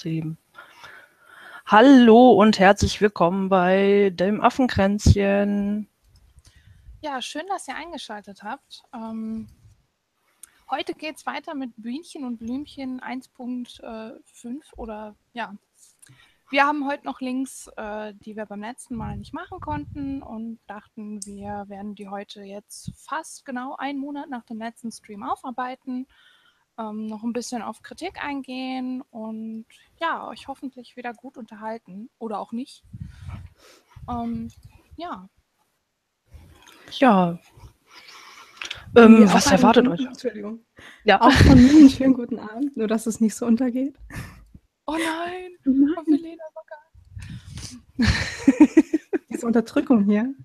7. Hallo und herzlich willkommen bei dem Affenkränzchen. Ja, schön, dass ihr eingeschaltet habt. Heute geht es weiter mit Bienchen und Blümchen 1.5 oder ja. Wir haben heute noch Links, die wir beim letzten Mal nicht machen konnten und dachten, wir werden die heute jetzt fast genau einen Monat nach dem letzten Stream aufarbeiten, noch ein bisschen auf Kritik eingehen und ja, euch hoffentlich wieder gut unterhalten oder auch nicht. Ja. Ja, Auch was erwartet euch? Entschuldigung. Ja. Auch von mir einen schönen guten Abend, nur dass es nicht so untergeht. Oh nein, Nein. oh Verena, Diese Unterdrückung hier.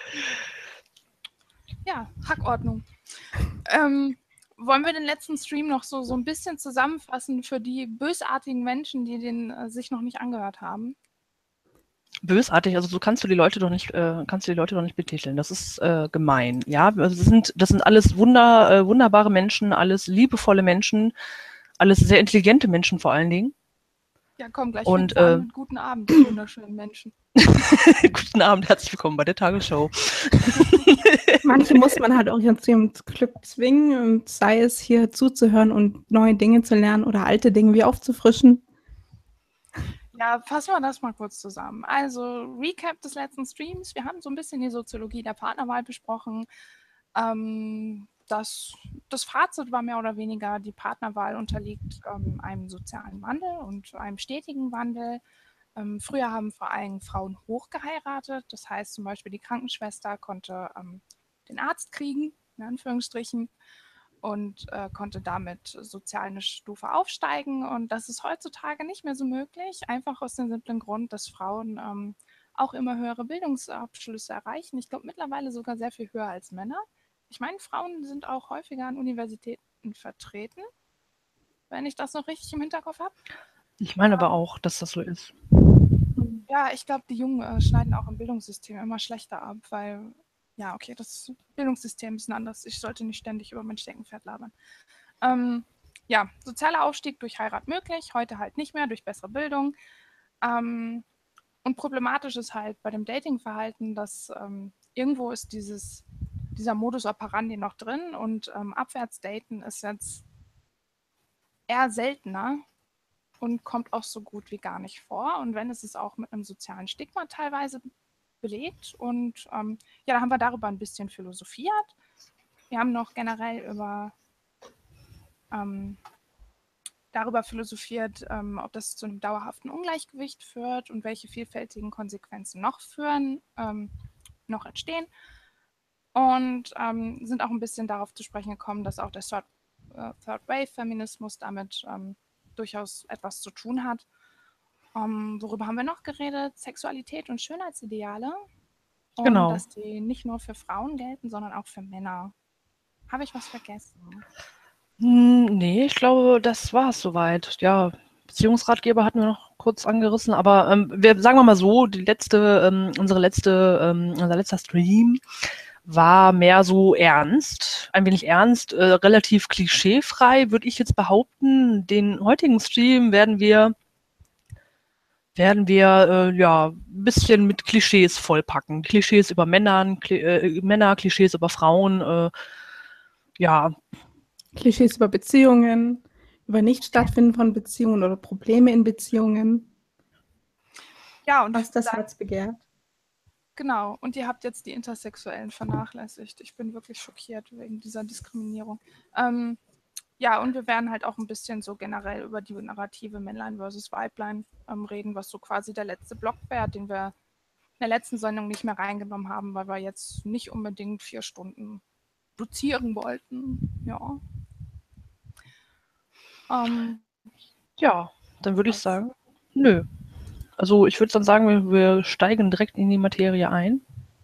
Ja, Hackordnung. Wollen wir den letzten Stream noch so ein bisschen zusammenfassen für die bösartigen Menschen, die den sich noch nicht angehört haben? Bösartig, also so kannst du die Leute doch nicht betiteln. Das ist gemein. Ja, also das sind alles wunderbare Menschen, alles liebevolle Menschen, alles sehr intelligente Menschen vor allen Dingen. Ja, komm, gleich Und fängt an mit guten Abend, die wunderschönen Menschen. guten Abend, herzlich willkommen bei der Tagesshow. Manche muss man halt auch zum Glück zwingen, und sei es hier zuzuhören und neue Dinge zu lernen oder alte Dinge wie aufzufrischen. Ja, fassen wir das mal kurz zusammen. Also, Recap des letzten Streams. Wir haben so ein bisschen die Soziologie der Partnerwahl besprochen. Das Fazit war mehr oder weniger, die Partnerwahl unterliegt einem sozialen Wandel und einem stetigen Wandel. Früher haben vor allem Frauen hochgeheiratet. Das heißt zum Beispiel, die Krankenschwester konnte den Arzt kriegen, in Anführungsstrichen, und konnte damit sozial eine Stufe aufsteigen. Und das ist heutzutage nicht mehr so möglich, einfach aus dem simplen Grund, dass Frauen auch immer höhere Bildungsabschlüsse erreichen. Ich glaube mittlerweile sogar sehr viel höher als Männer. Ich meine, Frauen sind auch häufiger an Universitäten vertreten, wenn ich das noch richtig im Hinterkopf habe. Ich meine aber auch, dass das so ist. Ja, ich glaube, die Jungen schneiden auch im Bildungssystem immer schlechter ab, weil, ja, okay, das Bildungssystem ist ein anderes. Ich sollte nicht ständig über mein Steckenpferd labern. Ja, sozialer Aufstieg durch Heirat möglich, heute halt nicht mehr, durch bessere Bildung. Und problematisch ist halt bei dem Datingverhalten, dass irgendwo ist dieser Modus operandi noch drin und Abwärtsdaten ist jetzt eher seltener und kommt auch so gut wie gar nicht vor. Und wenn, ist es auch mit einem sozialen Stigma teilweise belegt. Und ja, da haben wir darüber ein bisschen philosophiert. Wir haben noch generell darüber philosophiert, ob das zu einem dauerhaften Ungleichgewicht führt und welche vielfältigen Konsequenzen noch entstehen. Und sind auch ein bisschen darauf zu sprechen gekommen, dass auch der Third-Wave-Feminismus damit durchaus etwas zu tun hat. Worüber haben wir noch geredet? Sexualität und Schönheitsideale. Und Genau. dass die nicht nur für Frauen gelten, sondern auch für Männer. Habe ich was vergessen? Nee, ich glaube, das war es soweit. Ja, Beziehungsratgeber hatten wir noch kurz angerissen, aber sagen wir mal so, unser letzter Stream war mehr so ernst, ein wenig ernst, relativ klischeefrei, würde ich jetzt behaupten. Den heutigen Stream werden wir ja ein bisschen mit Klischees vollpacken. Klischees über Männer, Klischees über Frauen, ja. Klischees über Beziehungen, über Nicht-Stattfinden von Beziehungen oder Probleme in Beziehungen. Ja, und was das Herz begehrt. Genau, und ihr habt jetzt die Intersexuellen vernachlässigt. Ich bin wirklich schockiert wegen dieser Diskriminierung. Ja, und wir werden halt auch ein bisschen so generell über die Narrative Männlein versus Weiblein reden, was so quasi der letzte Block wäre, den wir in der letzten Sendung nicht mehr reingenommen haben, weil wir jetzt nicht unbedingt 4 Stunden dozieren wollten. Ja. Ja, dann würde ich sagen, nö. Also ich würde dann sagen, wir steigen direkt in die Materie ein.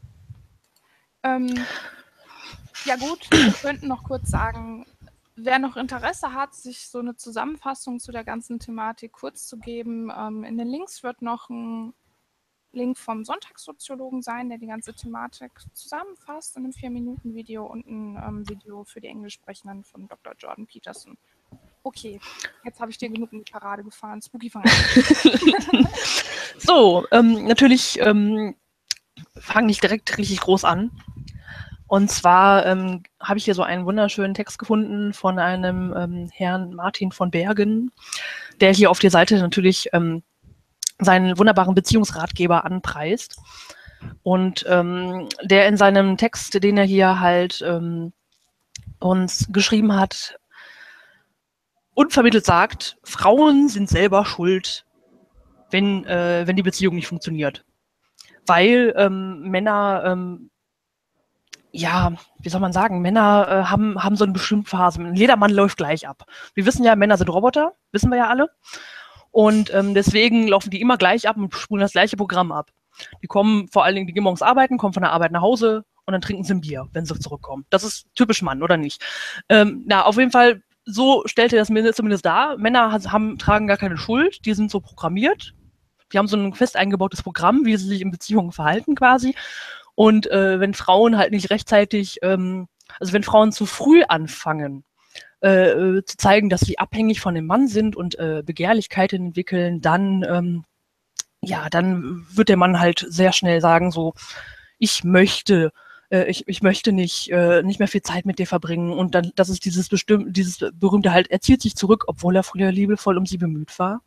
Ja gut, wir könnten noch kurz sagen, wer noch Interesse hat, sich so eine Zusammenfassung zu der ganzen Thematik kurz zu geben, in den Links wird noch ein Link vom Sonntagssoziologen sein, der die ganze Thematik zusammenfasst in einem 4-Minuten-Video und ein Video für die Englischsprechenden von Dr. Jordan Peterson. Okay, jetzt habe ich dir genug in die Parade gefahren. Spooky fang an. So, natürlich fange ich direkt richtig groß an. Und zwar habe ich hier so einen wunderschönen Text gefunden von einem Herrn Martin von Bergen, der hier auf der Seite natürlich seinen wunderbaren Beziehungsratgeber anpreist. Und der in seinem Text, den er hier halt uns geschrieben hat, unvermittelt sagt, Frauen sind selber schuld, wenn die Beziehung nicht funktioniert. Weil Männer, ja, wie soll man sagen, Männer haben so eine bestimmte Phase. Jeder Mann läuft gleich ab. Wir wissen ja, Männer sind Roboter, wissen wir ja alle. Und deswegen laufen die immer gleich ab und spulen das gleiche Programm ab. Die kommen vor allen Dingen, die gehen morgens arbeiten, kommen von der Arbeit nach Hause und dann trinken sie ein Bier, wenn sie zurückkommen. Das ist typisch Mann, oder nicht? Auf jeden Fall, so stellt er das mir zumindest dar. Männer tragen gar keine Schuld, die sind so programmiert. Die haben so ein fest eingebautes Programm, wie sie sich in Beziehungen verhalten quasi. Und wenn Frauen halt nicht rechtzeitig, also wenn Frauen zu früh anfangen, zu zeigen, dass sie abhängig von dem Mann sind und Begehrlichkeiten entwickeln, dann wird der Mann halt sehr schnell sagen, so, ich möchte nicht mehr viel Zeit mit dir verbringen. Und dann, das ist dieses berühmte halt, er zieht sich zurück, obwohl er früher liebevoll um sie bemüht war.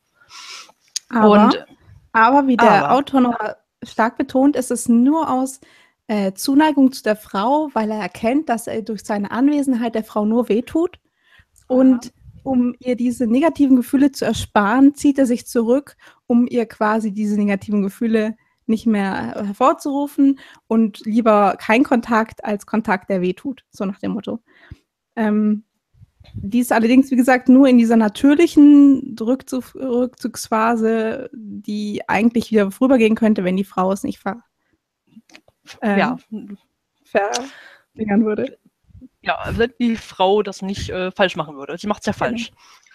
Aber wie der Autor noch stark betont, ist es nur aus Zuneigung zu der Frau, weil er erkennt, dass er durch seine Anwesenheit der Frau nur wehtut. Und um ihr diese negativen Gefühle zu ersparen, zieht er sich zurück, um ihr quasi diese negativen Gefühle nicht mehr hervorzurufen und lieber kein Kontakt als Kontakt, der wehtut, so nach dem Motto. Dies allerdings, wie gesagt, nur in dieser natürlichen Rückzugsphase, die eigentlich wieder vorübergehen könnte, wenn die Frau es nicht verringern würde. Ja, wenn die Frau das nicht falsch machen würde. Sie macht es ja falsch.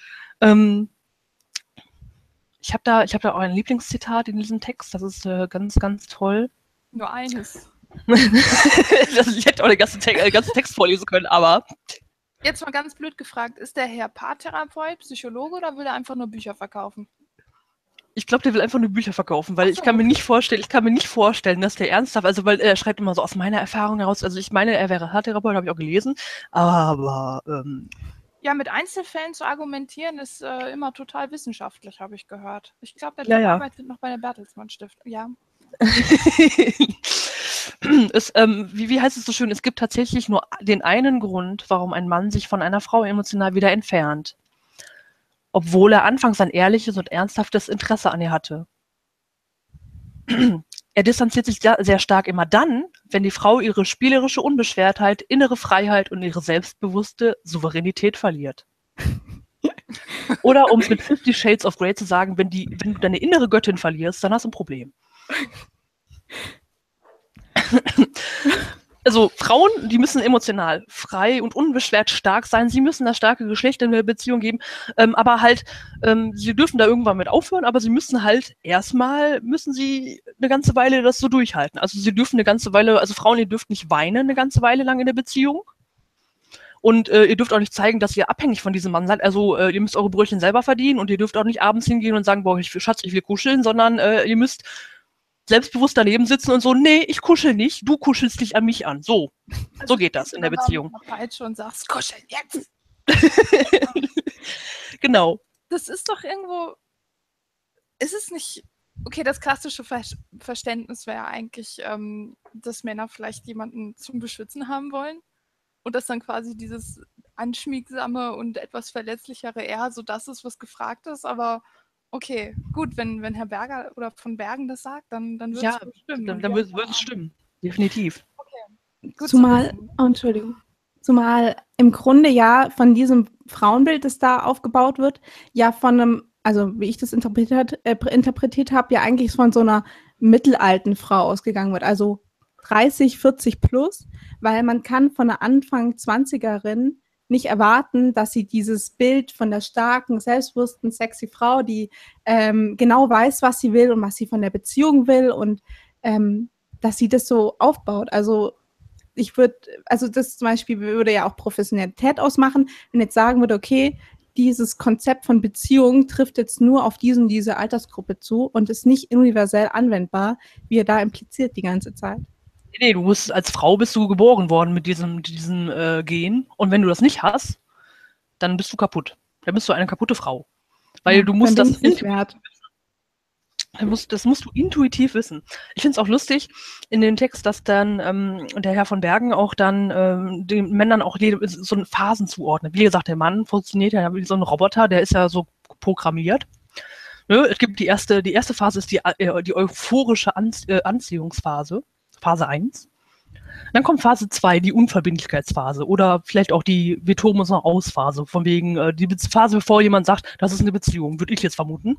Ich habe da auch ein Lieblingszitat in diesem Text. Das ist ganz, ganz toll. Nur eines. Ich hätte auch den ganzen Text vorlesen können, aber... Jetzt mal ganz blöd gefragt, ist der Herr Paartherapeut, Psychologe oder will er einfach nur Bücher verkaufen? Ich glaube, der will einfach nur Bücher verkaufen, weil ich kann mir nicht vorstellen, dass der ernsthaft, also weil er schreibt immer so aus meiner Erfahrung heraus, also ich meine, er wäre Paartherapeut, habe ich auch gelesen, aber ja, mit Einzelfällen zu argumentieren ist immer total wissenschaftlich, habe ich gehört. Ich glaube, der arbeitet noch bei der Bertelsmann Stiftung. Ja. Wie heißt es so schön, es gibt tatsächlich nur den einen Grund, warum ein Mann sich von einer Frau emotional wieder entfernt. Obwohl er anfangs ein ehrliches und ernsthaftes Interesse an ihr hatte. Er distanziert sich sehr stark immer dann, wenn die Frau ihre spielerische Unbeschwertheit, innere Freiheit und ihre selbstbewusste Souveränität verliert. Oder um es mit 50 Shades of Grey zu sagen, wenn du deine innere Göttin verlierst, dann hast du ein Problem. Also Frauen, die müssen emotional frei und unbeschwert stark sein. Sie müssen das starke Geschlecht in der Beziehung geben, aber halt, sie dürfen da irgendwann mit aufhören, aber sie müssen halt müssen sie eine ganze Weile das so durchhalten. Also sie dürfen eine ganze Weile, also Frauen, ihr dürft nicht weinen eine ganze Weile lang in der Beziehung. Und ihr dürft auch nicht zeigen, dass ihr abhängig von diesem Mann seid. Also ihr müsst eure Brötchen selber verdienen und ihr dürft auch nicht abends hingehen und sagen, boah, Schatz, ich will kuscheln, sondern ihr müsst selbstbewusst daneben sitzen und so, nee, ich kuschel nicht, du kuschelst dich an mich an. So geht das in der Beziehung. Und sagst, kuscheln jetzt. Genau. Das ist doch irgendwo, ist es nicht, okay, das klassische Verständnis wäre eigentlich, dass Männer vielleicht jemanden zum Beschützen haben wollen und dass dann quasi dieses anschmiegsame und etwas verletzlichere eher so das ist, was gefragt ist, aber okay, gut, wenn Herr Berger oder von Bergen das sagt, dann wird es stimmen. Dann wird es stimmen, definitiv. Okay. Gut Zumal im Grunde ja von diesem Frauenbild, das da aufgebaut wird, ja von einem, also wie ich das interpretiert habe, ja eigentlich von so einer mittelalten Frau ausgegangen wird, also 30, 40 plus, weil man kann von einer Anfang 20erin nicht erwarten, dass sie dieses Bild von der starken, selbstbewussten, sexy Frau, die genau weiß, was sie will und was sie von der Beziehung will und dass sie das so aufbaut. Also das zum Beispiel würde ja auch Professionalität ausmachen, wenn jetzt sagen würde, okay, dieses Konzept von Beziehung trifft jetzt nur auf diese Altersgruppe zu und ist nicht universell anwendbar, wie er da impliziert die ganze Zeit. Nee, als Frau bist du geboren worden mit diesem Gen. Und wenn du das nicht hast, dann bist du kaputt. Dann bist du eine kaputte Frau. Weil du musst das nicht wert. Das musst du intuitiv wissen. Ich finde es auch lustig in dem Text, dass dann der Herr von Bergen auch dann den Männern auch so eine Phasen zuordnet. Wie gesagt, der Mann funktioniert ja wie so ein Roboter, der ist ja so programmiert. Ne? Es gibt die erste Phase ist die euphorische Anziehungsphase, Phase 1. Dann kommt Phase 2, die Unverbindlichkeitsphase oder vielleicht auch die wir toben uns noch aus Phase, von wegen die Phase, bevor jemand sagt, das ist eine Beziehung, würde ich jetzt vermuten.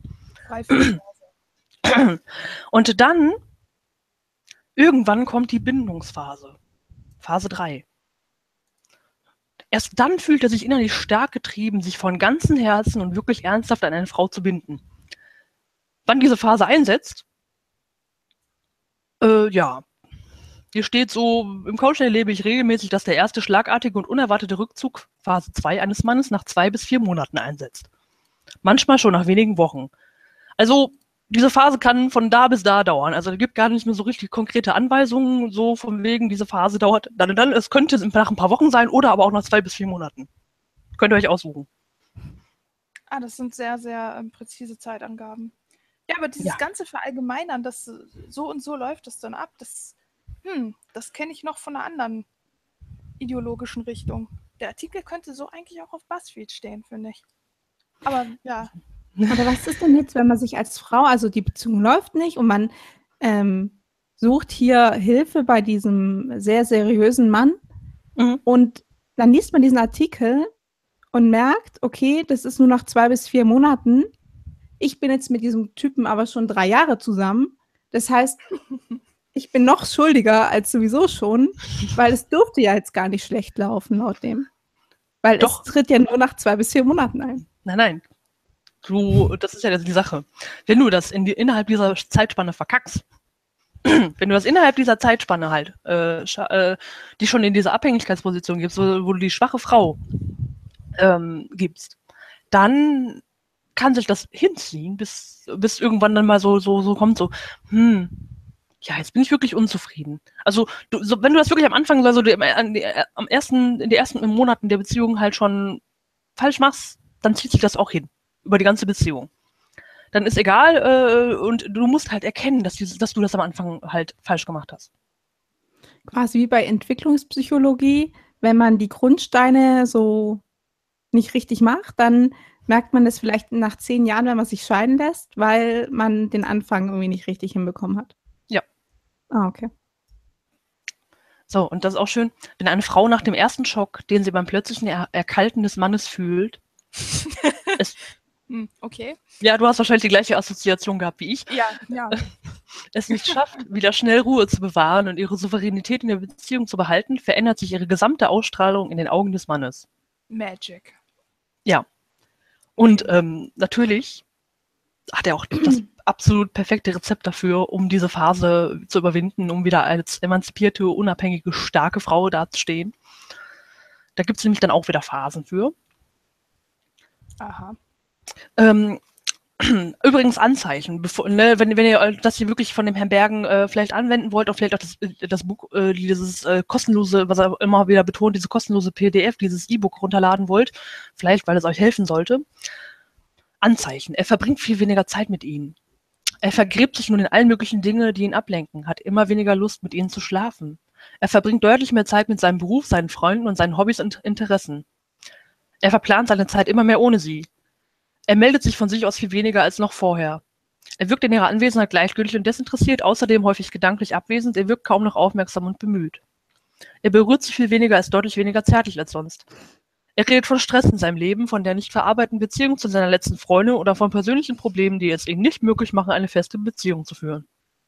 Und dann irgendwann kommt die Bindungsphase, Phase 3. Erst dann fühlt er sich innerlich stark getrieben, sich von ganzem Herzen und wirklich ernsthaft an eine Frau zu binden. Wann diese Phase einsetzt? Ja. Hier steht so, im Coaching erlebe ich regelmäßig, dass der erste schlagartige und unerwartete Rückzug, Phase 2 eines Mannes, nach 2 bis 4 Monaten einsetzt. Manchmal schon nach wenigen Wochen. Also, diese Phase kann von da bis da dauern. Also, es gibt gar nicht mehr so richtig konkrete Anweisungen, so von wegen, diese Phase dauert dann und dann. Es könnte nach ein paar Wochen sein oder aber auch nach 2 bis 4 Monaten. Könnt ihr euch aussuchen. Das sind sehr, sehr präzise Zeitangaben. Ja, aber dieses ganze Verallgemeinern, das so und so läuft das dann ab, das kenne ich noch von einer anderen ideologischen Richtung. Der Artikel könnte so eigentlich auch auf BuzzFeed stehen, finde ich. Aber ja. Aber was ist denn jetzt, wenn man sich als Frau, also die Beziehung läuft nicht und man sucht hier Hilfe bei diesem sehr seriösen Mann und dann liest man diesen Artikel und merkt, okay, das ist nur nach 2 bis 4 Monaten. Ich bin jetzt mit diesem Typen aber schon 3 Jahre zusammen. Das heißt, ich bin noch schuldiger als sowieso schon, weil es durfte ja jetzt gar nicht schlecht laufen laut dem. Weil es tritt ja nur nach 2 bis 4 Monaten ein. Nein. Das ist ja die Sache. Wenn du das innerhalb dieser Zeitspanne verkackst, wenn du das innerhalb dieser Zeitspanne halt die schon in dieser Abhängigkeitsposition gibst, wo du die schwache Frau gibst, dann kann sich das hinziehen, bis irgendwann dann mal so kommt, so, ja, jetzt bin ich wirklich unzufrieden. Also, wenn du das wirklich am Anfang, also in den ersten Monaten der Beziehung halt schon falsch machst, dann zieht sich das auch hin, über die ganze Beziehung. Dann ist egal, und du musst halt erkennen, dass du das am Anfang halt falsch gemacht hast. Quasi wie bei Entwicklungspsychologie, wenn man die Grundsteine so nicht richtig macht, dann merkt man das vielleicht nach 10 Jahren, wenn man sich scheiden lässt, weil man den Anfang irgendwie nicht richtig hinbekommen hat. Ja. Okay. So, und das ist auch schön, wenn eine Frau nach dem ersten Schock, den sie beim plötzlichen Erkalten des Mannes fühlt, okay. Ja, du hast wahrscheinlich die gleiche Assoziation gehabt wie ich. Ja. Es nicht schafft, wieder schnell Ruhe zu bewahren und ihre Souveränität in der Beziehung zu behalten, verändert sich ihre gesamte Ausstrahlung in den Augen des Mannes. Magic. Ja. Und natürlich hat er auch das absolut perfekte Rezept dafür, um diese Phase zu überwinden, um wieder als emanzipierte, unabhängige, starke Frau dazustehen. Da gibt es nämlich dann auch wieder Phasen für. Aha. Übrigens Anzeichen, wenn ihr das hier wirklich von dem Herrn Bergen vielleicht anwenden wollt, auch vielleicht auch das Buch, dieses kostenlose, was er immer wieder betont, diese kostenlose PDF, dieses E-Book runterladen wollt, vielleicht, weil es euch helfen sollte. Anzeichen. Er verbringt viel weniger Zeit mit ihnen. Er vergräbt sich nun in allen möglichen Dingen, die ihn ablenken, hat immer weniger Lust, mit ihnen zu schlafen. Er verbringt deutlich mehr Zeit mit seinem Beruf, seinen Freunden und seinen Hobbys und Interessen. Er verplant seine Zeit immer mehr ohne sie. Er meldet sich von sich aus viel weniger als noch vorher. Er wirkt in ihrer Anwesenheit gleichgültig und desinteressiert, außerdem häufig gedanklich abwesend, er wirkt kaum noch aufmerksam und bemüht. Er berührt sich viel weniger, ist deutlich weniger zärtlich als sonst. Er redet von Stress in seinem Leben, von der nicht verarbeiteten Beziehung zu seiner letzten Freundin oder von persönlichen Problemen, die es ihm nicht möglich machen, eine feste Beziehung zu führen.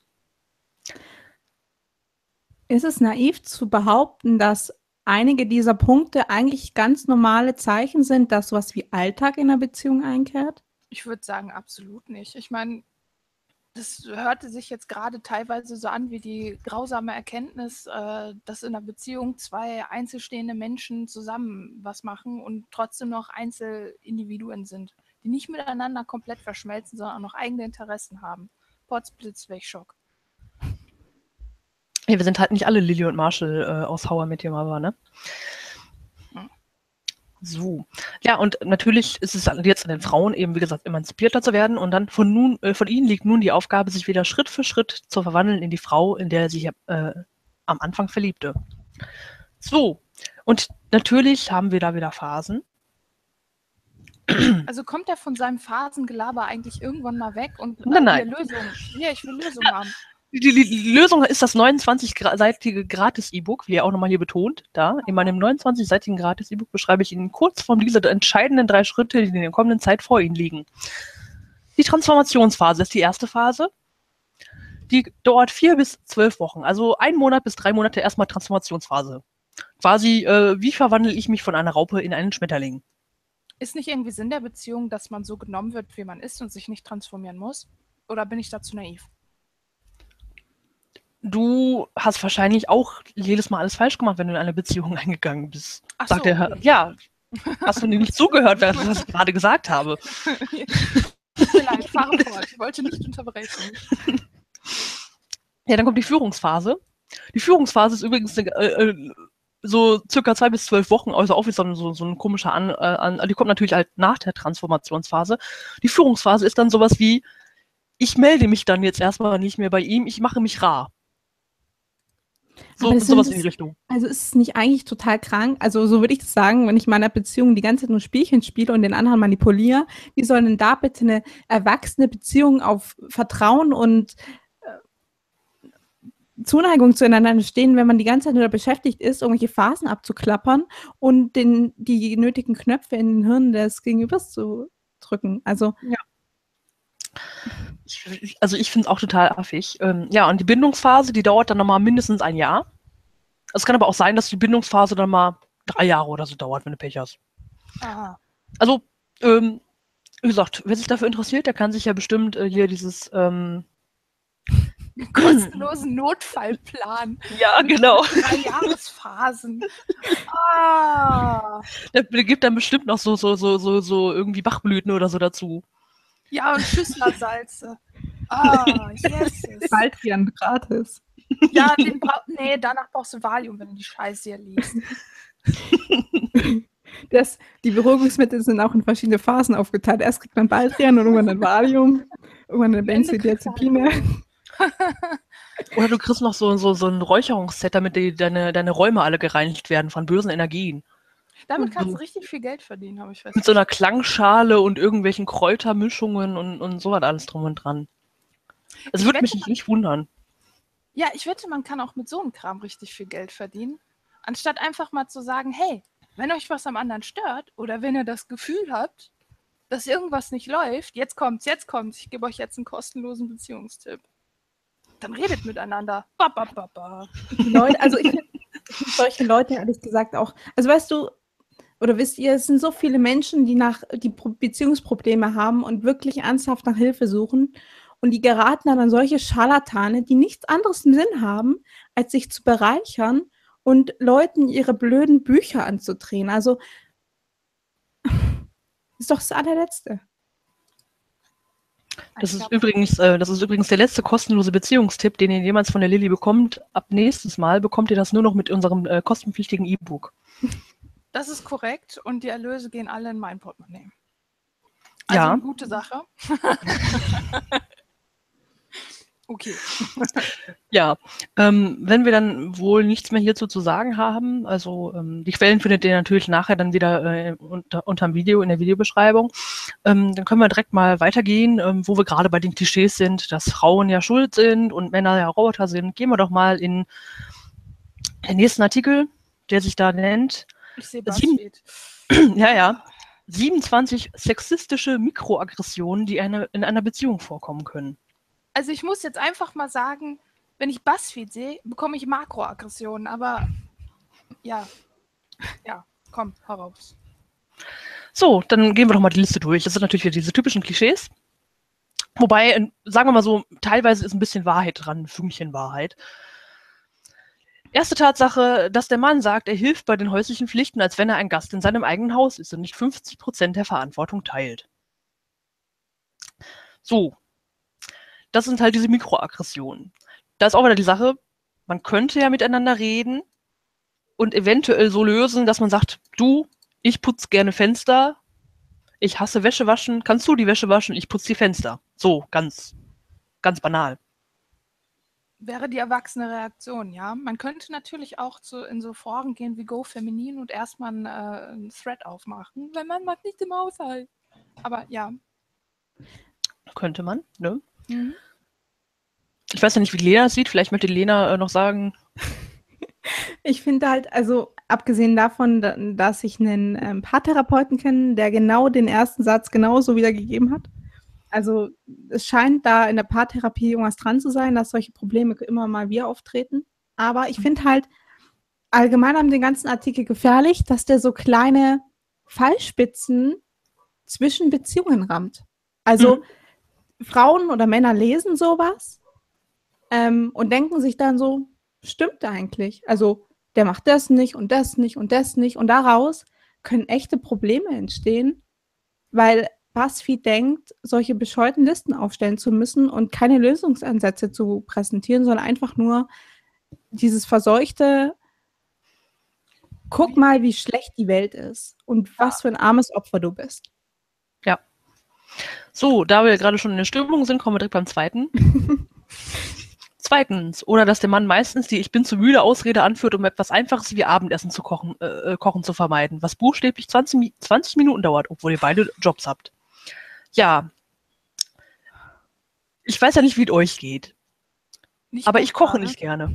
Ist es naiv zu behaupten, dass einige dieser Punkte eigentlich ganz normale Zeichen sind, dass sowas wie Alltag in einer Beziehung einkehrt? Ich würde sagen, absolut nicht. Ich meine, das hörte sich jetzt gerade teilweise so an wie die grausame Erkenntnis, dass in einer Beziehung zwei einzelstehende Menschen zusammen was machen und trotzdem noch Einzelindividuen sind, die nicht miteinander komplett verschmelzen, sondern auch noch eigene Interessen haben. Potzblitz, welch Schock. Ja, wir sind halt nicht alle Lilly und Marshall aus How I Met Your Mother, ne? So. Ja, und natürlich ist es jetzt an den Frauen eben, wie gesagt, emanzipierter zu werden und dann von ihnen liegt nun die Aufgabe, sich wieder Schritt für Schritt zu verwandeln in die Frau, in der sie am Anfang verliebte. So. Und natürlich haben wir da wieder Phasen. Also kommt er von seinem Phasengelaber eigentlich irgendwann mal weg und Nein. Lösung? Ja, ich will Lösung haben. Die Lösung ist das 29-seitige Gratis-E-Book, wie er auch nochmal hier betont. Da, in meinem 29-seitigen Gratis-E-Book beschreibe ich Ihnen in Kurzform diese entscheidenden 3 Schritte, die in der kommenden Zeit vor Ihnen liegen. Die Transformationsphase ist die erste Phase. Die dauert 4 bis 12 Wochen, also 1 Monat bis 3 Monate erstmal Transformationsphase. Quasi, wie verwandle ich mich von einer Raupe in einen Schmetterling? Ist nicht irgendwie Sinn der Beziehung, dass man so genommen wird, wie man ist und sich nicht transformieren muss? Oder bin ich dazu naiv? Du hast wahrscheinlich auch jedes Mal alles falsch gemacht, wenn du in eine Beziehung eingegangen bist. Ach Sagt so. der Herr. Ja, hast du nicht zugehört, was ich gerade gesagt habe? Vielleicht, fahre fort. Ich wollte nicht unterbrechen. Ja, dann kommt die Führungsphase. Die Führungsphase ist übrigens so circa 2 bis 12 Wochen, also auch wie so ein komischer die kommt natürlich halt nach der Transformationsphase. Die Führungsphase ist dann sowas wie, ich melde mich dann jetzt erstmal nicht mehr bei ihm, ich mache mich rar. Sowas in die Richtung. Also ist es nicht eigentlich total krank? Also so würde ich das sagen, wenn ich in meiner Beziehung die ganze Zeit nur Spielchen spiele und den anderen manipuliere, wie soll denn da bitte eine erwachsene Beziehung auf Vertrauen und Zuneigung zueinander stehen, wenn man die ganze Zeit nur beschäftigt ist, irgendwelche Phasen abzuklappern und die nötigen Knöpfe in den Hirn des Gegenübers zu drücken? Also ja. Ich finde es auch total affig. Ja, und die Bindungsphase, die dauert dann nochmal mindestens 1 Jahr. Es kann aber auch sein, dass die Bindungsphase dann mal 3 Jahre oder so dauert, wenn du Pech hast. Aha. Also, wie gesagt, wer sich dafür interessiert, der kann sich ja bestimmt hier dieses kostenlosen Notfallplan. Ja, genau. 3 Jahresphasen. Ah. Der gibt dann bestimmt noch so irgendwie Bachblüten oder so dazu. Ja, und Schüsslersalze. Ah, yes. Baldrian gratis. Ja, danach brauchst du Valium, wenn du die Scheiße hier liest. Die Beruhigungsmittel sind auch in verschiedene Phasen aufgeteilt. Erst kriegt man Baldrian und irgendwann ein Valium, irgendwann eine Benzodiazepine. Oder du kriegst noch so ein Räucherungsset, damit deine Räume alle gereinigt werden von bösen Energien. Damit kannst du richtig viel Geld verdienen, habe ich festgestellt. Mit so einer Klangschale und irgendwelchen Kräutermischungen und so was alles drum und dran. Das würde mich nicht wundern. Ja, ich wette, man kann auch mit so einem Kram richtig viel Geld verdienen. Anstatt einfach mal zu sagen, hey, wenn euch was am anderen stört oder wenn ihr das Gefühl habt, dass irgendwas nicht läuft, jetzt kommt's, ich gebe euch jetzt einen kostenlosen Beziehungstipp. Dann redet miteinander. Also ich finde solche Leute ehrlich gesagt auch, also weißt du, oder wisst ihr, es sind so viele Menschen, die Beziehungsprobleme haben und wirklich ernsthaft nach Hilfe suchen und die geraten dann an solche Scharlatane, die nichts anderes im Sinn haben, als sich zu bereichern und Leuten ihre blöden Bücher anzudrehen. Also ist doch das allerletzte. Das ist übrigens der letzte kostenlose Beziehungstipp, den ihr jemals von der Lilly bekommt. Ab nächstes Mal bekommt ihr das nur noch mit unserem kostenpflichtigen E-Book. Das ist korrekt und die Erlöse gehen alle in mein Portemonnaie. Also ja. Eine gute Sache. Okay. Ja, wenn wir dann wohl nichts mehr hierzu zu sagen haben, also die Quellen findet ihr natürlich nachher dann wieder unterm Video, in der Videobeschreibung, dann können wir direkt mal weitergehen, wo wir gerade bei den Klischees sind, dass Frauen ja schuld sind und Männer ja Roboter sind. Gehen wir doch mal in den nächsten Artikel, der sich da nennt. Ich sehe BuzzFeed. 27 sexistische Mikroaggressionen, die in einer Beziehung vorkommen können. Also ich muss jetzt einfach mal sagen, wenn ich BuzzFeed sehe, bekomme ich Makroaggressionen, aber ja, komm, heraus. So, dann gehen wir doch mal die Liste durch. Das sind natürlich wieder diese typischen Klischees. Wobei, sagen wir mal so, teilweise ist ein bisschen Wahrheit dran, ein Fünkchen Wahrheit. Erste Tatsache, dass der Mann sagt, er hilft bei den häuslichen Pflichten, als wenn er ein Gast in seinem eigenen Haus ist und nicht 50% der Verantwortung teilt. So, das sind halt diese Mikroaggressionen. Da ist auch wieder die Sache, man könnte ja miteinander reden und eventuell so lösen, dass man sagt, du, ich putze gerne Fenster, ich hasse Wäsche waschen, kannst du die Wäsche waschen, ich putze die Fenster. So, ganz banal. Wäre die erwachsene Reaktion, ja. Man könnte natürlich auch in so Foren gehen wie GoFeminin und erstmal einen Thread aufmachen, wenn man mag nicht im Haushalt. Aber ja. Könnte man, ne? Mhm. Ich weiß ja nicht, wie Lena es sieht. Vielleicht möchte Lena noch sagen. Ich finde halt, also abgesehen davon, dass ich einen Paartherapeuten kenne, der genau den ersten Satz genauso wiedergegeben hat. Also es scheint da in der Paartherapie irgendwas dran zu sein, dass solche Probleme immer mal wieder auftreten. Aber ich finde halt allgemein an dem ganzen Artikel gefährlich, dass der so kleine Fallspitzen zwischen Beziehungen rammt. Also Frauen oder Männer lesen sowas und denken sich dann so, stimmt eigentlich. Also der macht das nicht und das nicht und das nicht. Und daraus können echte Probleme entstehen, weil BuzzFeed denkt, solche bescheuerten Listen aufstellen zu müssen und keine Lösungsansätze zu präsentieren, sondern einfach nur dieses verseuchte, guck mal, wie schlecht die Welt ist und was für ein armes Opfer du bist. Ja. So, da wir gerade schon in der Stimmung sind, kommen wir direkt beim zweiten. Zweitens, oder dass der Mann meistens die Ich bin zu müde Ausrede anführt, um etwas Einfaches wie Abendessen zu kochen zu vermeiden, was buchstäblich 20 Minuten dauert, obwohl ihr beide Jobs habt. Ja. Ich weiß ja nicht, wie es euch geht. Nicht aber gut ich koche gerade. nicht gerne.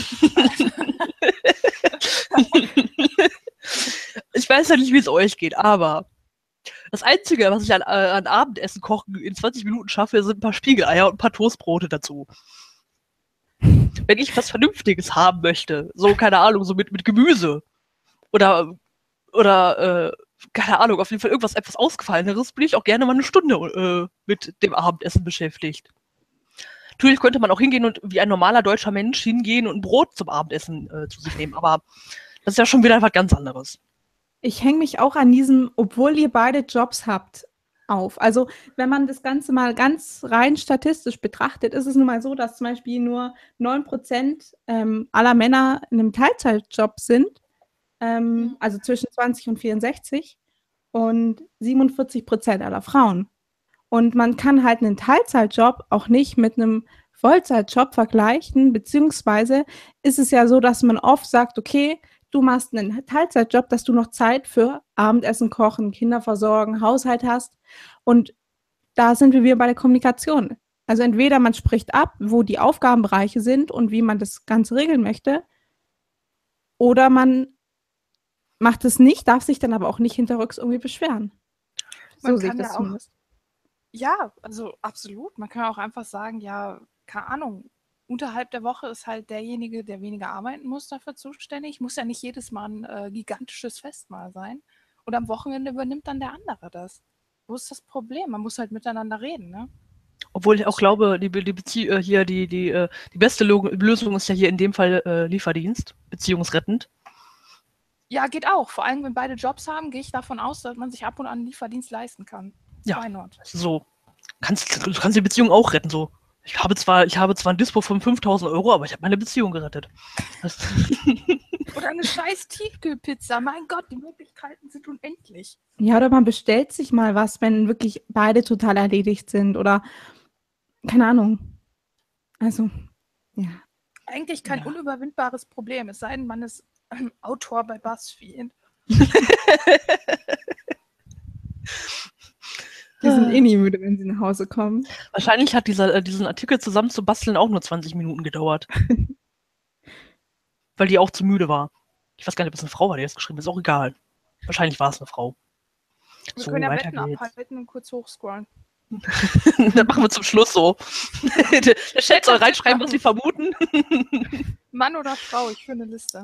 Ich weiß ja nicht, wie es euch geht, aber das Einzige, was ich an Abendessen kochen in 20 Minuten schaffe, sind ein paar Spiegeleier und ein paar Toastbrote dazu. Wenn ich was Vernünftiges haben möchte, so, keine Ahnung, so mit Gemüse oder keine Ahnung, auf jeden Fall etwas Ausgefalleneres, bin ich auch gerne mal eine Stunde mit dem Abendessen beschäftigt. Natürlich könnte man auch hingehen und wie ein normaler deutscher Mensch hingehen und ein Brot zum Abendessen zu sich nehmen, aber das ist ja schon wieder was ganz anderes. Ich hänge mich auch an diesem, obwohl ihr beide Jobs habt, auf. Also wenn man das Ganze mal ganz rein statistisch betrachtet, ist es nun mal so, dass zum Beispiel nur 9% aller Männer in einem Teilzeitjob sind, also zwischen 20 und 64 und 47% aller Frauen. Und man kann halt einen Teilzeitjob auch nicht mit einem Vollzeitjob vergleichen, beziehungsweise ist es ja so, dass man oft sagt, okay, du machst einen Teilzeitjob, dass du noch Zeit für Abendessen kochen, Kinder versorgen, Haushalt hast. Und da sind wir wieder bei der Kommunikation. Also entweder man spricht ab, wo die Aufgabenbereiche sind und wie man das Ganze regeln möchte, oder man macht es nicht, darf sich dann aber auch nicht hinterrücks irgendwie beschweren. So sehe ich das zumindest. Ja, also absolut. Man kann auch einfach sagen, ja, keine Ahnung, unterhalb der Woche ist halt derjenige, der weniger arbeiten muss, dafür zuständig. Muss ja nicht jedes Mal ein gigantisches Festmahl sein. Und am Wochenende übernimmt dann der andere das. Wo ist das Problem? Man muss halt miteinander reden, ne? Obwohl ich auch glaube, die beste Lösung ist ja hier in dem Fall Lieferdienst, beziehungsrettend. Ja, geht auch. Vor allem, wenn beide Jobs haben, gehe ich davon aus, dass man sich ab und an einen Lieferdienst leisten kann. Ja, so. Du kannst die Beziehung auch retten, so. Ich habe zwar ein Dispo von 5.000 €, aber ich habe meine Beziehung gerettet. Oder eine scheiß Tiefkühlpizza. Mein Gott, die Möglichkeiten sind unendlich. Ja, oder man bestellt sich mal was, wenn wirklich beide total erledigt sind oder keine Ahnung. Also, ja. Eigentlich kein unüberwindbares Problem, es sei denn, man ist Autor bei BuzzFeed. Die sind eh nie müde, wenn sie nach Hause kommen. Wahrscheinlich hat diesen Artikel zusammen zu basteln auch nur 20 Minuten gedauert. Weil die auch zu müde war. Ich weiß gar nicht, ob es eine Frau war, die das geschrieben hat. Ist auch egal. Wahrscheinlich war es eine Frau. Wir können ja Wetten abhalten und kurz hochscrollen. Dann machen wir zum Schluss so. Der Chat soll reinschreiben, was sie vermuten. Mann oder Frau, ich führe eine Liste.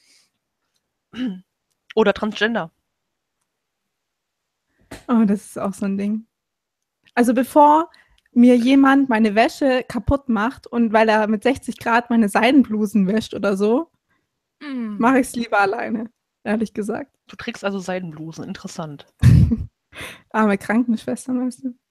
Oder Transgender. Oh, das ist auch so ein Ding. Also bevor mir jemand meine Wäsche kaputt macht und weil er mit 60 Grad meine Seidenblusen wäscht oder so, mache ich es lieber alleine, ehrlich gesagt. Du trägst also Seidenblusen, interessant. Arme Krankenschwester, weißt du?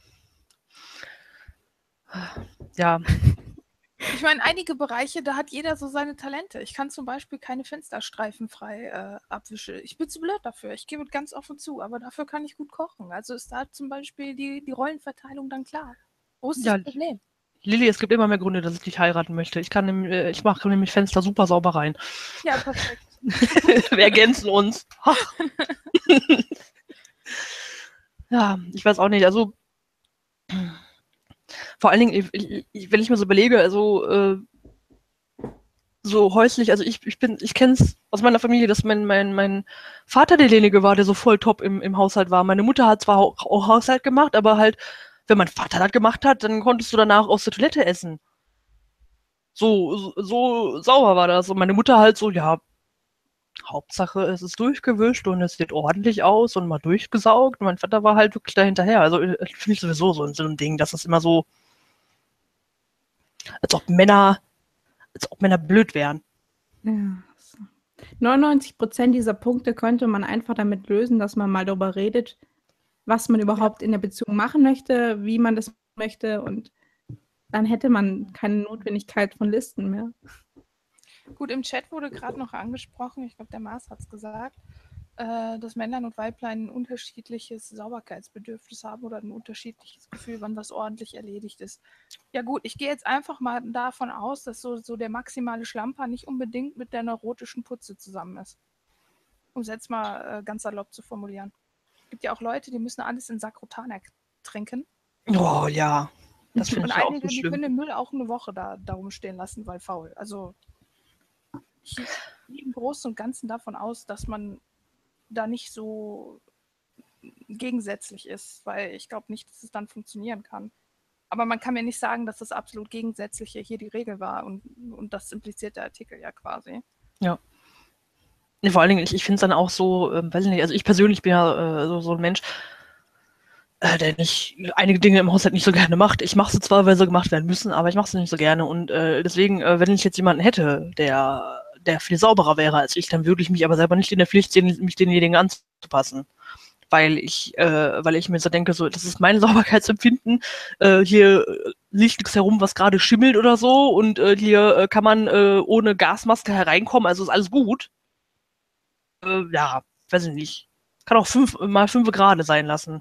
Ja, Ich meine, einige Bereiche, da hat jeder so seine Talente. Ich kann zum Beispiel keine Fensterstreifen frei abwischen. Ich bin zu blöd dafür. Ich gebe ganz offen zu, aber dafür kann ich gut kochen. Also ist da zum Beispiel die Rollenverteilung dann klar. Wo ist ja, das Problem? Lilly, es gibt immer mehr Gründe, dass ich dich heiraten möchte. Ich mache nämlich Fenster super sauber rein. Ja, perfekt. Wir ergänzen uns. Ach. Ja, ich weiß auch nicht. Also vor allen Dingen, wenn ich mir so überlege, also so häuslich, also ich kenne es aus meiner Familie, dass mein Vater derjenige war, der so voll top im Haushalt war. Meine Mutter hat zwar auch Haushalt gemacht, aber halt, wenn mein Vater das gemacht hat, dann konntest du danach aus der Toilette essen. So sauber war das. Und meine Mutter halt so, ja, Hauptsache es ist durchgewischt und es sieht ordentlich aus und mal durchgesaugt. Und mein Vater war halt wirklich da hinterher. Also finde ich sowieso so ein Ding, dass das immer so, als ob Männer blöd wären. Ja. 99% dieser Punkte könnte man einfach damit lösen, dass man mal darüber redet, was man überhaupt in der Beziehung machen möchte, wie man das möchte und dann hätte man keine Notwendigkeit von Listen mehr. Gut, im Chat wurde gerade noch angesprochen, ich glaube, der Mars hat es gesagt, dass Männlein und Weiblein ein unterschiedliches Sauberkeitsbedürfnis haben oder ein unterschiedliches Gefühl, wann was ordentlich erledigt ist. Ja gut, ich gehe jetzt einfach mal davon aus, dass so der maximale Schlamper nicht unbedingt mit der neurotischen Putze zusammen ist. Um es jetzt mal ganz salopp zu formulieren. Es gibt ja auch Leute, die müssen alles in Sakrotan trinken. Oh ja, das finde Und ich ja auch einige, so die schlimm. können den Müll auch eine Woche da rumstehen lassen, weil faul. Also ich gehe im Großen und Ganzen davon aus, dass man da nicht so gegensätzlich ist, weil ich glaube nicht, dass es dann funktionieren kann. Aber man kann mir nicht sagen, dass das absolut Gegensätzliche hier die Regel war und das impliziert der Artikel ja quasi. Ja. Nee, vor allen Dingen, ich finde es dann auch so, weiß ich nicht, also ich persönlich bin ja so ein Mensch, der nicht einige Dinge im Haushalt nicht so gerne macht. Ich mache sie zwar, weil sie gemacht werden müssen, aber ich mache sie nicht so gerne. Und deswegen, wenn ich jetzt jemanden hätte, der viel sauberer wäre als ich, dann würde ich mich aber selber nicht in der Pflicht sehen, mich denjenigen anzupassen. Weil ich mir so denke, so, das ist mein Sauberkeitsempfinden. Hier liegt nichts herum, was gerade schimmelt oder so. Und hier kann man ohne Gasmaske hereinkommen, also ist alles gut. Ja, weiß ich nicht. Kann auch 5 Grad sein lassen.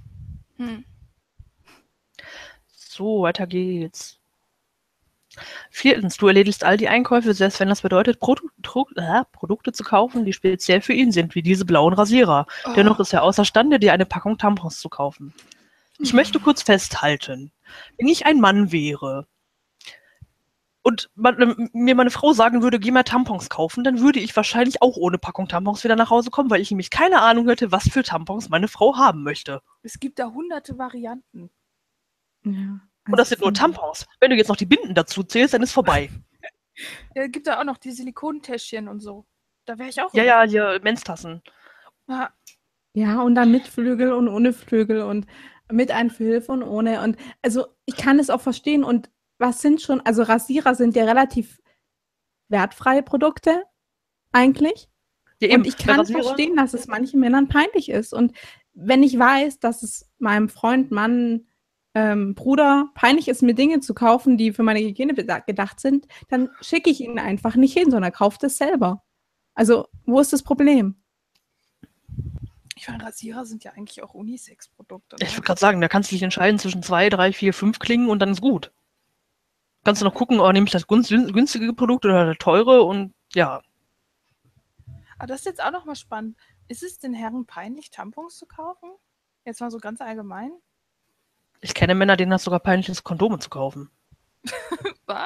So, weiter geht's. 4. Du erledigst all die Einkäufe, selbst wenn das bedeutet, Produkte zu kaufen, die speziell für ihn sind, wie diese blauen Rasierer. Dennoch ist er außerstande, dir eine Packung Tampons zu kaufen. Ich möchte kurz festhalten, wenn ich ein Mann wäre und mir meine Frau sagen würde, geh mal Tampons kaufen, dann würde ich wahrscheinlich auch ohne Packung Tampons wieder nach Hause kommen, weil ich nämlich keine Ahnung hätte, was für Tampons meine Frau haben möchte. Es gibt da hunderte Varianten. Ja, Und das sind nur Tampons. Wenn du jetzt noch die Binden dazu zählst, dann ist vorbei. Ja, gibt da auch noch die Silikontäschchen und so. Da wäre ich auch. Ja, hier Menstassen. Ja, und dann mit Flügel und ohne Flügel und mit Einfüllhilfe und ohne. Und also ich kann es auch verstehen. Und was sind schon, also Rasierer sind ja relativ wertfreie Produkte, eigentlich. Ja, eben. Und ich kann verstehen, dass es manchen Männern peinlich ist. Und wenn ich weiß, dass es meinem Freund, Mann, Bruder peinlich ist, mir Dinge zu kaufen, die für meine Hygiene gedacht sind, dann schicke ich ihn einfach nicht hin, sondern kauft es selber. Also, wo ist das Problem? Ich meine, Rasierer sind ja eigentlich auch Unisex-Produkte. Ich würde gerade sagen, da kannst du dich entscheiden zwischen 2, 3, 4, 5 Klingen und dann ist gut. Kannst du noch gucken, nehme ich das günstige Produkt oder das teure und ja. Aber das ist jetzt auch nochmal spannend. Ist es den Herren peinlich, Tampons zu kaufen? Jetzt mal so ganz allgemein. Ich kenne Männer, denen das sogar peinlich ist, Kondome zu kaufen. Was?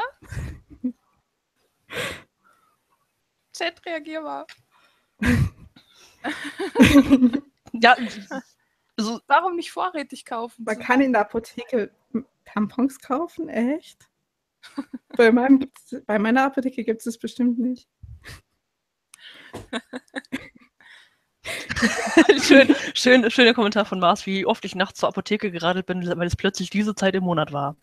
Chat, reagier mal. Ja, also, warum nicht vorrätig kaufen? Man kann in der Apotheke Tampons kaufen, echt? Bei meiner Apotheke gibt es das bestimmt nicht. Schöner Kommentar von Mars, wie oft ich nachts zur Apotheke geradelt bin, weil es plötzlich diese Zeit im Monat war.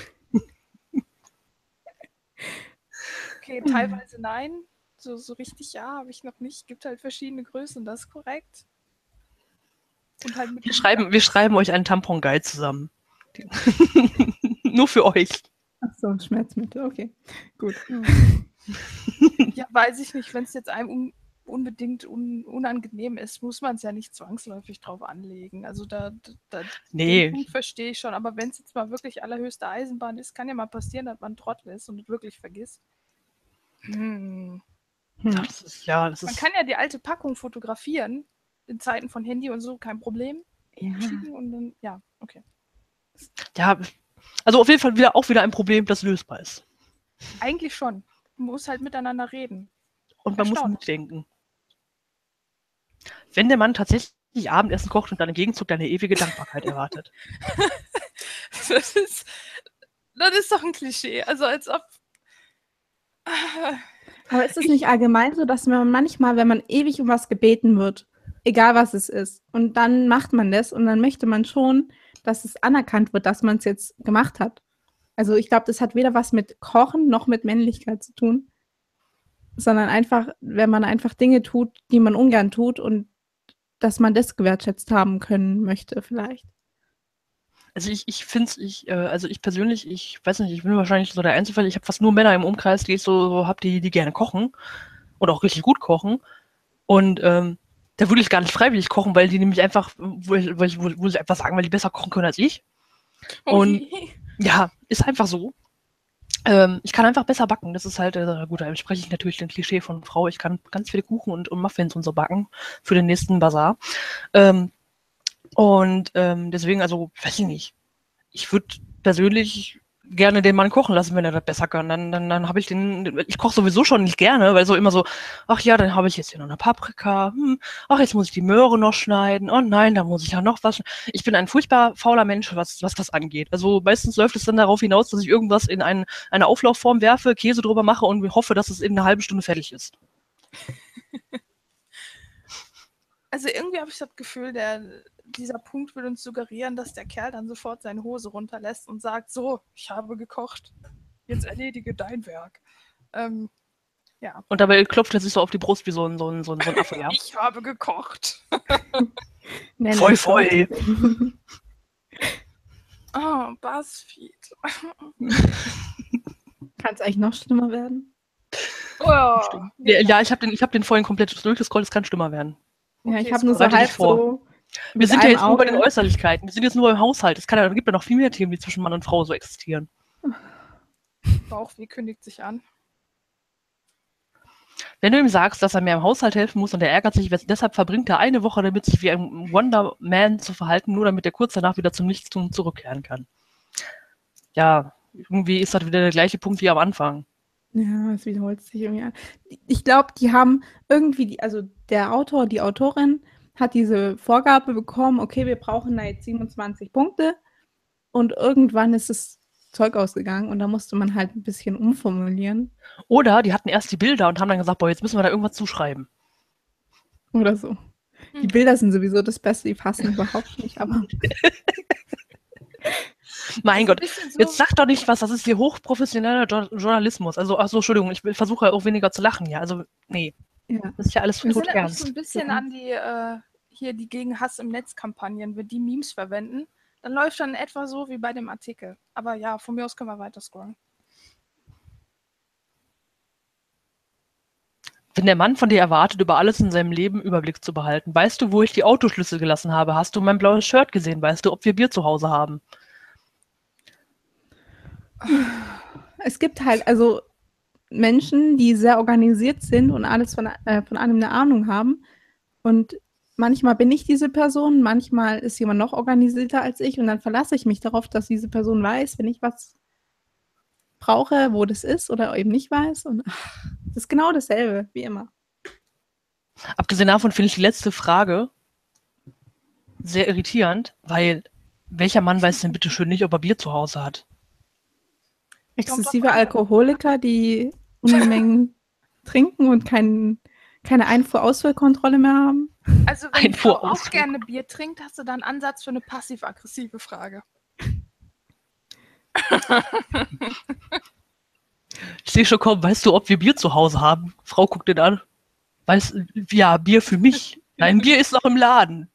Okay, teilweise nein. So richtig ja, habe ich noch nicht. Gibt halt verschiedene Größen, das ist korrekt. Und halt mit Wir schreiben euch einen Tampon-Guide zusammen. Nur für euch. Ach so, ein Schmerzmittel, okay. Gut. Ja, weiß ich nicht. Wenn es jetzt einem unbedingt unangenehm ist, muss man es ja nicht zwangsläufig drauf anlegen. Also Nee. den Punkt verstehe ich schon. Aber wenn es jetzt mal wirklich allerhöchste Eisenbahn ist, kann ja mal passieren, dass man ein Trottel ist und es wirklich vergisst. Das ist, Man kann ja die alte Packung fotografieren, in Zeiten von Handy und so, kein Problem. Ja. Schicken und dann, ja, okay. Ja, also auf jeden Fall wieder ein Problem, das lösbar ist. Eigentlich schon. Man muss halt miteinander reden. Und man muss mitdenken. Wenn der Mann tatsächlich Abendessen kocht und dann im Gegenzug deine ewige Dankbarkeit erwartet. Das ist doch ein Klischee. Also als ob... Aber ist es nicht allgemein so, dass man manchmal, wenn man ewig um was gebeten wird, egal was es ist, und dann macht man das und dann möchte man schon, dass es anerkannt wird, dass man es jetzt gemacht hat. Also ich glaube, das hat weder was mit Kochen noch mit Männlichkeit zu tun, sondern einfach, wenn man einfach Dinge tut, die man ungern tut und dass man das gewertschätzt haben können möchte vielleicht. Also ich persönlich, ich weiß nicht, ich bin wahrscheinlich so der Einzelfall, ich habe fast nur Männer im Umkreis, die ich so habe, die gerne kochen und auch richtig gut kochen. Und da würde ich gar nicht freiwillig kochen, weil die nämlich einfach, wo sie einfach sagen, weil die besser kochen können als ich. Und ja, ist einfach so. Ich kann einfach besser backen. Das ist halt, gut, da spreche ich natürlich den Klischee von Frau. Ich kann ganz viele Kuchen und Muffins und so backen für den nächsten Bazar. Deswegen, also, weiß ich nicht. Ich würde persönlich gerne den Mann kochen lassen, wenn er das besser kann. Dann habe ich ich koche sowieso schon nicht gerne, weil so immer so, ach ja, dann habe ich jetzt hier noch eine Paprika, ach, jetzt muss ich die Möhre noch schneiden, oh nein, da muss ich ja noch waschen. Ich bin ein furchtbar fauler Mensch, was das angeht. Also meistens läuft es dann darauf hinaus, dass ich irgendwas in eine Auflaufform werfe, Käse drüber mache und hoffe, dass es in einer halben Stunde fertig ist. Also irgendwie habe ich das Gefühl, dieser Punkt will uns suggerieren, dass der Kerl dann sofort seine Hose runterlässt und sagt, so, ich habe gekocht, jetzt erledige dein Werk. Ja. Und dabei klopft er sich so auf die Brust wie so ein Affe, ja. Ich habe gekocht. Voll. Oh, BuzzFeed. Kann es eigentlich noch schlimmer werden? Oh, ja, ich hab den vorhin komplett durchgescrollt, es kann schlimmer werden. Ja, okay, ich habe nur so halb so. Wir sind ja jetzt nur bei den Äußerlichkeiten. Wir sind jetzt nur beim Haushalt. Es gibt ja noch viel mehr Themen, die zwischen Mann und Frau so existieren. Bauchweh kündigt sich an. Wenn du ihm sagst, dass er mir im Haushalt helfen muss und er ärgert sich, deshalb verbringt er eine Woche damit, sich wie ein Wonder Man zu verhalten, nur damit er kurz danach wieder zum Nichtstun zurückkehren kann. Ja, irgendwie ist das wieder der gleiche Punkt wie am Anfang. Ja, es wiederholt sich irgendwie an. Ich glaube, die haben irgendwie, also der Autor, die Autorin hat diese Vorgabe bekommen, okay, wir brauchen da jetzt 27 Punkte und irgendwann ist das Zeug ausgegangen und da musste man halt ein bisschen umformulieren. Oder die hatten erst die Bilder und haben dann gesagt, boah, jetzt müssen wir da irgendwas zuschreiben. Oder so. Die Bilder sind sowieso das Beste, die passen überhaupt nicht, aber... Mein Gott, jetzt sag doch nicht was, das ist hier hochprofessioneller Journalismus. Also, achso, Entschuldigung, ich versuche auch weniger zu lachen, ja. Also, nee. Ja. Das ist ja alles tot erinnert ernst. mich so ein bisschen an die gegen Hass im Netz-Kampagnen, wenn die Memes verwenden, dann läuft dann etwa so wie bei dem Artikel. Aber ja, von mir aus können wir weiter scrollen. Wenn der Mann von dir erwartet, über alles in seinem Leben Überblick zu behalten, weißt du, wo ich die Autoschlüssel gelassen habe? Hast du mein blaues Shirt gesehen? Weißt du, ob wir Bier zu Hause haben? Es gibt halt also Menschen, die sehr organisiert sind und alles von allem eine Ahnung haben. Und manchmal bin ich diese Person, manchmal ist jemand noch organisierter als ich und dann verlasse ich mich darauf, dass diese Person weiß, wenn ich was brauche, wo das ist oder eben nicht weiß. Und das ist genau dasselbe, wie immer. Abgesehen davon finde ich die letzte Frage sehr irritierend, weil welcher Mann weiß denn bitte schön nicht, ob er Bier zu Hause hat? Exzessive Alkoholiker, die Unmengen trinken und keine Einfuhr-Ausfuhrkontrolle mehr haben. Also wenn die Frau auch gerne Bier trinkt, hast du dann einen Ansatz für eine passiv-aggressive Frage. Ich sehe schon kommen, weißt du, ob wir Bier zu Hause haben? Frau guckt den an. Ja, Bier für mich. Nein, Bier ist noch im Laden.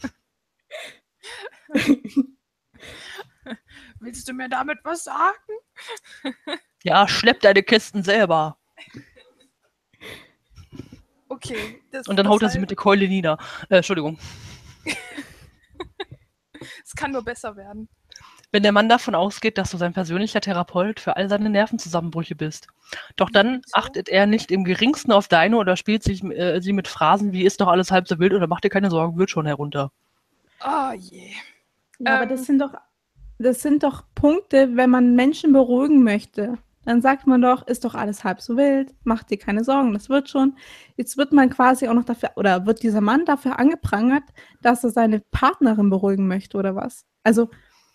Willst du mir damit was sagen? Ja, schlepp deine Kisten selber. Okay. Und dann haut er sie mit der Keule nieder. Entschuldigung. Es kann nur besser werden. Wenn der Mann davon ausgeht, dass du sein persönlicher Therapeut für all seine Nervenzusammenbrüche bist. Doch dann achtet er nicht im geringsten auf deine oder spielt sie mit Phrasen wie ist doch alles halb so wild oder mach dir keine Sorgen, wird schon herunter. Oh je. Ja, aber das sind doch Punkte, wenn man Menschen beruhigen möchte. Dann sagt man doch, ist doch alles halb so wild, mach dir keine Sorgen, das wird schon. Jetzt wird man quasi auch noch dafür, oder wird dieser Mann dafür angeprangert, dass er seine Partnerin beruhigen möchte, oder was? Also.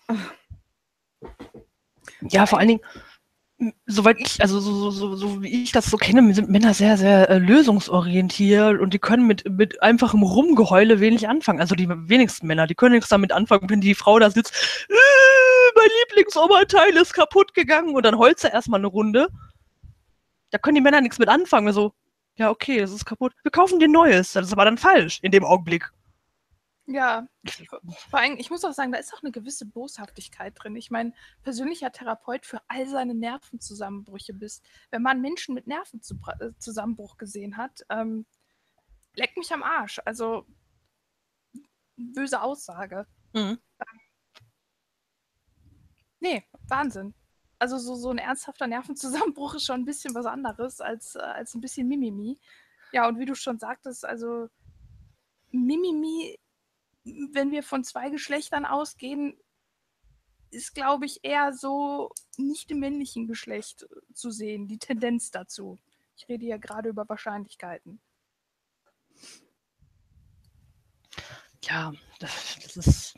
Ja, vor allen Dingen, soweit ich, also so wie ich das so kenne, sind Männer sehr, sehr lösungsorientiert und die können mit einfachem Rumgeheule wenig anfangen. Also die wenigsten Männer, die können nichts damit anfangen, wenn die Frau da sitzt, mein Lieblingsoberteil ist kaputt gegangen und dann heult sie erstmal eine Runde. Da können die Männer nichts mit anfangen. So, ja, okay, das ist kaputt. Wir kaufen dir Neues. Das ist aber dann falsch in dem Augenblick. Ja, vor allem, ich muss auch sagen, da ist auch eine gewisse Boshaftigkeit drin. Ich meine, persönlicher Therapeut für all seine Nervenzusammenbrüche bist. Wenn man Menschen mit Nervenzusammenbruch gesehen hat, leck mich am Arsch. Also, böse Aussage. Mhm. Nee, Wahnsinn. Also so ein ernsthafter Nervenzusammenbruch ist schon ein bisschen was anderes als ein bisschen Mimimi. Ja, und wie du schon sagtest, also Mimimi, wenn wir von 2 Geschlechtern ausgehen, ist, glaube ich, eher so nicht im männlichen Geschlecht zu sehen, die Tendenz dazu. Ich rede ja gerade über Wahrscheinlichkeiten. Ja, das ist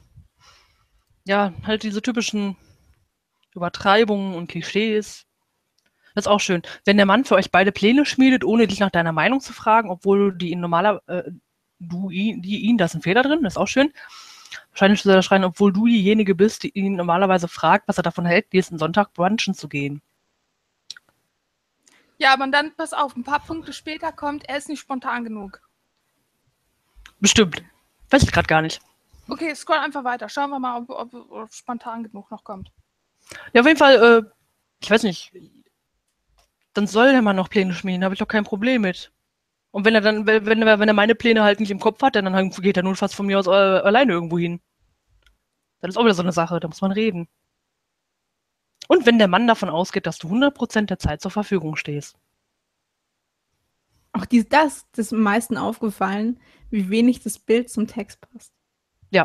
ja halt diese typischen Übertreibungen und Klischees. Das ist auch schön. Wenn der Mann für euch beide Pläne schmiedet, ohne dich nach deiner Meinung zu fragen, obwohl die ihn da ist ein Fehler drin, das ist auch schön. Wahrscheinlich soll er schreien, obwohl du diejenige bist, die ihn normalerweise fragt, was er davon hält, nächsten Sonntag brunchen zu gehen. Ja, aber dann, pass auf, ein paar Punkte später kommt, er ist nicht spontan genug. Bestimmt. Weiß ich gerade gar nicht. Okay, scroll einfach weiter. Schauen wir mal, ob spontan genug noch kommt. Ja, auf jeden Fall, ich weiß nicht, dann soll der Mann noch Pläne schmieden, da habe ich doch kein Problem mit. Und wenn er meine Pläne halt nicht im Kopf hat, dann geht er nun fast von mir aus alleine irgendwo hin. Das ist auch wieder so eine Sache, da muss man reden. Und wenn der Mann davon ausgeht, dass du 100% der Zeit zur Verfügung stehst. Auch das ist am meisten aufgefallen, wie wenig das Bild zum Text passt. Ja.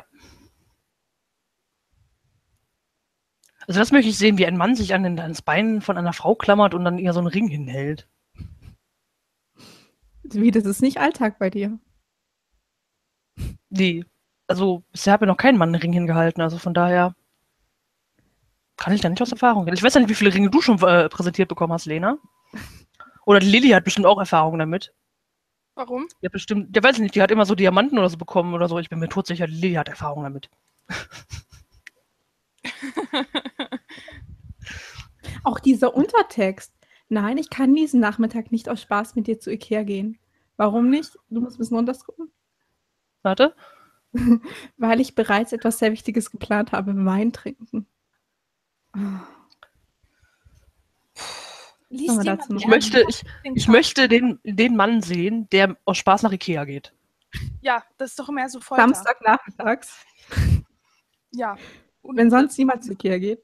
Also das möchte ich sehen, wie ein Mann sich an das Bein von einer Frau klammert und dann ihr so einen Ring hinhält. Wie, das ist nicht Alltag bei dir. Nee. Also bisher habe ich noch keinen Mann einen Ring hingehalten, also von daher kann ich da nicht aus Erfahrung reden. Ich weiß ja nicht, wie viele Ringe du schon präsentiert bekommen hast, Lena. Oder die Lilly hat bestimmt auch Erfahrung damit. Warum? Die hat bestimmt, weiß ich nicht, die hat immer so Diamanten oder so bekommen oder so. Ich bin mir todsicher, die Lilly hat Erfahrung damit. Auch dieser Untertext. Nein, ich kann diesen Nachmittag nicht aus Spaß mit dir zu Ikea gehen. Warum nicht? Du musst ein bisschen runterscrollen. Warte. Weil ich bereits etwas sehr Wichtiges geplant habe, Wein trinken. Ich möchte den Mann sehen, der aus Spaß nach Ikea geht. Ja, das ist doch mehr so Folter. Samstagnachmittags. Ja. Und wenn sonst niemand zu Ikea geht.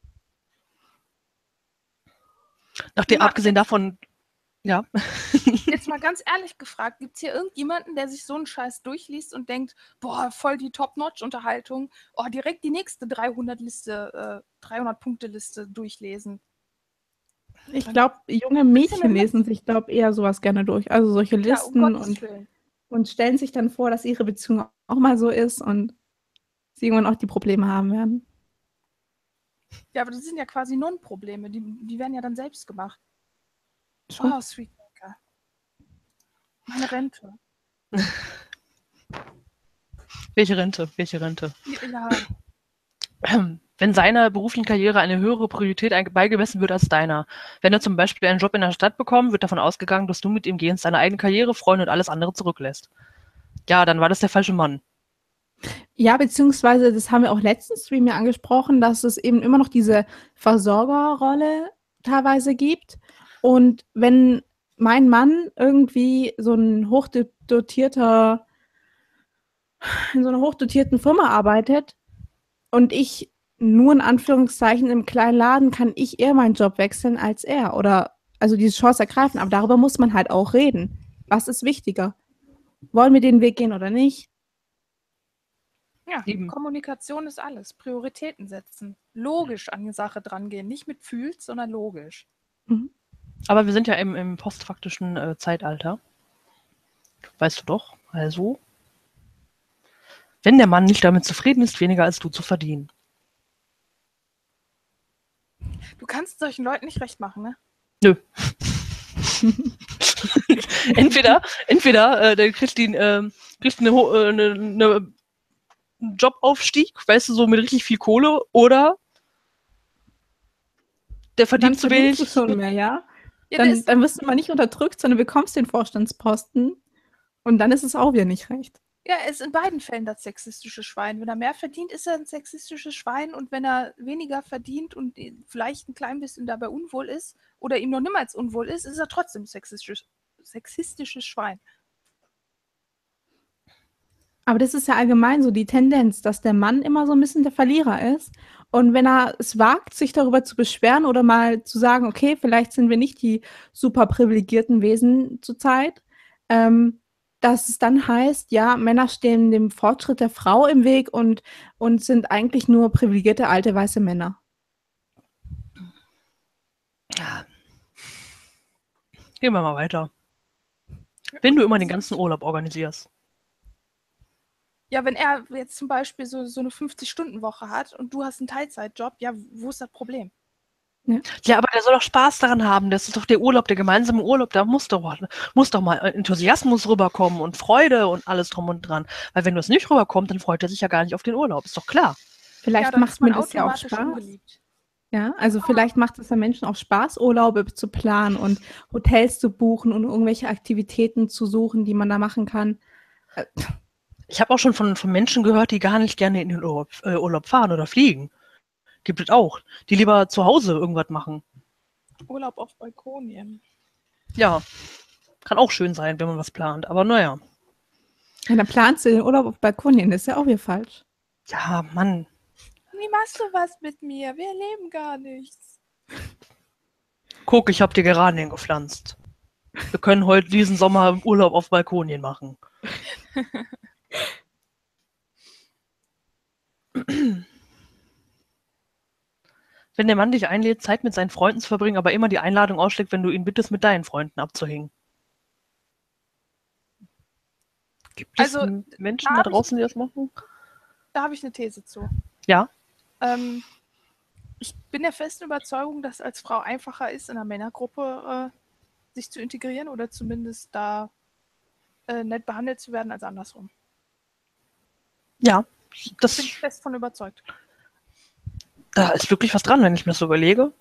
Abgesehen davon, ja. Jetzt mal ganz ehrlich gefragt, gibt es hier irgendjemanden, der sich so einen Scheiß durchliest und denkt, boah, voll die Top-Notch-Unterhaltung, oh, direkt die nächste 300-Punkte-Liste durchlesen? Ich glaube, junge Mädchen lesen sich, eher sowas gerne durch. Also solche Listen und stellen sich dann vor, dass ihre Beziehung auch mal so ist und sie irgendwann auch die Probleme haben werden. Ja, aber das sind ja quasi Non-Probleme. Die werden ja dann selbst gemacht. Schon. Oh, Sweetmaker. Meine Rente. Welche Rente? Welche Rente? Ja, Wenn seiner beruflichen Karriere eine höhere Priorität beigemessen wird als deiner. Wenn er zum Beispiel einen Job in der Stadt bekommt, wird davon ausgegangen, dass du mit ihm gehend seine eigene Karriere, Freunde und alles andere zurücklässt. Ja, dann war das der falsche Mann. Ja, beziehungsweise, das haben wir auch letzten Stream ja angesprochen, dass es eben immer noch diese Versorgerrolle teilweise gibt. Und wenn mein Mann irgendwie so ein hochdotierter, in so einer hochdotierten Firma arbeitet und ich nur in Anführungszeichen im kleinen Laden, kann ich eher meinen Job wechseln als er oder also diese Chance ergreifen. Aber darüber muss man halt auch reden. Was ist wichtiger? Wollen wir den Weg gehen oder nicht? ja, Eben. Kommunikation ist alles. Prioritäten setzen. Logisch an die Sache drangehen. Nicht mit fühlt, sondern logisch. Mhm. Aber wir sind ja im postfaktischen Zeitalter. Weißt du doch. Also, wenn der Mann nicht damit zufrieden ist, weniger als du zu verdienen. Du kannst solchen Leuten nicht recht machen, ne? Nö. entweder der kriegt einen Jobaufstieg, weißt du, so mit richtig viel Kohle, oder der verdient zu wenig. Du schon mehr, ja? Ja, Dann wirst du mal nicht unterdrückt, sondern bekommst den Vorstandsposten und dann ist es auch wieder nicht recht. ja, er ist in beiden Fällen das sexistische Schwein. Wenn er mehr verdient, ist er ein sexistisches Schwein und wenn er weniger verdient und vielleicht ein klein bisschen dabei unwohl ist oder ihm noch niemals unwohl ist er trotzdem sexistisches Schwein. Aber das ist ja allgemein so die Tendenz, dass der Mann immer so ein bisschen der Verlierer ist. Und wenn er es wagt, sich darüber zu beschweren oder mal zu sagen, okay, vielleicht sind wir nicht die super privilegierten Wesen zurzeit, dass es dann heißt, ja, Männer stehen dem Fortschritt der Frau im Weg und sind eigentlich nur privilegierte alte weiße Männer. Ja. Gehen wir mal weiter. Wenn du immer den ganzen Urlaub organisierst. Ja, wenn er jetzt zum Beispiel so eine 50-Stunden-Woche hat und du hast einen Teilzeitjob, ja, wo ist das Problem? Ja, aber der soll doch Spaß daran haben. Das ist doch der Urlaub, der gemeinsame Urlaub. Da muss doch mal Enthusiasmus rüberkommen und Freude und alles drum und dran. Weil wenn das nicht rüberkommt, dann freut er sich ja gar nicht auf den Urlaub. Ist doch klar. Vielleicht dann macht ist man mir das ja auch automatisch Spaß. ungeliebt. Ja, also vielleicht macht es ja Menschen auch Spaß, Urlaube zu planen und Hotels zu buchen und irgendwelche Aktivitäten zu suchen, die man da machen kann. Ich habe auch schon von Menschen gehört, die gar nicht gerne in den Urlaub fahren oder fliegen. Gibt es auch. Die lieber zu Hause irgendwas machen. Urlaub auf Balkonien. Ja, kann auch schön sein, wenn man was plant. Aber naja. Ja, dann planst du den Urlaub auf Balkonien, das ist ja auch wieder falsch. Ja, Mann. Wie machst du was mit mir? Wir erleben gar nichts. Guck, ich habe dir Geranien gepflanzt. Wir können heute diesen Sommer Urlaub auf Balkonien machen. Wenn der Mann dich einlädt, Zeit mit seinen Freunden zu verbringen, aber immer die Einladung ausschlägt, wenn du ihn bittest, mit deinen Freunden abzuhängen. Gibt es Also, Menschen da draußen, die das machen? Da habe ich eine These zu. Ja. Ich bin der festen Überzeugung, dass es als Frau einfacher ist, in einer Männergruppe sich zu integrieren oder zumindest da nett behandelt zu werden als andersrum. Ja, Da bin ich fest von überzeugt. Da ist wirklich was dran, wenn ich mir das so überlege.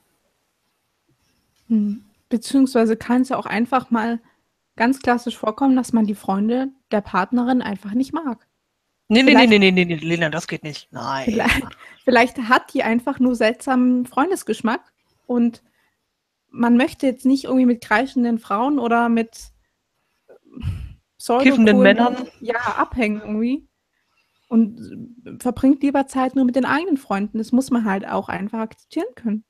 Beziehungsweise kann es ja auch einfach mal ganz klassisch vorkommen, dass man die Freunde der Partnerin einfach nicht mag. Nee, Lena, das geht nicht. Nein. Vielleicht hat die einfach nur seltsamen Freundesgeschmack und man möchte jetzt nicht irgendwie mit kreischenden Frauen oder mit kiffenden Männern abhängen irgendwie und verbringt lieber Zeit nur mit den eigenen Freunden. Das muss man halt auch einfach akzeptieren können.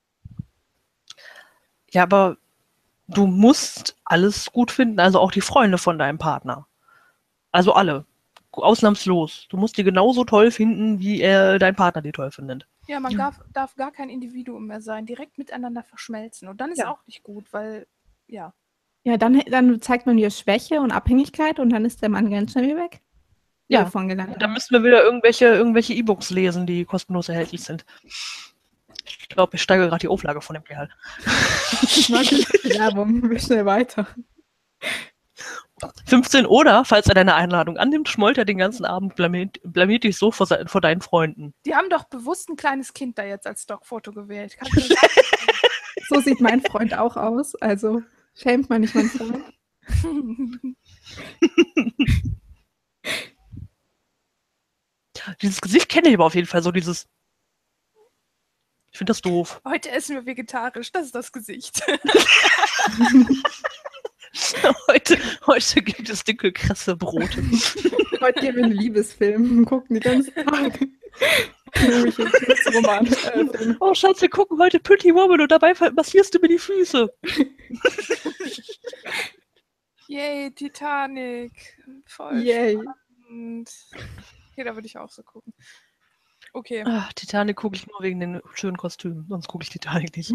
Ja, aber du musst alles gut finden, also auch die Freunde von deinem Partner. Also alle. Ausnahmslos. Du musst die genauso toll finden, wie dein Partner die toll findet. Ja, man darf gar kein Individuum mehr sein, direkt miteinander verschmelzen. Und dann ist auch nicht gut, weil, ja. Ja, dann zeigt man wieder Schwäche und Abhängigkeit und dann ist der Mann ganz schnell wieder weg. Ja, da müssen wir wieder irgendwelche E-Books lesen, die kostenlos erhältlich sind. Ich glaube, ich steigere gerade die Auflage von dem Kerl. Werbung, wir schnell weiter. 15 oder, falls er deine Einladung annimmt, schmollt er den ganzen Abend, blamiert dich so vor deinen Freunden. Die haben doch bewusst ein kleines Kind da jetzt als Stockfoto gewählt. Kannst du So sieht mein Freund auch aus. Also schämt man nicht, mein Freund. Dieses Gesicht kenne ich aber auf jeden Fall, so dieses. Ich finde das doof. Heute essen wir vegetarisch, das ist das Gesicht. Heute gibt es dicke, krasse Brote. Heute gehen wir einen Liebesfilm und gucken die ganzen Tage. Romane. Oh Schatz, wir gucken heute Pretty Woman und dabei massierst du mir die Füße. Yay, Titanic. Voll Yay. spannend. Okay, da würde ich auch so gucken. Okay. Ach, Titanic gucke ich nur wegen den schönen Kostümen, sonst gucke ich Titanic nicht.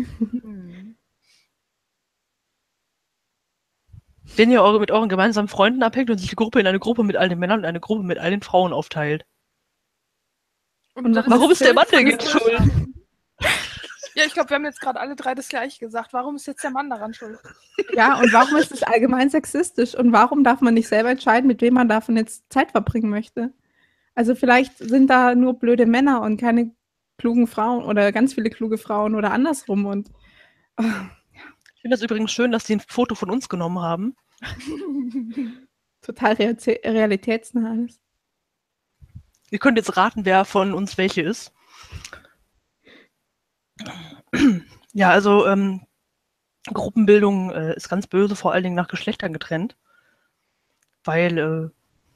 Wenn ihr mit euren gemeinsamen Freunden abhängt und sich die Gruppe in eine Gruppe mit all den Männern und eine Gruppe mit all den Frauen aufteilt. Und Warum ist der Mann denn jetzt schuld? Ja, ich glaube, wir haben jetzt gerade alle drei das Gleiche gesagt. Warum ist jetzt der Mann daran schuld? Ja, und warum ist es allgemein sexistisch? Und warum darf man nicht selber entscheiden, mit wem man davon jetzt Zeit verbringen möchte? Also vielleicht sind da nur blöde Männer und keine klugen Frauen oder ganz viele kluge Frauen oder andersrum. Und ich finde das übrigens schön, dass die ein Foto von uns genommen haben. total realitätsnah alles. Ihr könnt jetzt raten, wer von uns welche ist. Ja, also Gruppenbildung ist ganz böse, vor allen Dingen nach Geschlechtern getrennt. Weil,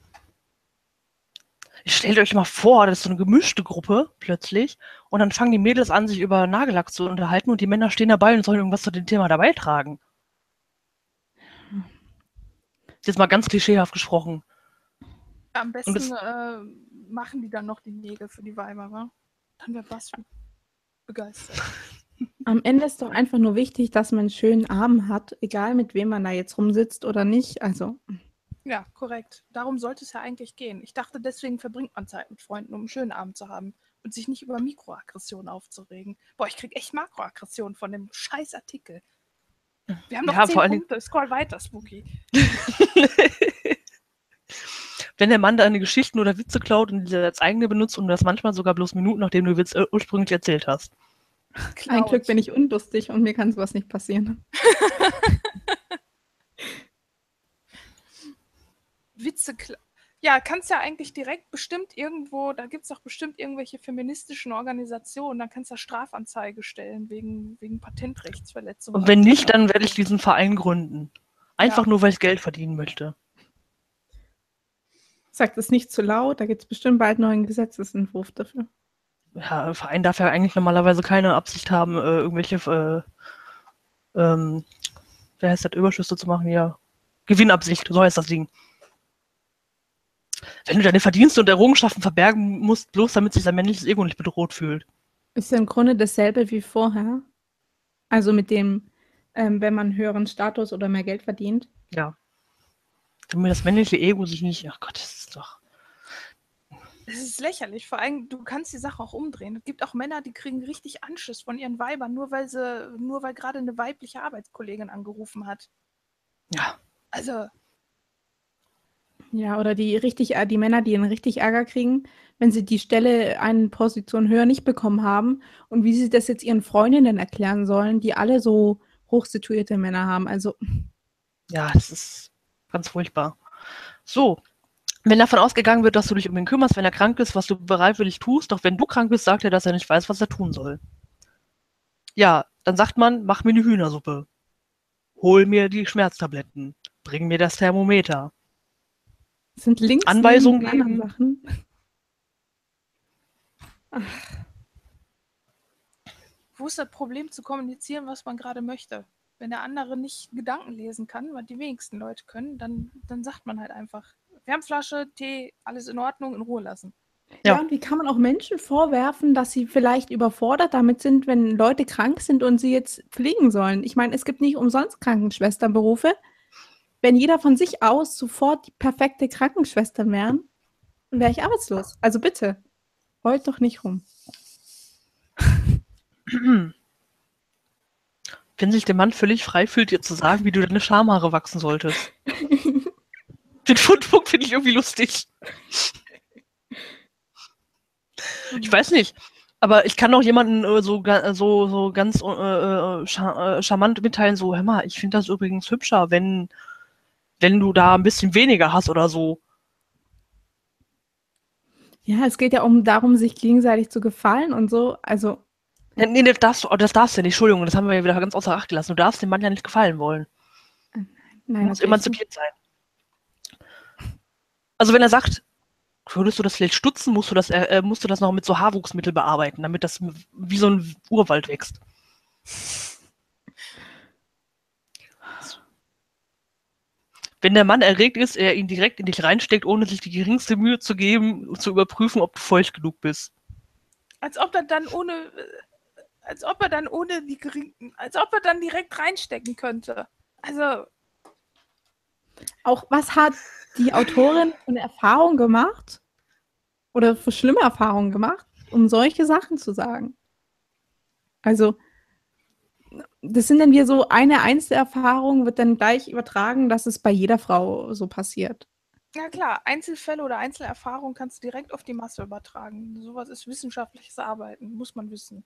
stellt euch mal vor, das ist so eine gemischte Gruppe plötzlich und dann fangen die Mädels an, sich über Nagellack zu unterhalten und die Männer stehen dabei und sollen irgendwas zu dem Thema dabei tragen. Jetzt mal ganz klischeehaft gesprochen. Am besten machen die dann noch die Nägel für die Weiber, wa? Dann wäre was begeistert. Am Ende ist doch einfach nur wichtig, dass man einen schönen Abend hat, egal mit wem man da jetzt rumsitzt oder nicht. Also. Ja, korrekt. Darum sollte es ja eigentlich gehen. Ich dachte, deswegen verbringt man Zeit mit Freunden, um einen schönen Abend zu haben und sich nicht über Mikroaggressionen aufzuregen. Boah, ich krieg echt Makroaggressionen von dem scheiß Artikel. Wir haben doch 10 Punkte. Scroll weiter, Spooky. Wenn der Mann deine Geschichten oder Witze klaut und diese als eigene benutzt und das manchmal sogar bloß Minuten, nachdem du den Witz ursprünglich erzählt hast. Ein Glück bin ich unlustig und mir kann sowas nicht passieren. Witze ja, kannst ja eigentlich direkt bestimmt irgendwo, da gibt es doch bestimmt irgendwelche feministischen Organisationen, da kannst du Strafanzeige stellen wegen Patentrechtsverletzungen. Und wenn nicht, dann werde ich diesen Verein gründen. Einfach nur, weil ich Geld verdienen möchte. Sagt es nicht zu laut, da gibt es bestimmt bald noch einen Gesetzesentwurf dafür. Ja, ein Verein darf ja eigentlich normalerweise keine Absicht haben, irgendwelche, wer heißt das, Überschüsse zu machen? Ja, Gewinnabsicht, so heißt das Ding. Wenn du deine Verdienste und Errungenschaften verbergen musst, bloß damit sich dein männliches Ego nicht bedroht fühlt. Ist ja im Grunde dasselbe wie vorher. Also mit dem, wenn man höheren Status oder mehr Geld verdient. Ja. Damit das männliche Ego sich nicht, ach Gott, das ist doch... Es ist lächerlich, vor allem, du kannst die Sache auch umdrehen. Es gibt auch Männer, die kriegen richtig Anschiss von ihren Weibern, nur weil gerade eine weibliche Arbeitskollegin angerufen hat. Ja. Also... Ja, oder die Männer, die einen richtig Ärger kriegen, wenn sie die Stelle eine Position höher nicht bekommen haben und wie sie das jetzt ihren Freundinnen erklären sollen, die alle so hochsituierte Männer haben. Also ja, das ist ganz furchtbar. So, wenn davon ausgegangen wird, dass du dich um ihn kümmerst, wenn er krank ist, was du bereitwillig tust, doch wenn du krank bist, sagt er, dass er nicht weiß, was er tun soll. Ja, dann sagt man, mach mir eine Hühnersuppe. Hol mir die Schmerztabletten. Bring mir das Thermometer. sind Links Anweisungen neben anderen Sachen. Wo ist das Problem zu kommunizieren, was man gerade möchte? Wenn der andere nicht Gedanken lesen kann, was die wenigsten Leute können, dann sagt man halt einfach, Wärmflasche, Tee, alles in Ordnung, in Ruhe lassen. Ja, und wie kann man auch Menschen vorwerfen, dass sie vielleicht überfordert damit sind, wenn Leute krank sind und sie jetzt pflegen sollen? Ich meine, es gibt nicht umsonst Krankenschwesternberufe. Wenn jeder von sich aus sofort die perfekte Krankenschwestern wären, dann wäre ich arbeitslos. Also bitte, heult doch nicht rum. Wenn sich der Mann völlig frei fühlt, dir zu sagen, wie du deine Schamhaare wachsen solltest. Den Fundpunkt finde ich irgendwie lustig. Ich weiß nicht. Aber ich kann auch jemanden so ganz charmant mitteilen, so, hör mal, ich finde das übrigens hübscher, wenn du da ein bisschen weniger hast oder so. Ja, es geht ja darum, sich gegenseitig zu gefallen und so. Also, Nee, das darfst du nicht, Entschuldigung, das haben wir ja wieder ganz außer Acht gelassen. Du darfst dem Mann ja nicht gefallen wollen. Du nein, musst emanzipiert sein. Also wenn er sagt, würdest du das vielleicht stutzen, musst du das noch mit so Haarwuchsmittel bearbeiten, damit das wie so ein Urwald wächst. Wenn der Mann erregt ist, er ihn direkt in dich reinsteckt, ohne sich die geringste Mühe zu geben, zu überprüfen, ob du feucht genug bist. Als ob er dann direkt reinstecken könnte. Also. Auch was hat die Autorin für eine Erfahrung gemacht? Oder für schlimme Erfahrungen gemacht, um solche Sachen zu sagen? Also, das sind dann so eine Einzelerfahrung, wird dann gleich übertragen, dass es bei jeder Frau so passiert. Ja klar, Einzelfälle oder Einzelerfahrungen kannst du direkt auf die Masse übertragen. Sowas ist wissenschaftliches Arbeiten, muss man wissen.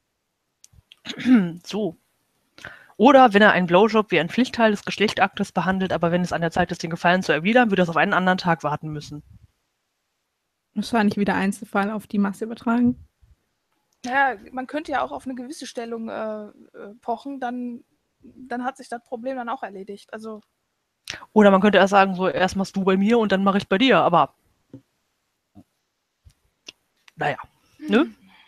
So. Oder wenn er einen Blowjob wie ein Pflichtteil des Geschlechtsaktes behandelt, aber wenn es an der Zeit ist, den Gefallen zu erwidern, würde es auf einen anderen Tag warten müssen. Wahrscheinlich wieder Einzelfall auf die Masse übertragen. Naja, man könnte ja auch auf eine gewisse Stellung pochen, dann hat sich das Problem dann auch erledigt. Also. Oder man könnte erst sagen, so erst machst du bei mir und dann mache ich bei dir, aber naja, ne?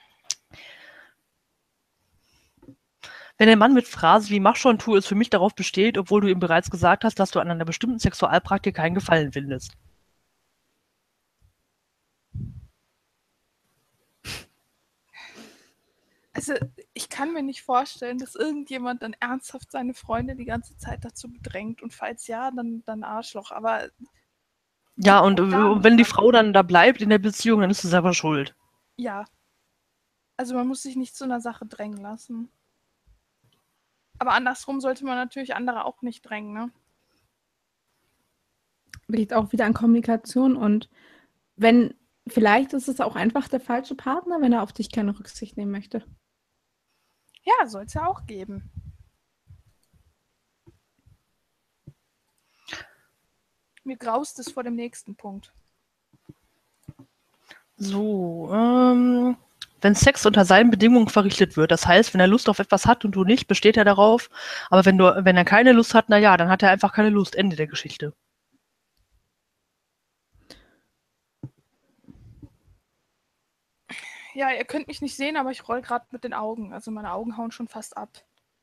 Wenn ein Mann mit Phrasen wie mach schon, tu es für mich darauf besteht, obwohl du ihm bereits gesagt hast, dass du an einer bestimmten Sexualpraktik keinen Gefallen findest. Also, ich kann mir nicht vorstellen, dass irgendjemand dann ernsthaft seine Freunde die ganze Zeit dazu bedrängt. Und falls ja, dann Arschloch. Aber. Ja, und wenn die Frau dann da bleibt in der Beziehung, dann ist sie selber schuld. Ja. Also, man muss sich nicht zu einer Sache drängen lassen. Aber andersrum sollte man natürlich andere auch nicht drängen, ne? Liegt auch wieder an Kommunikation und vielleicht ist es auch einfach der falsche Partner, wenn er auf dich keine Rücksicht nehmen möchte. Ja, soll es ja auch geben. Mir graust es vor dem nächsten Punkt. So, wenn Sex unter seinen Bedingungen verrichtet wird, das heißt, wenn er Lust auf etwas hat und du nicht, besteht er darauf, aber wenn er keine Lust hat, naja, dann hat er einfach keine Lust, Ende der Geschichte. Ja, ihr könnt mich nicht sehen, aber ich roll gerade mit den Augen. Also meine Augen hauen schon fast ab.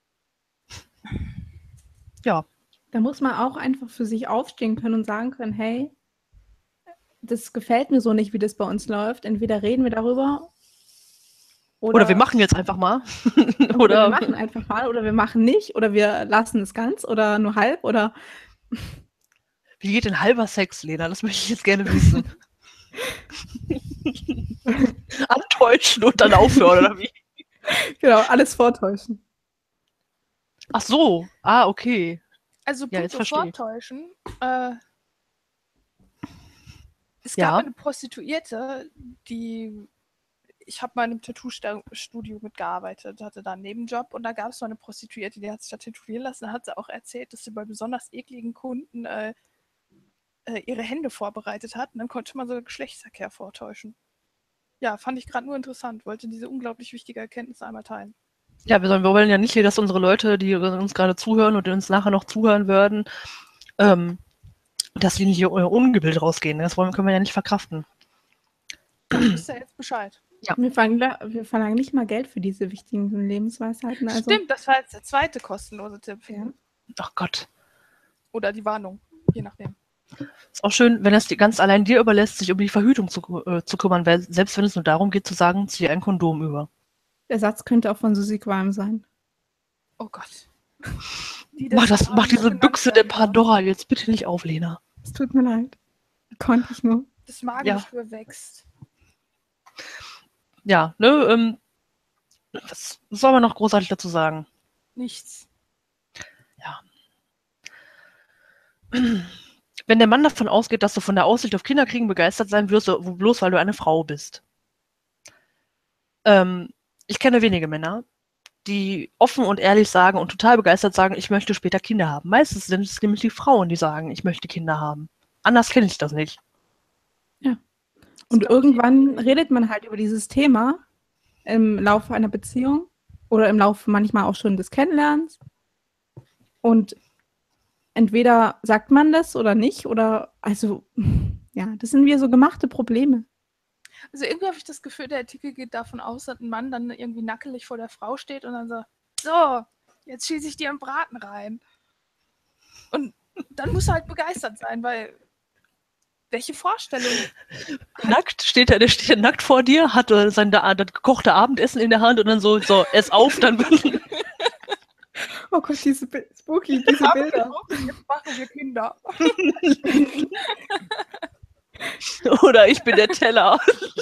Ja. Da muss man auch einfach für sich aufstehen können und sagen können, hey, das gefällt mir so nicht, wie das bei uns läuft. Entweder reden wir darüber oder wir machen jetzt einfach mal. oder wir machen einfach mal oder wir machen nicht oder wir lassen es ganz oder nur halb oder. Wie geht denn halber Sex, Lena? Das möchte ich jetzt gerne wissen. Antäuschen und dann aufhören, oder wie? Genau, alles vortäuschen. Ach so, okay. Also ja, jetzt vortäuschen. Es Ja. gab eine Prostituierte, ich habe mal in einem Tattoo-Studio mitgearbeitet, hatte da einen Nebenjob und da gab es so eine Prostituierte, die hat sich da tätowieren lassen. Da hat sie auch erzählt, dass sie bei besonders ekligen Kunden ihre Hände vorbereitet hat und dann konnte man so Geschlechtsverkehr vortäuschen. Ja, fand ich gerade nur interessant, wollte diese unglaublich wichtige Erkenntnis einmal teilen. Ja, wir wollen ja nicht hier, dass unsere Leute, die uns gerade zuhören und die uns nachher noch zuhören werden, dass die nicht hier ungebildet rausgehen. Das können wir ja nicht verkraften. Ja, wisst ihr jetzt Bescheid. Ja. Wir verlangen nicht mal Geld für diese wichtigen Lebensweisheiten. Also. Stimmt, das war jetzt der zweite kostenlose Tipp. Ja. Ach Gott. Oder die Warnung, je nachdem. Ist auch schön, wenn er es ganz allein dir überlässt, sich um die Verhütung zu kümmern, weil selbst wenn es nur darum geht zu sagen, zieh ein Kondom über. Der Satz könnte auch von Susi Qualm sein. Oh Gott. Mach diese Büchse der Pandora jetzt bitte nicht auf, Lena. Es tut mir leid. Konnte ich nur. Das Magengeschwür wächst. Ja, ne, was soll man noch großartig dazu sagen? Nichts. Ja. wenn der Mann davon ausgeht, dass du von der Aussicht auf Kinderkriegen begeistert sein wirst, bloß weil du eine Frau bist. Ich kenne wenige Männer, die offen und ehrlich sagen und total begeistert sagen, ich möchte später Kinder haben. Meistens sind es nämlich die Frauen, die sagen, ich möchte Kinder haben. Anders kenne ich das nicht. Ja. Und irgendwann redet man halt über dieses Thema im Laufe einer Beziehung oder im Laufe manchmal auch schon des Kennenlernens. Und entweder sagt man das oder nicht, oder, also, ja, das sind wie so gemachte Probleme. Also irgendwie habe ich das Gefühl, der Artikel geht davon aus, dass ein Mann dann irgendwie nackelig vor der Frau steht und dann so, jetzt schieße ich dir einen Braten rein. Und dann muss er halt begeistert sein, weil welche Vorstellung? Nackt steht er nackt vor dir, hat sein das gekochte Abendessen in der Hand und dann so, ess auf, dann Oh Gott, diese spooky, diese Bilder. Jetzt machen wir Kinder. Oder ich bin der Teller.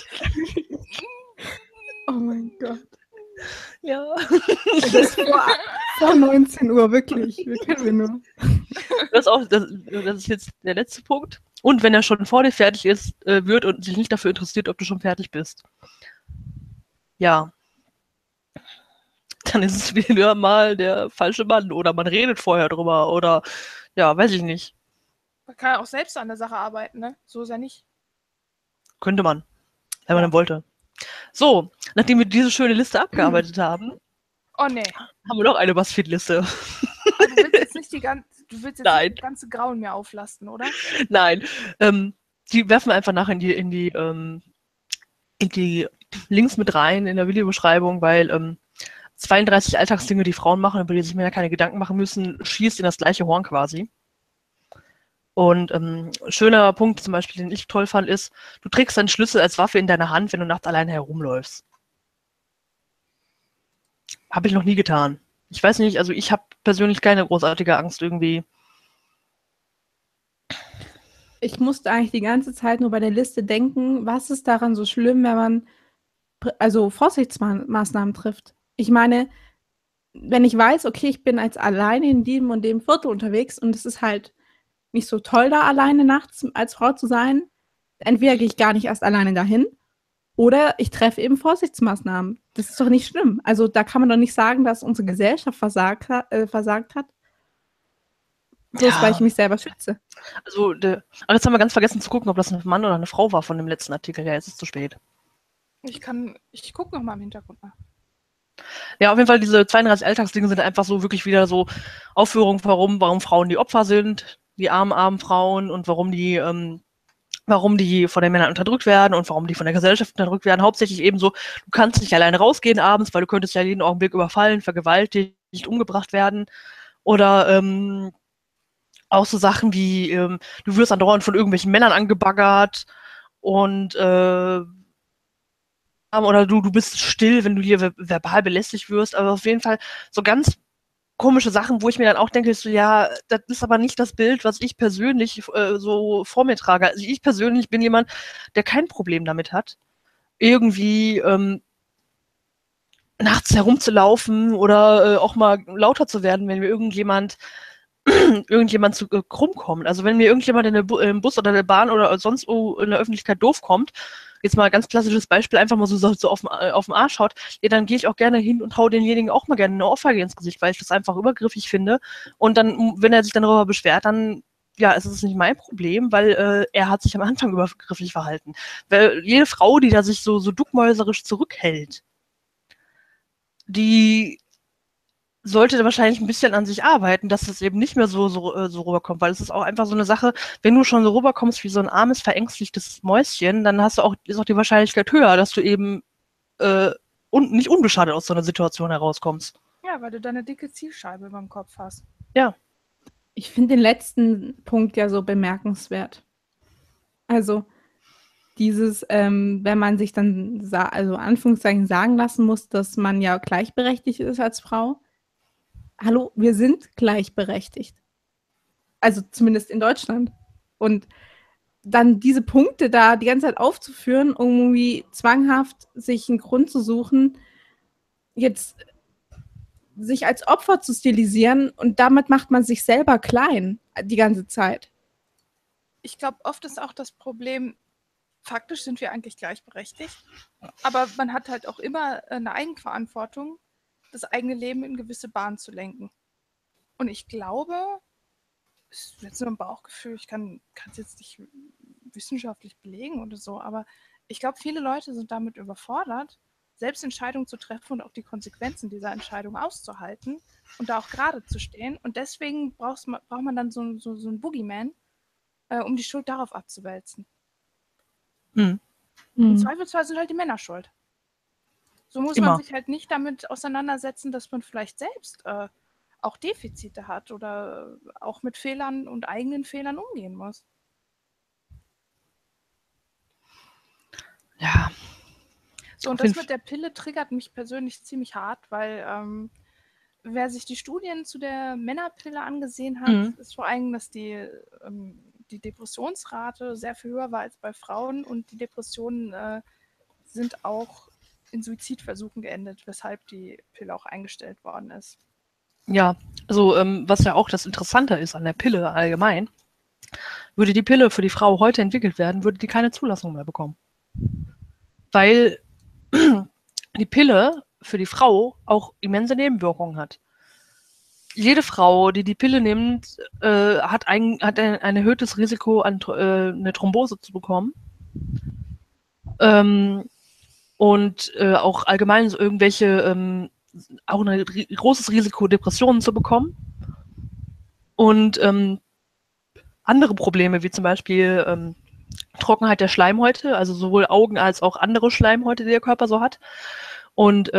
Oh mein Gott. Ja. Das ist vor 19 Uhr, wirklich. Wir können nur. Das ist jetzt der letzte Punkt. Und wenn er schon vor dir fertig ist, wird und sich nicht dafür interessiert, ob du schon fertig bist. Ja. Dann ist es wieder mal der falsche Mann. Oder man redet vorher drüber. Oder, ja, weiß ich nicht. Man kann ja auch selbst an der Sache arbeiten, ne? So ist ja nicht. Könnte man. Wenn man dann wollte. So, nachdem wir diese schöne Liste abgearbeitet haben, oh nee, haben wir noch eine BuzzFeed-Liste. Aber du willst jetzt nicht nicht das ganze Grauen mir auflasten, oder? Nein. Die werfen wir einfach nachher in die Links mit rein in der Videobeschreibung, weil 32 Alltagsdinge, die Frauen machen, über die sich Männer keine Gedanken machen müssen, schießt in das gleiche Horn quasi. Und schöner Punkt zum Beispiel, den ich toll fand, ist, du trägst deinen Schlüssel als Waffe in deiner Hand, wenn du nachts alleine herumläufst. Habe ich noch nie getan. Ich weiß nicht, also ich habe persönlich keine großartige Angst irgendwie. Ich musste eigentlich die ganze Zeit nur bei der Liste denken, was ist daran so schlimm, wenn man Vorsichtsmaßnahmen trifft. Ich meine, wenn ich weiß, okay, ich bin als alleine in dem und dem Viertel unterwegs und es ist halt nicht so toll, da alleine nachts als Frau zu sein, entweder gehe ich gar nicht erst alleine dahin oder ich treffe eben Vorsichtsmaßnahmen. Das ist doch nicht schlimm. Also da kann man doch nicht sagen, dass unsere Gesellschaft versagt hat. Bloß weil ich mich selber schütze. Also, jetzt haben wir ganz vergessen zu gucken, ob das ein Mann oder eine Frau war von dem letzten Artikel. Ja, jetzt ist es zu spät. Ich gucke nochmal im Hintergrund nach. Ja, auf jeden Fall, diese 32 Alltagsdinge sind einfach so wirklich wieder so Aufführungen, warum Frauen die Opfer sind, die armen Frauen und warum die von den Männern unterdrückt werden und warum die von der Gesellschaft unterdrückt werden. Hauptsächlich eben so, du kannst nicht alleine rausgehen abends, weil du könntest ja jeden Augenblick überfallen, vergewaltigt, umgebracht werden. Oder auch so Sachen wie, du wirst andauernd von irgendwelchen Männern angebaggert und oder du bist still, wenn du hier verbal belästigt wirst. Aber auf jeden Fall so ganz komische Sachen, wo ich mir dann auch denke, so, ja, das ist aber nicht das Bild, was ich persönlich so vor mir trage. Also ich persönlich bin jemand, der kein Problem damit hat, irgendwie nachts herumzulaufen oder auch mal lauter zu werden, wenn mir irgendjemand zu krumm kommt. Also wenn mir irgendjemand im Bus oder der Bahn oder sonst wo in der Öffentlichkeit doof kommt, jetzt mal ein ganz klassisches Beispiel, einfach mal so auf den Arsch haut, ja, dann gehe ich auch gerne hin und hau denjenigen auch mal gerne eine Ohrfeige ins Gesicht, weil ich das einfach übergriffig finde. Und dann, wenn er sich dann darüber beschwert, dann ja, es ist nicht mein Problem, weil er hat sich am Anfang übergriffig verhalten. Weil jede Frau, die da sich so duckmäuserisch zurückhält, die sollte wahrscheinlich ein bisschen an sich arbeiten, dass es eben nicht mehr so rüberkommt, weil es ist auch einfach so eine Sache, wenn du schon so rüberkommst wie so ein armes, verängstigtes Mäuschen, dann ist auch die Wahrscheinlichkeit höher, dass du eben nicht unbeschadet aus so einer Situation herauskommst. Ja, weil du deine dicke Zielscheibe über dem Kopf hast. Ja. Ich finde den letzten Punkt ja so bemerkenswert. Also dieses, wenn man sich dann, also Anführungszeichen sagen lassen muss, dass man ja gleichberechtigt ist als Frau. Hallo, wir sind gleichberechtigt. Also zumindest in Deutschland. Und dann diese Punkte da die ganze Zeit aufzuführen, um irgendwie zwanghaft sich einen Grund zu suchen, jetzt sich als Opfer zu stilisieren und damit macht man sich selber klein die ganze Zeit. ich glaube, oft ist auch das Problem, faktisch sind wir eigentlich gleichberechtigt, aber man hat halt auch immer eine Eigenverantwortung, das eigene Leben in gewisse Bahnen zu lenken. Und ich glaube, es ist jetzt nur ein Bauchgefühl, ich kann es jetzt nicht wissenschaftlich belegen oder so, aber ich glaube, viele Leute sind damit überfordert, selbst Entscheidungen zu treffen und auch die Konsequenzen dieser Entscheidung auszuhalten und da auch gerade zu stehen. Und deswegen braucht man dann so einen Boogeyman, um die Schuld darauf abzuwälzen. Hm. Im Zweifelsfall sind halt die Männer schuld. So muss Immer. man sich halt nicht damit auseinandersetzen, dass man vielleicht selbst auch Defizite hat oder auch mit Fehlern und eigenen Fehlern umgehen muss. Ja. So, und das mit der Pille triggert mich persönlich ziemlich hart, weil wer sich die Studien zu der Männerpille angesehen hat, ist vor allem, dass die Depressionsrate sehr viel höher war als bei Frauen und die Depressionen sind auch in Suizidversuchen geendet, weshalb die Pille auch eingestellt worden ist. Ja, also was ja auch das Interessante ist an der Pille allgemein, würde die Pille für die Frau heute entwickelt werden, würde die keine Zulassung mehr bekommen. Weil die Pille für die Frau auch immense Nebenwirkungen hat. Jede Frau, die die Pille nimmt, hat ein erhöhtes Risiko, eine Thrombose zu bekommen. Und auch allgemein so irgendwelche, auch ein großes Risiko, Depressionen zu bekommen. Und andere Probleme, wie zum Beispiel Trockenheit der Schleimhäute, also sowohl Augen als auch andere Schleimhäute, die der Körper so hat. Und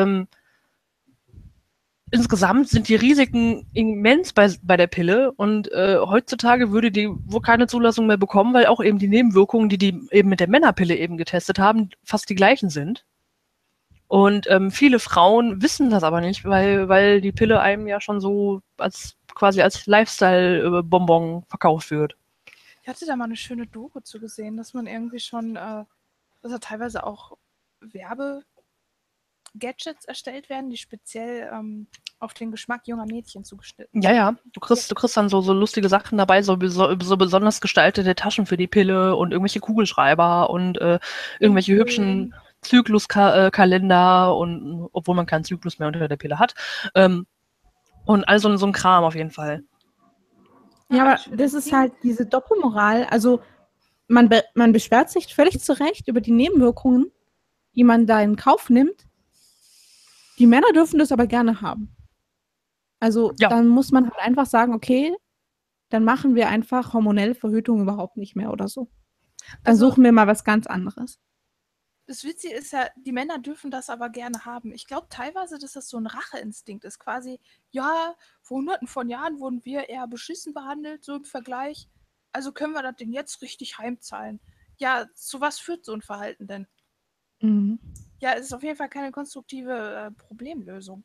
insgesamt sind die Risiken immens bei der Pille und heutzutage würde die wohl keine Zulassung mehr bekommen, weil auch eben die Nebenwirkungen, die eben mit der Männerpille eben getestet haben, fast die gleichen sind. Und viele Frauen wissen das aber nicht, weil die Pille einem ja schon so quasi als Lifestyle-Bonbon verkauft wird. Ich hatte da mal eine schöne Doku zu gesehen, dass man irgendwie schon, dass teilweise auch Werbe-Gadgets erstellt werden, die speziell auf den Geschmack junger Mädchen zugeschnitten sind. Ja, du kriegst dann so lustige Sachen dabei, so besonders gestaltete Taschen für die Pille und irgendwelche Kugelschreiber und irgendwelche hübschen Zykluskalender und obwohl man keinen Zyklus mehr unter der Pille hat. Und also so ein Kram auf jeden Fall. Ja, aber das ist halt diese Doppelmoral. Also man beschwert sich völlig zu Recht über die Nebenwirkungen, die man da in Kauf nimmt. Die Männer dürfen das aber gerne haben. Also dann muss man halt einfach sagen, okay, dann machen wir einfach hormonelle Verhütung überhaupt nicht mehr oder so. Dann suchen wir mal was ganz anderes. Das Witzige ist ja, die Männer dürfen das aber gerne haben. Ich glaube teilweise, dass das so ein Racheinstinkt ist. Quasi, ja, vor Hunderten von Jahren wurden wir eher beschissen behandelt, so im Vergleich. Also können wir das denn jetzt richtig heimzahlen. Ja, zu was führt so ein Verhalten denn? Mhm. Ja, es ist auf jeden Fall keine konstruktive Problemlösung.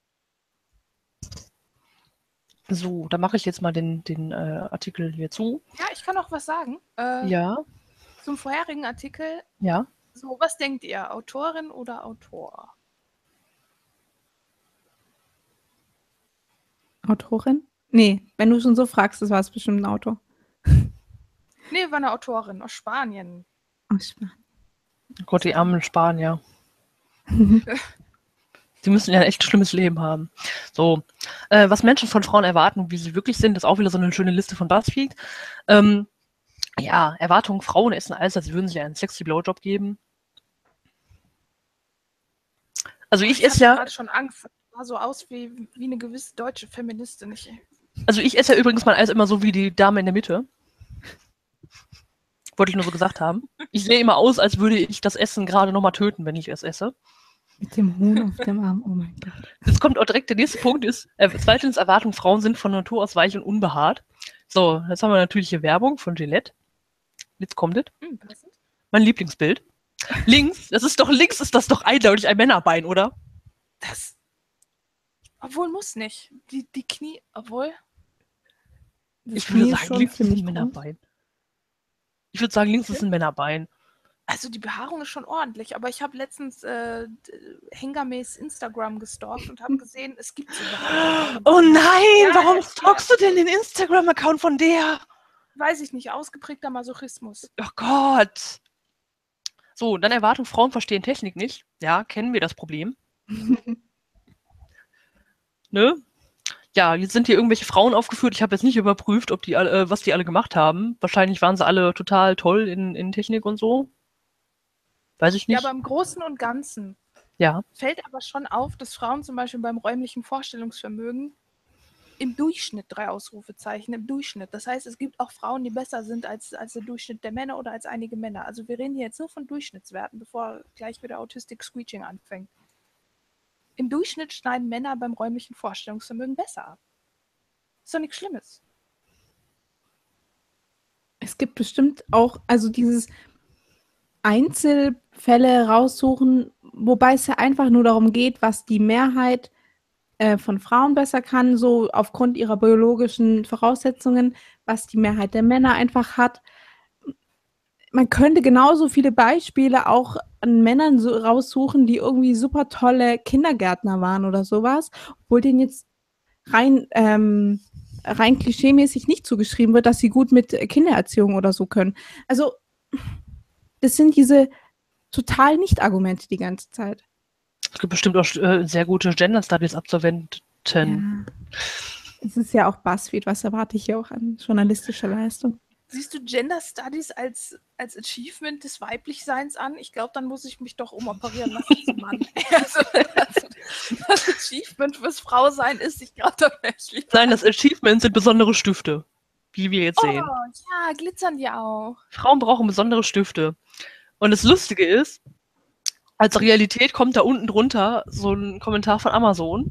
So, da mache ich jetzt mal den Artikel hier zu. Ja, ich kann auch was sagen. Ja. Zum vorherigen Artikel. Ja. So, was denkt ihr? Autorin oder Autor? Autorin? Nee, wenn du schon so fragst, das war es bestimmt ein Autor. Nee, war eine Autorin aus Spanien. Aus Spanien. Oh Gott, die armen Spanier. Sie müssen ja ein echt schlimmes Leben haben. So, was Menschen von Frauen erwarten, wie sie wirklich sind, ist auch wieder so eine schöne Liste von BuzzFeed. Ja, Erwartungen, Frauen essen alles, als würden sie einen sexy Blowjob geben. Also ich esse ja... Ich hatte schon Angst. Das sah so aus wie eine gewisse deutsche Feministin. Also ich esse ja übrigens mal alles immer so wie die Dame in der Mitte. Wollte ich nur so gesagt haben. Ich sehe immer aus, als würde ich das Essen gerade nochmal töten, wenn ich es esse. Mit dem Huhn auf dem Arm, oh mein Gott. Jetzt kommt auch direkt der nächste Punkt, ist, zweitens, Erwartung, Frauen sind von Natur aus weich und unbehaart. So, jetzt haben wir natürlich hier Werbung von Gillette. Jetzt kommt es. Mein Lieblingsbild. Links ist das doch eindeutig ein Männerbein, oder? Obwohl, muss nicht. Die Knie, obwohl... Ich würde sagen, links ist ein Männerbein. Ich würde sagen, links ist ein Männerbein. Also die Behaarung ist schon ordentlich, aber ich habe letztens Hengames Instagram gestalkt und habe gesehen, es gibt so Behaarung. Oh nein, warum stalkst du denn den Instagram-Account von der? weiß ich nicht, ausgeprägter Masochismus. Oh Gott. So, dann Erwartung, Frauen verstehen Technik nicht. Ja, kennen wir das Problem. Ne? Ja, jetzt sind hier irgendwelche Frauen aufgeführt. Ich habe jetzt nicht überprüft, ob die alle, was die alle gemacht haben. Wahrscheinlich waren sie alle total toll in Technik und so. Weiß ich Ja, nicht. aber im Großen und Ganzen Ja. fällt aber schon auf, dass Frauen zum Beispiel beim räumlichen Vorstellungsvermögen im Durchschnitt 3 Ausrufezeichen, im Durchschnitt. Das heißt, es gibt auch Frauen, die besser sind als der Durchschnitt der Männer oder als einige Männer. Also wir reden hier jetzt nur von Durchschnittswerten, bevor gleich wieder Autistic Screeching anfängt. Im Durchschnitt schneiden Männer beim räumlichen Vorstellungsvermögen besser ab. Ist doch nichts Schlimmes. Es gibt bestimmt auch, also dieses Einzelfälle raussuchen, wobei es ja einfach nur darum geht, was die Mehrheit von Frauen besser kann, so aufgrund ihrer biologischen Voraussetzungen, was die Mehrheit der Männer einfach hat. Man könnte genauso viele Beispiele auch an Männern so raussuchen, die irgendwie super tolle Kindergärtner waren oder sowas, obwohl denen jetzt rein klischeemäßig nicht zugeschrieben wird, dass sie gut mit Kindererziehung oder so können. Also das sind diese total Nicht-Argumente die ganze Zeit. Es gibt bestimmt auch sehr gute Gender Studies Absolventen. Ja. Es ist ja auch BuzzFeed, was erwarte ich hier auch an journalistischer Leistung? Siehst du Gender Studies als Achievement des Weiblichseins an? Ich glaube, dann muss ich mich doch umoperieren lassen zum Mann. Also, das Achievement fürs Frausein ist, ich glaube, da wäre ich lieber. Nein, das Achievement sind besondere Stifte, wie wir jetzt sehen. Ja, glitzern die auch. Frauen brauchen besondere Stifte. Und das Lustige ist, als Realität kommt da unten drunter so ein Kommentar von Amazon.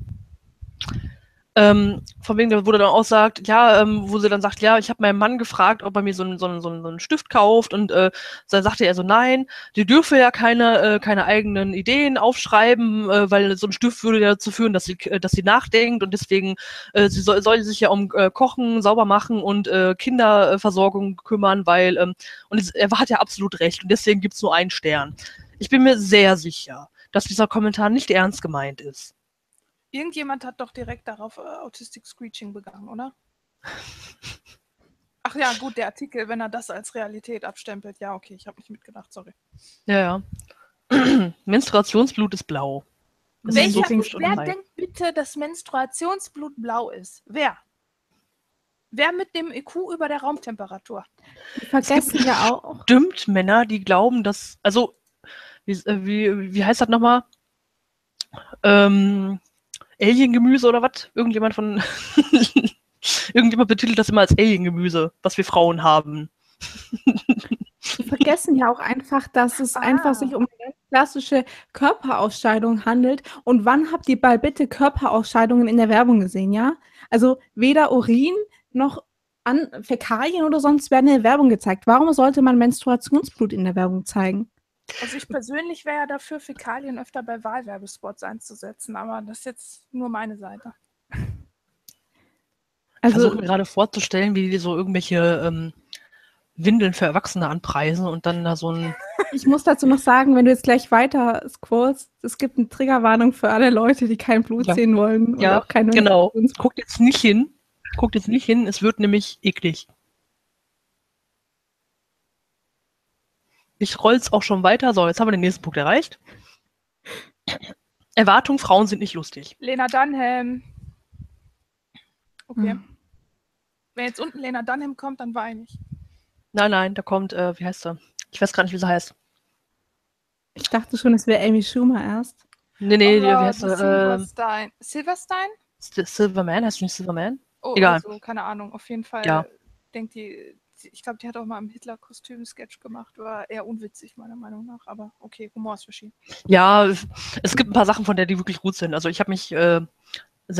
Von wegen, wo der dann auch sagt, ja, wo sie dann sagt, ja, ich habe meinen Mann gefragt, ob er mir so einen Stift kauft und dann sagte er so, nein, die dürfe ja keine eigenen Ideen aufschreiben, weil so ein Stift würde ja dazu führen, dass sie nachdenkt und deswegen sie soll sich ja um Kochen, sauber machen und Kinderversorgung kümmern, weil und er hat ja absolut recht und deswegen gibt's nur einen Stern. Ich bin mir sehr sicher, dass dieser Kommentar nicht ernst gemeint ist. Irgendjemand hat doch direkt darauf Autistic Screeching begangen, oder? Ach ja, gut, der Artikel, wenn er das als Realität abstempelt. Ja, okay, ich habe nicht mitgedacht, sorry. Ja, ja. Menstruationsblut ist blau. Wer denkt bitte, dass Menstruationsblut blau ist? Wer? Wer mit dem IQ über der Raumtemperatur? Die vergessen ja auch. Stimmt, Männer, die glauben, dass, also, wie heißt das nochmal? Aliengemüse oder was? Irgendjemand betitelt das immer als Aliengemüse, was wir Frauen haben. Die vergessen ja auch einfach, dass es einfach sich um eine klassische Körperausscheidung handelt. Und wann habt ihr mal bitte Körperausscheidungen in der Werbung gesehen, ja? Also weder Urin noch Fäkalien oder sonst werden in der Werbung gezeigt. Warum sollte man Menstruationsblut in der Werbung zeigen? Also ich persönlich wäre ja dafür, Fäkalien öfter bei Wahlwerbespots einzusetzen, aber das ist jetzt nur meine Seite. Ich versuche mir gerade vorzustellen, wie die so irgendwelche Windeln für Erwachsene anpreisen und dann da so ein... Ich muss dazu noch sagen, wenn du jetzt gleich weiter scrollst, es gibt eine Triggerwarnung für alle Leute, die kein Blut sehen wollen. Und Ja, auch keine genau. Guckt jetzt nicht hin, es wird nämlich eklig. Ich roll's auch schon weiter. So, jetzt haben wir den nächsten Punkt erreicht. Erwartung, Frauen sind nicht lustig. Lena Dunham. Okay. Wenn jetzt unten Lena Dunham kommt, dann weine ich. Nein, da kommt, wie heißt sie? Ich weiß gar nicht, wie sie heißt. Ich dachte schon, es wäre Amy Schumer erst. Nee, wie heißt sie? Silverstein. Silverstein? Silverman, heißt sie nicht Silverman? Oh, egal. Also, keine Ahnung. Auf jeden Fall denkt die, ich glaube, die hat auch mal im Hitler-Kostüm-Sketch gemacht. War eher unwitzig, meiner Meinung nach. Aber okay, Humor ist verschieden. Ja, es gibt ein paar Sachen von der, die wirklich gut sind. Also ich habe mich die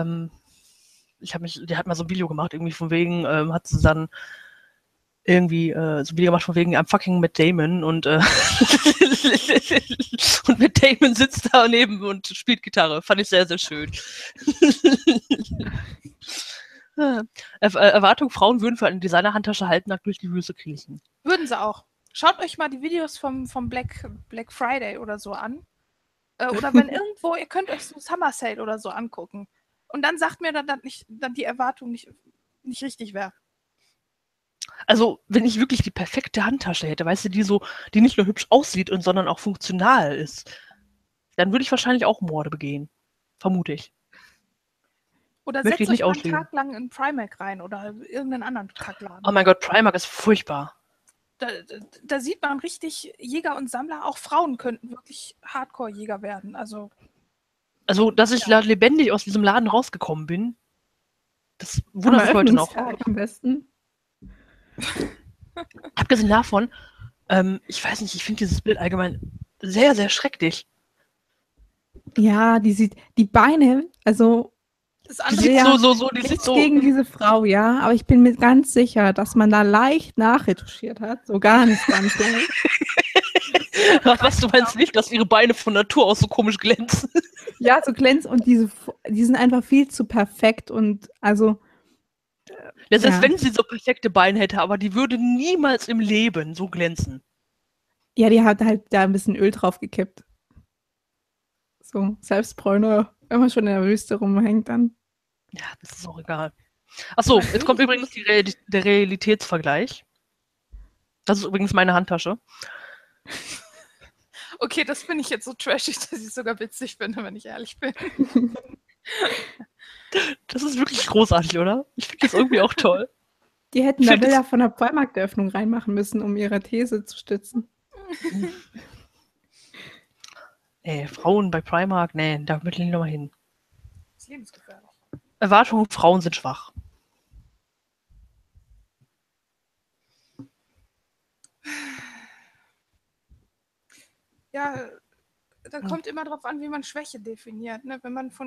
hat mal so ein Video gemacht, irgendwie von wegen, hat sie dann irgendwie so ein Video gemacht von wegen I'm fucking Matt Damon und und Matt Damon sitzt da neben und spielt Gitarre. Fand ich sehr, sehr schön. Erwartung, Frauen würden für eine Designer-Handtasche halbnackt durch die Wüste kriechen. Würden sie auch. Schaut euch mal die Videos vom Black Friday oder so an. Oder wenn irgendwo, ihr könnt euch so Summer Sale oder so angucken. Und dann sagt mir dann die Erwartung nicht richtig wäre. Also, wenn ich wirklich die perfekte Handtasche hätte, weißt du, die nicht nur hübsch aussieht, sondern auch funktional ist, dann würde ich wahrscheinlich auch Morde begehen. Vermute ich. Oder Möchte setzt ich nicht euch mal einen ausschließen. Tag lang in Primark rein oder irgendeinen anderen Oh Kackladen. mein Gott, Primark ist furchtbar. Da sieht man richtig Jäger und Sammler. Auch Frauen könnten wirklich Hardcore-Jäger werden. Also, Dass ich lebendig aus diesem Laden rausgekommen bin, das Am wundert mich heute noch. Eröffnungstag am besten. Abgesehen davon, ich weiß nicht, ich finde dieses Bild allgemein sehr, sehr schrecklich. Ja, die Beine, also das Die andere sieht Ja, die sieht nichts so. gegen diese Frau, ja, aber ich bin mir ganz sicher, dass man da leicht nachretuschiert hat. So ganz leicht. Was, du meinst nicht, dass ihre Beine von Natur aus so komisch glänzen? Ja, so glänzt und die sind einfach viel zu perfekt und also, Ja, selbst Ja. wenn sie so perfekte Beine hätte, aber die würde niemals im Leben so glänzen. ja, die hat halt da ein bisschen Öl drauf gekippt. So, Selbstbräuner, wenn man schon in der Wüste rumhängt dann. Ja, das ist auch egal. Achso, jetzt kommt übrigens der Realitätsvergleich. Das ist übrigens meine Handtasche. Okay, das finde ich jetzt so trashig, dass ich es sogar witzig finde, wenn ich ehrlich bin. Das ist wirklich großartig, oder? Ich finde das irgendwie auch toll. Die hätten Ich da find das- Bilder von der Primark-Eröffnung reinmachen müssen, um ihre These zu stützen. Nee, Frauen bei Primark, nee, da will ich nicht nochmal hin. Das ist lebensgefährlich. Erwartungen, Frauen sind schwach. Ja, da kommt immer drauf an, wie man Schwäche definiert. Ne? Wenn man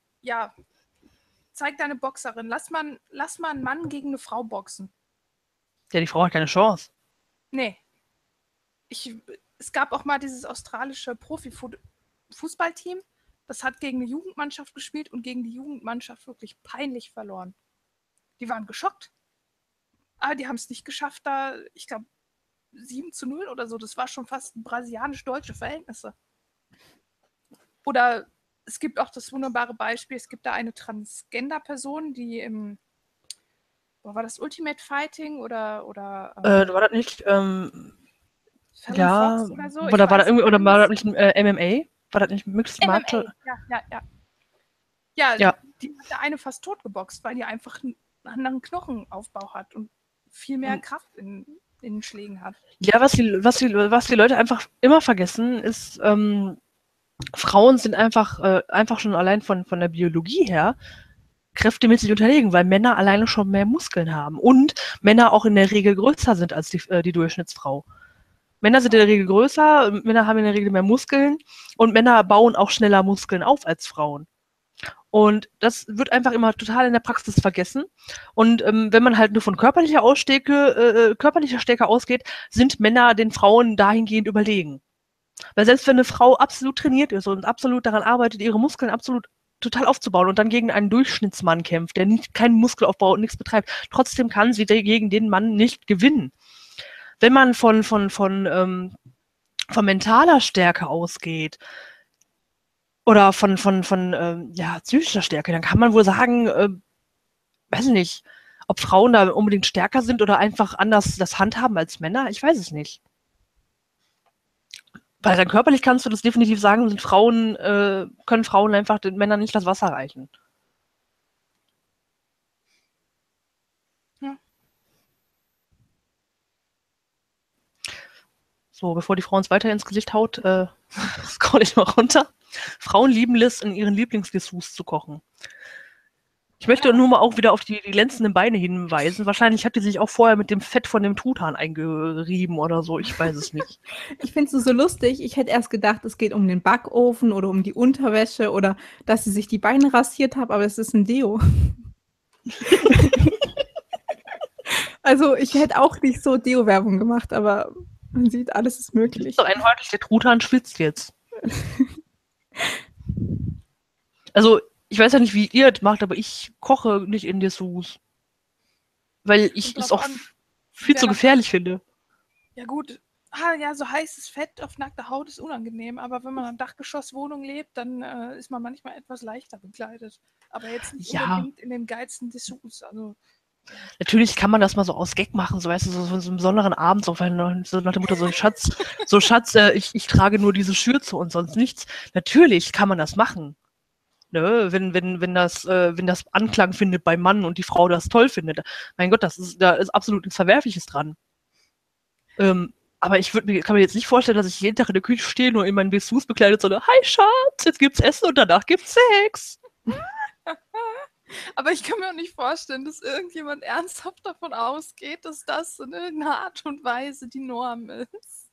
zeig deine Boxerin, lass mal einen Mann gegen eine Frau boxen. Ja, die Frau hat keine Chance. Nee. Es gab auch mal dieses australische Profi-Fußballteam, das hat gegen eine Jugendmannschaft gespielt und gegen die Jugendmannschaft wirklich peinlich verloren. Die waren geschockt. Aber die haben es nicht geschafft, da, ich glaube, 7-0 oder so. Das war schon fast brasilianisch-deutsche Verhältnisse. Oder es gibt auch das wunderbare Beispiel, es gibt da eine Transgender-Person, die war das Ultimate Fighting oder War das nicht, Fallon ja, Fox oder so? war das nicht MMA? War das nicht Mixed Martial? MMA, ja. Ja. Die hat der eine fast tot geboxt, weil die einfach einen anderen Knochenaufbau hat und viel mehr Kraft in den Schlägen hat. Ja, was die Leute einfach immer vergessen, ist, Frauen sind einfach schon allein von der Biologie her kräftemäßig unterlegen, weil Männer alleine schon mehr Muskeln haben und Männer auch in der Regel größer sind als die Durchschnittsfrau. Männer sind in der Regel größer, Männer haben in der Regel mehr Muskeln und Männer bauen auch schneller Muskeln auf als Frauen. Und das wird einfach immer total in der Praxis vergessen. Und wenn man halt nur von körperlicher Stärke ausgeht, sind Männer den Frauen dahingehend überlegen. Weil selbst wenn eine Frau absolut trainiert ist und absolut daran arbeitet, ihre Muskeln absolut total aufzubauen und dann gegen einen Durchschnittsmann kämpft, der keinen Muskelaufbau und nichts betreibt, trotzdem kann sie gegen den Mann nicht gewinnen. Wenn man von mentaler Stärke ausgeht oder von psychischer Stärke, dann kann man wohl sagen, weiß nicht, ob Frauen da unbedingt stärker sind oder einfach anders das handhaben als Männer. Ich weiß es nicht. Weil rein körperlich kannst du das definitiv sagen, können Frauen einfach den Männern nicht das Wasser reichen. Ja. So, bevor die Frau uns weiter ins Gesicht haut, scroll ich mal runter. Frauen lieben es, in ihren Lieblingsdessous zu kochen. Ich möchte nur mal auch wieder auf die glänzenden Beine hinweisen. Wahrscheinlich hat die sich auch vorher mit dem Fett von dem Truthahn eingerieben oder so. Ich weiß es nicht. Ich finde es so lustig. Ich hätte erst gedacht, es geht um den Backofen oder um die Unterwäsche oder dass sie sich die Beine rasiert hat, aber es ist ein Deo. Also ich hätte auch nicht so Deo-Werbung gemacht, aber man sieht, alles ist möglich. So eindeutig, der Truthahn schwitzt jetzt. Also, ich weiß ja nicht, wie ihr das macht, aber ich koche nicht in Dessous. Weil ich es auch viel zu gefährlich finde. Ja gut, so heißes Fett auf nackter Haut ist unangenehm, aber wenn man in einer Dachgeschosswohnung lebt, dann ist man manchmal etwas leichter bekleidet. Aber jetzt nicht unbedingt in den geilsten Dessous. Also, Natürlich kann man das mal so aus Gag machen, so weißt du, so einem besonderen Abend, so, so nach dem Motto, so Schatz, ich trage nur diese Schürze und sonst nichts. Natürlich kann man das machen. Ne? Wenn das Anklang findet beim Mann und die Frau das toll findet. Mein Gott, da ist absolut nichts Verwerfliches dran. Aber kann mir jetzt nicht vorstellen, dass ich jeden Tag in der Küche stehe, nur in meinen Dessous bekleidet, so, hi Schatz, jetzt gibt's Essen und danach gibt's Sex. Aber ich kann mir auch nicht vorstellen, dass irgendjemand ernsthaft davon ausgeht, dass das in irgendeiner Art und Weise die Norm ist.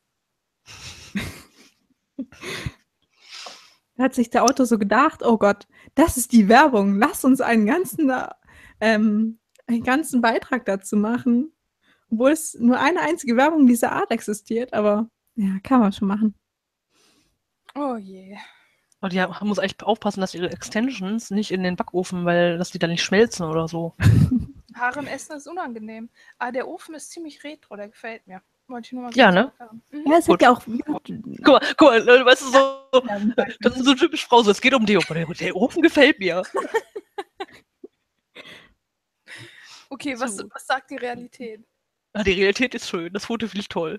Da hat sich der Autor so gedacht, oh Gott, das ist die Werbung, lass uns einen ganzen Beitrag dazu machen. Obwohl es nur eine einzige Werbung dieser Art existiert, aber ja, kann man schon machen. Oh je. Und die muss echt aufpassen, dass ihre Extensions nicht in den Backofen, weil dass die dann nicht schmelzen oder so. Haaren essen ist unangenehm. Aber der Ofen ist ziemlich retro, der gefällt mir. Wollte ich nur mal Ja, ne? sagen. Ja, es hat ja auch. Guck mal, weißt du, so, das ist so typisch Frau, so, es geht um Deo, aber der Ofen gefällt mir. Okay, was sagt die Realität? Die Realität ist schön, das Foto finde ich toll.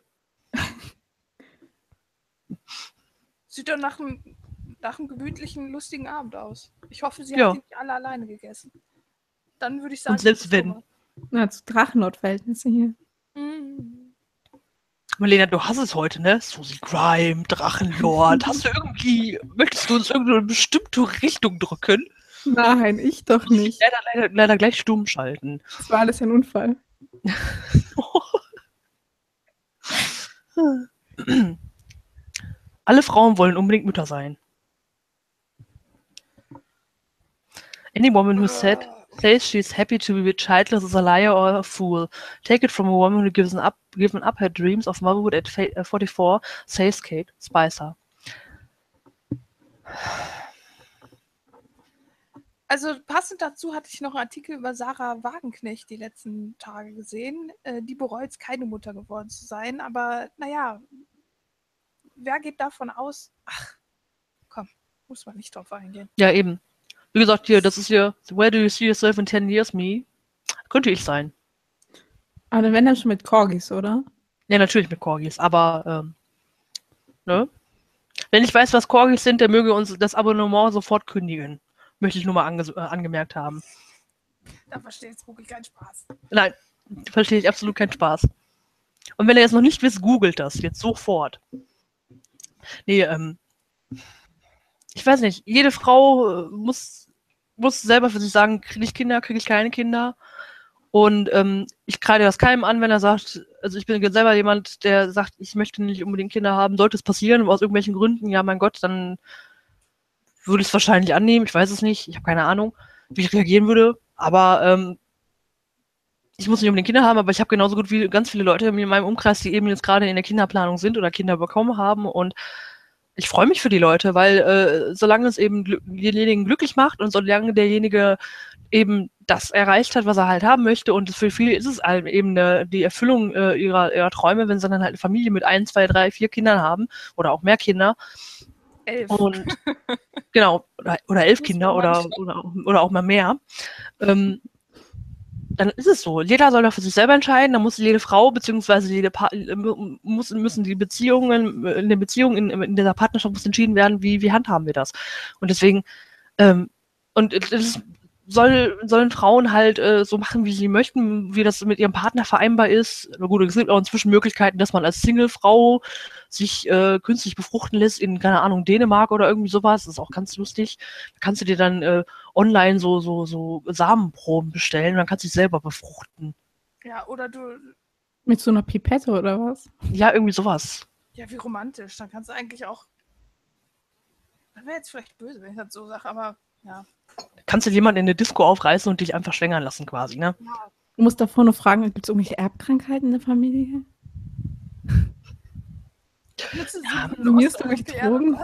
Sieht doch nach einem gemütlichen, lustigen Abend aus. Ich hoffe, sie hat die nicht alle alleine gegessen. Dann würde ich sagen... Und selbst wenn. Na, zu Drachenlord-Verhältnisse hier. Marlena, du hast es heute, ne? Susie Grime, Drachenlord. Möchtest du uns irgendeine bestimmte Richtung drücken? Nein, ich doch nicht. Leider gleich stumm schalten. Das war alles ein Unfall. Alle Frauen wollen unbedingt Mütter sein. Any woman who says she's happy to be childless is a liar or a fool. Take it from a woman who given up her dreams of motherhood at 44, says Kate Spicer. Also passend dazu hatte ich noch einen Artikel über Sarah Wagenknecht die letzten Tage gesehen. Die bereut es, keine Mutter geworden zu sein. Aber naja, wer geht davon aus? Ach, komm, muss man nicht drauf eingehen. Ja, eben. Wie gesagt, hier, das ist hier, where do you see yourself in 10 years, me? Könnte ich sein. Aber wenn dann schon mit Corgis, oder? Ja, natürlich mit Corgis, aber, ne? Wenn ich weiß, was Corgis sind, der möge uns das Abonnement sofort kündigen. Möchte ich nur mal angemerkt haben. Da versteht jetzt Google keinen Spaß. Nein, verstehe ich absolut keinen Spaß. Und wenn ihr jetzt noch nicht wisst, googelt das jetzt sofort. Nee, ich weiß nicht, jede Frau muss selber für sich sagen, kriege ich Kinder, kriege ich keine Kinder. Und ich kreide das keinem an, wenn er sagt, also ich bin selber jemand, der sagt, ich möchte nicht unbedingt Kinder haben. Sollte es passieren, aus irgendwelchen Gründen, ja mein Gott, dann würde ich es wahrscheinlich annehmen. Ich weiß es nicht, ich habe keine Ahnung, wie ich reagieren würde. Aber ich muss nicht unbedingt Kinder haben, aber ich habe genauso gut wie ganz viele Leute in meinem Umkreis, die eben jetzt gerade in der Kinderplanung sind oder Kinder bekommen haben. Und ich freue mich für die Leute, weil solange es eben denjenigen glücklich macht und solange derjenige eben das erreicht hat, was er halt haben möchte, und für viele ist es halt eben die Erfüllung ihrer Träume, wenn sie dann halt eine Familie mit 1, 2, 3, 4 Kindern haben oder auch mehr Kinder. 11. Und genau, oder 11 Kinder oder auch mal mehr. Dann ist es so. Jeder soll da für sich selber entscheiden. Da muss jede Frau beziehungsweise müssen die Beziehungen in der Beziehung in dieser Partnerschaft muss entschieden werden, wie handhaben wir das. Und deswegen und es sollen Frauen halt so machen, wie sie möchten, wie das mit ihrem Partner vereinbar ist. Na gut, es gibt auch inzwischen Möglichkeiten, dass man als Single-Frau sich künstlich befruchten lässt in, keine Ahnung, Dänemark oder irgendwie sowas. Das ist auch ganz lustig. Da kannst du dir dann online so Samenproben bestellen und dann kannst du dich selber befruchten. Ja, oder du... Mit so einer Pipette oder was? Ja, irgendwie sowas. Ja, wie romantisch. Dann kannst du eigentlich auch... Das wäre jetzt vielleicht böse, wenn ich das so sage, aber ja. Kannst du jemanden in eine Disco aufreißen und dich einfach schwängern lassen quasi, ne? Ja. Du musst davor noch fragen, gibt es irgendwelche Erbkrankheiten in der Familie? Ja, konsumierst du mich Drogen?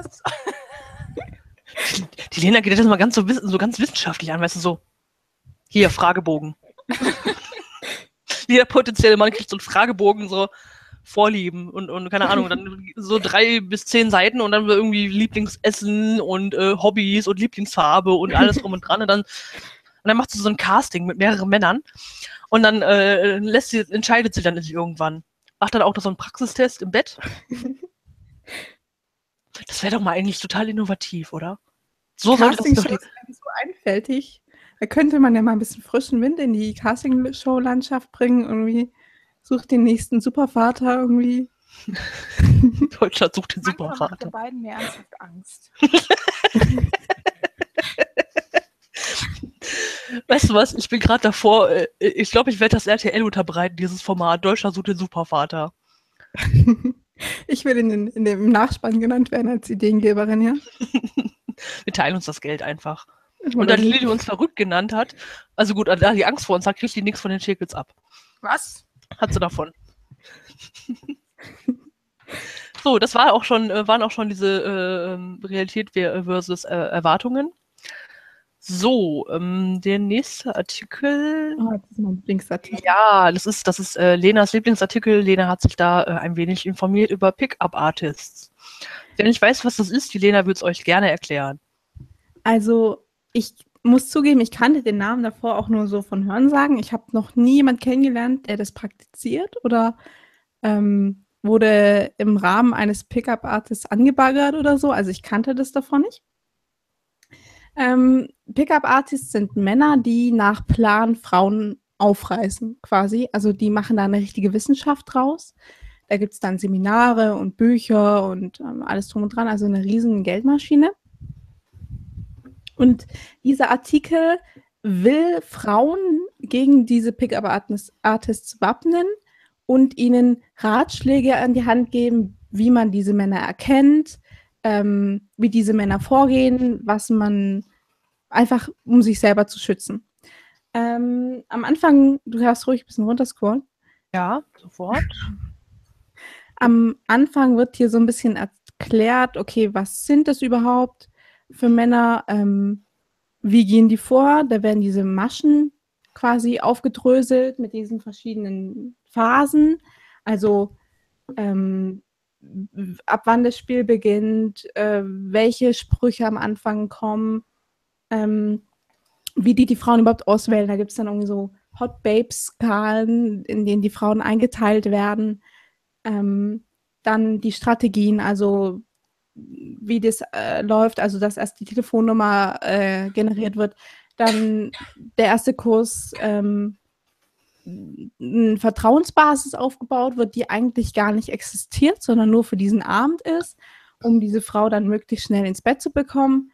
Die Lena geht das mal ganz so ganz wissenschaftlich an, weißt du, so. Hier, Fragebogen. Jeder potenzielle Mann kriegt so einen Fragebogen, so Vorlieben und keine Ahnung, dann so 3 bis 10 Seiten und dann irgendwie Lieblingsessen und Hobbys und Lieblingsfarbe und alles drum und dran. Und dann Und dann macht sie so ein Casting mit mehreren Männern und dann entscheidet sie dann irgendwann. Macht dann auch noch so einen Praxistest im Bett. Das wäre doch mal eigentlich total innovativ, oder? So sollte das Castingshow doch ist eigentlich so einfältig. Da könnte man ja mal ein bisschen frischen Wind in die Castingshow-Landschaft bringen. Irgendwie sucht den nächsten Supervater irgendwie. Deutschland sucht den Manchmal macht Supervater. der beiden mir ernsthaft Angst. Weißt du was? Ich bin gerade davor. Ich glaube, ich werde das RTL unterbreiten, dieses Format. Deutschland sucht den Supervater. Ich will in dem Nachspann genannt werden als Ideengeberin, ja? Wir teilen uns das Geld einfach. Und Oder da so. Lilly uns verrückt genannt hat, also gut, da die Angst vor uns hat, kriegt die nichts von den Schäkels ab. Was? Hat sie davon. So, das war auch schon, waren auch schon diese Realität versus Erwartungen. So, der nächste Artikel. Oh, das ist mein Lieblingsartikel. Ja, das ist Lenas Lieblingsartikel. Lena hat sich da ein wenig informiert über Pickup-Artists. Wenn ich weiß, was das ist, die Lena würde es euch gerne erklären. Also, ich muss zugeben, ich kannte den Namen davor auch nur so von Hörensagen. Ich habe noch nie jemanden kennengelernt, der das praktiziert oder wurde im Rahmen eines Pickup-Artists angebaggert oder so. Also ich kannte das davon nicht. Pickup-Artists sind Männer, die nach Plan Frauen aufreißen, quasi. Also die machen da eine richtige Wissenschaft draus. Da gibt es dann Seminare und Bücher und alles drum und dran, also eine riesen Geldmaschine. Und dieser Artikel will Frauen gegen diese Pickup-Artists wappnen und ihnen Ratschläge an die Hand geben, wie man diese Männer erkennt, wie diese Männer vorgehen, was man einfach, um sich selber zu schützen. Am Anfang, du darfst ruhig ein bisschen runterscrollen. Ja, sofort. Am Anfang wird hier so ein bisschen erklärt, okay, was sind das überhaupt für Männer? Wie gehen die vor? Da werden diese Maschen quasi aufgedröselt mit diesen verschiedenen Phasen. Also ab wann das Spiel beginnt, welche Sprüche am Anfang kommen, wie die Frauen überhaupt auswählen. Da gibt es dann irgendwie so Hot Babe-Skalen, in denen die Frauen eingeteilt werden. Dann die Strategien, also wie das läuft, also dass erst die Telefonnummer generiert wird, dann der erste Kurs, eine Vertrauensbasis aufgebaut wird, die eigentlich gar nicht existiert, sondern nur für diesen Abend ist, um diese Frau dann möglichst schnell ins Bett zu bekommen.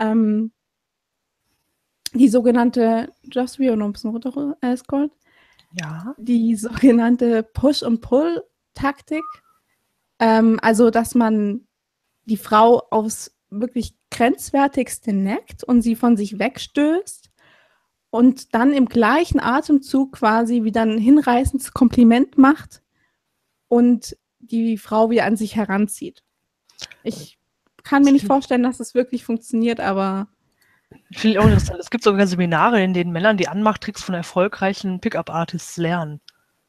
Die sogenannte, just wie noch ein bisschen runter scrollt, Ja. die sogenannte Push- und Pull-Taktik. Also, dass man die Frau aufs wirklich Grenzwertigste neckt und sie von sich wegstößt und dann im gleichen Atemzug quasi wieder ein hinreißendes Kompliment macht und die Frau wieder an sich heranzieht. Ich kann mir nicht vorstellen, dass das wirklich funktioniert, aber Finde ich auch interessant. Es gibt sogar Seminare, in denen Männern die Anmachtricks von erfolgreichen Pickup-Artists lernen.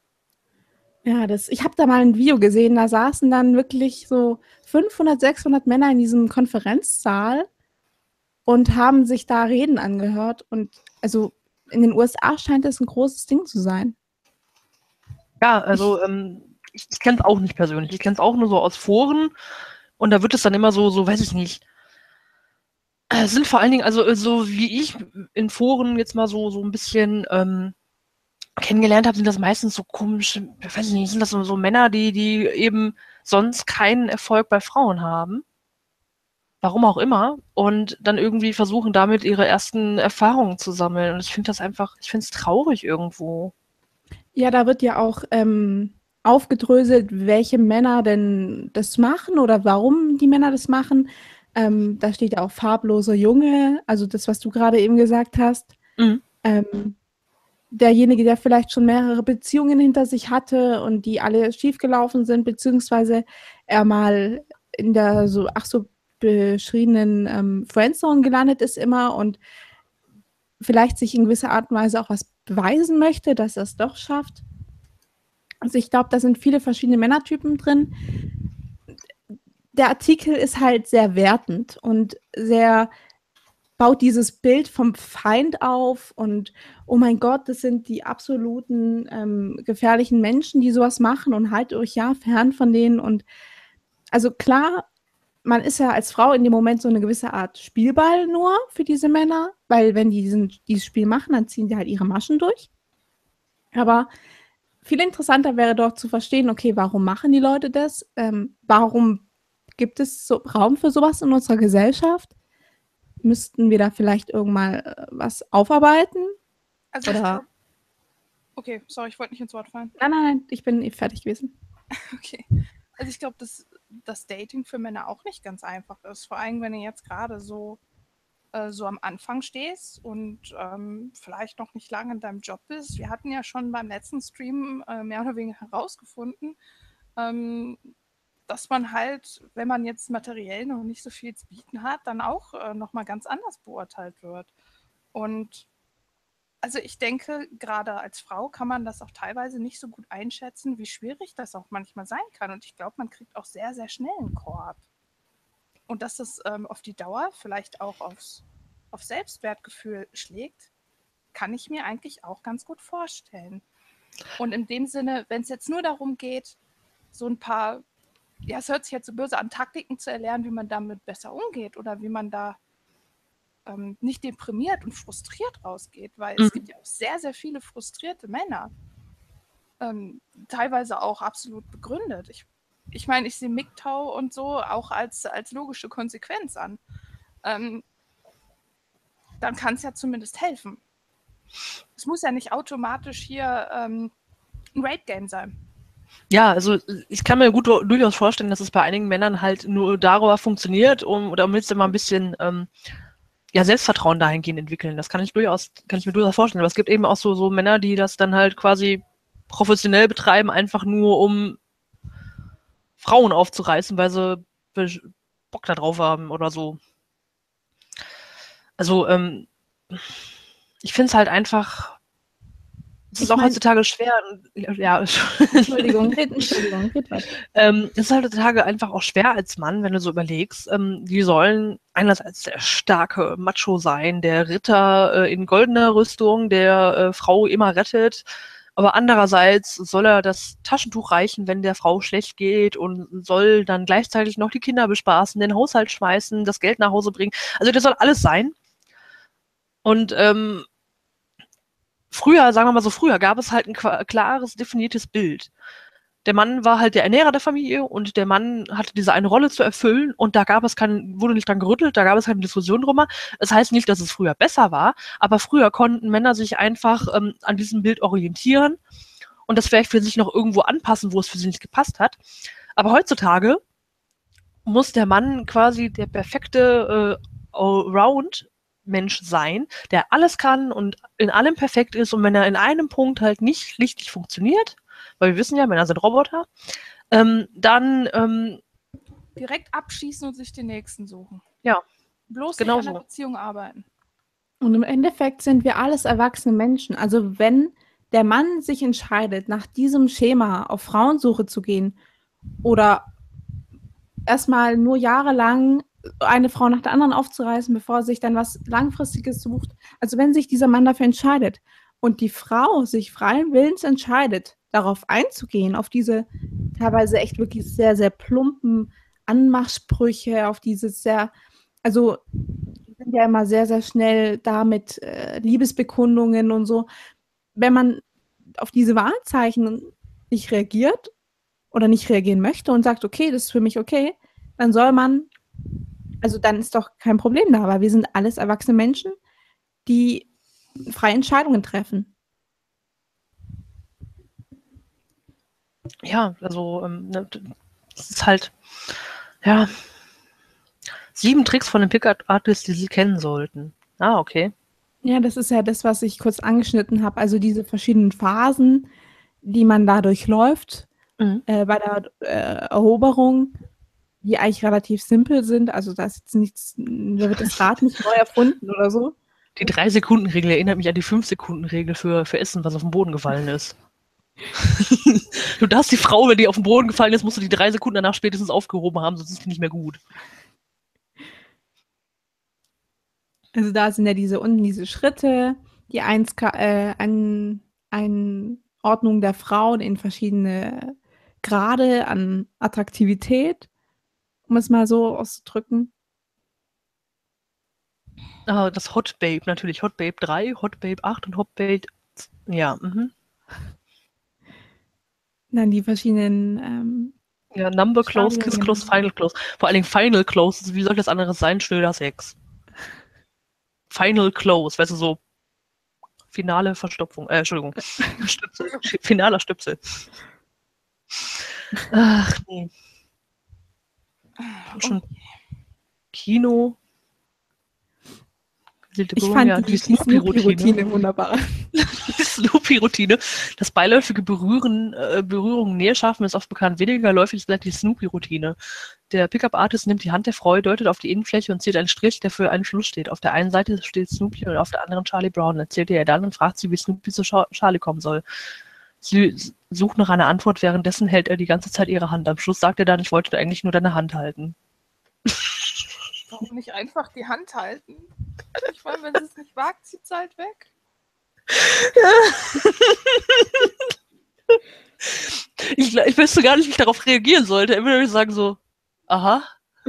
ja, ich habe da mal ein Video gesehen, da saßen dann wirklich so 500, 600 Männer in diesem Konferenzsaal und haben sich da Reden angehört. Und also in den USA scheint das ein großes Ding zu sein. Ja, also ich kenne es auch nicht persönlich. Ich kenne es auch nur so aus Foren und da wird es dann immer so, weiß ich nicht. Es sind vor allen Dingen, also so wie ich in Foren jetzt mal so ein bisschen kennengelernt habe, sind das meistens so komische, ich weiß nicht, sind das so Männer, die eben sonst keinen Erfolg bei Frauen haben. Warum auch immer. Und dann irgendwie versuchen, damit ihre ersten Erfahrungen zu sammeln. Und ich finde ich finde es traurig irgendwo. Ja, da wird ja auch aufgedröselt, welche Männer denn das machen oder warum die Männer das machen. Da steht ja auch farbloser Junge, also das, was du gerade eben gesagt hast. Mhm. Derjenige, der vielleicht schon mehrere Beziehungen hinter sich hatte und die alle schiefgelaufen sind, beziehungsweise er mal in der so beschriebenen Friendzone gelandet ist immer und vielleicht sich in gewisser Art und Weise auch was beweisen möchte, dass er es doch schafft. Also ich glaube, da sind viele verschiedene Männertypen drin. Der Artikel ist halt sehr wertend und sehr baut dieses Bild vom Feind auf und oh mein Gott, das sind die absoluten gefährlichen Menschen, die sowas machen und haltet euch ja fern von denen. Und also klar, man ist ja als Frau in dem Moment so eine gewisse Art Spielball nur für diese Männer, weil wenn die dieses Spiel machen, dann ziehen die halt ihre Maschen durch. Aber viel interessanter wäre doch zu verstehen, okay, warum machen die Leute das? Warum gibt es so Raum für sowas in unserer Gesellschaft? Müssten wir da vielleicht irgendwann was aufarbeiten? Also Oder? okay, sorry, ich wollte nicht ins Wort fallen. Nein, ich bin fertig gewesen. Okay. Also ich glaube, dass das Dating für Männer auch nicht ganz einfach ist. Vor allem, wenn ihr jetzt gerade so am Anfang stehst und vielleicht noch nicht lange in deinem Job bist. Wir hatten ja schon beim letzten Stream mehr oder weniger herausgefunden, dass man halt, wenn man jetzt materiell noch nicht so viel zu bieten hat, dann auch nochmal ganz anders beurteilt wird. Und also ich denke, gerade als Frau kann man das auch teilweise nicht so gut einschätzen, wie schwierig das auch manchmal sein kann. Und ich glaube, man kriegt auch sehr, sehr schnell einen Korb. Und dass das auf die Dauer vielleicht auch auf Selbstwertgefühl schlägt, kann ich mir eigentlich auch ganz gut vorstellen. Und in dem Sinne, wenn es jetzt nur darum geht, so ein paar, ja, es hört sich jetzt so böse an, Taktiken zu erlernen, wie man damit besser umgeht oder wie man da nicht deprimiert und frustriert rausgeht, weil es gibt ja auch sehr, sehr viele frustrierte Männer. Teilweise auch absolut begründet. Ich meine, ich sehe MGTOW und so auch als logische Konsequenz an. Dann kann es ja zumindest helfen. Es muss ja nicht automatisch hier ein Rape-Game sein. Ja, also ich kann mir durchaus vorstellen, dass es bei einigen Männern halt nur darüber funktioniert, damit sie mal ein bisschen Selbstvertrauen dahingehend entwickeln. Das kann ich mir durchaus vorstellen. Aber es gibt eben auch so Männer, die das dann halt quasi professionell betreiben, einfach nur um Frauen aufzureißen, weil sie Bock da drauf haben oder so. Also, ich finde es halt einfach, es ist auch heutzutage schwer, ja. Entschuldigung, red weiter. Es ist halt heutzutage einfach auch schwer als Mann, wenn du so überlegst. Die sollen einerseits der starke Macho sein, der Ritter in goldener Rüstung, der Frau immer rettet. Aber andererseits soll er das Taschentuch reichen, wenn der Frau schlecht geht und soll dann gleichzeitig noch die Kinder bespaßen, den Haushalt schmeißen, das Geld nach Hause bringen. Also das soll alles sein. Und früher gab es halt ein klares, definiertes Bild. Der Mann war halt der Ernährer der Familie und der Mann hatte diese eine Rolle zu erfüllen und da wurde nicht dran gerüttelt, da gab es keine Diskussion drüber. Das heißt nicht, dass es früher besser war, aber früher konnten Männer sich einfach an diesem Bild orientieren und das vielleicht für sich noch irgendwo anpassen, wo es für sie nicht gepasst hat. Aber heutzutage muss der Mann quasi der perfekte Allround-Mensch sein, der alles kann und in allem perfekt ist und wenn er in einem Punkt halt nicht richtig funktioniert, weil wir wissen ja, Männer sind Roboter, dann direkt abschießen und sich den nächsten suchen. Ja. Bloß genau nicht an der so. Beziehung arbeiten. Und im Endeffekt sind wir alles erwachsene Menschen. Also wenn der Mann sich entscheidet, nach diesem Schema auf Frauensuche zu gehen oder erstmal nur jahrelang eine Frau nach der anderen aufzureißen, bevor er sich dann was Langfristiges sucht. Also wenn sich dieser Mann dafür entscheidet und die Frau sich freien Willens entscheidet, darauf einzugehen, auf diese teilweise echt wirklich sehr, sehr plumpen Anmachsprüche, auf dieses sehr, also die sind ja immer sehr, sehr schnell da mit Liebesbekundungen und so. Wenn man auf diese Warnzeichen nicht reagiert oder nicht reagieren möchte und sagt, okay, das ist für mich okay, dann soll man, also dann ist doch kein Problem da, weil wir sind alles erwachsene Menschen, die freie Entscheidungen treffen. Ja, also das ist halt, ja, 7 Tricks von den Pickup-Artists, die Sie kennen sollten. Ah, okay. Ja, das ist ja das, was ich kurz angeschnitten habe. Also diese verschiedenen Phasen, die man da durchläuft bei der Eroberung, die eigentlich relativ simpel sind. Also da ist jetzt nichts, da wird das Rad nicht neu erfunden oder so. Die 3-Sekunden-Regel erinnert mich an die 5-Sekunden-Regel für Essen, was auf den Boden gefallen ist. Du darfst die Frau, wenn die auf den Boden gefallen ist, musst du die 3 Sekunden danach spätestens aufgehoben haben, sonst ist die nicht mehr gut. Also da sind ja diese Schritte, die Einordnung der Frauen in verschiedene Grade an Attraktivität, um es mal so auszudrücken. Das Hot Babe natürlich. Hot Babe 3, Hot Babe 8 und Hot Babe. Ja, Dann die verschiedenen Ja, Number Close, Stadien, Kiss genau. Close, Final Close. Vor allen Dingen Final Close. Wie soll das anderes sein? Schnöder Sex. Final Close, weißt du, so finale Verstopfung. Entschuldigung. Stüpsel. Finaler Stüpsel. Ach, nee. Schon Kino. Ich fand die Snoopy-Routine wunderbar. Die Snoopy-Routine. Das beiläufige Berührung näher schaffen ist oft bekannt. Weniger läufig ist vielleicht die Snoopy-Routine. Der Pickup-Artist nimmt die Hand der Frau, deutet auf die Innenfläche und zieht einen Strich, der für einen Schluss steht. Auf der einen Seite steht Snoopy und auf der anderen Charlie Brown. Erzählt ihr dann und fragt sie, wie Snoopy zu Charlie kommen soll. Sie sucht nach einer Antwort, währenddessen hält er die ganze Zeit ihre Hand. Am Schluss sagt er dann, ich wollte eigentlich nur deine Hand halten. Warum nicht einfach die Hand halten? Ich meine, wenn sie es nicht wagt, zieht sie halt weg. Ich wüsste gar nicht, wie ich darauf reagieren sollte. Immer nur sagen so, aha.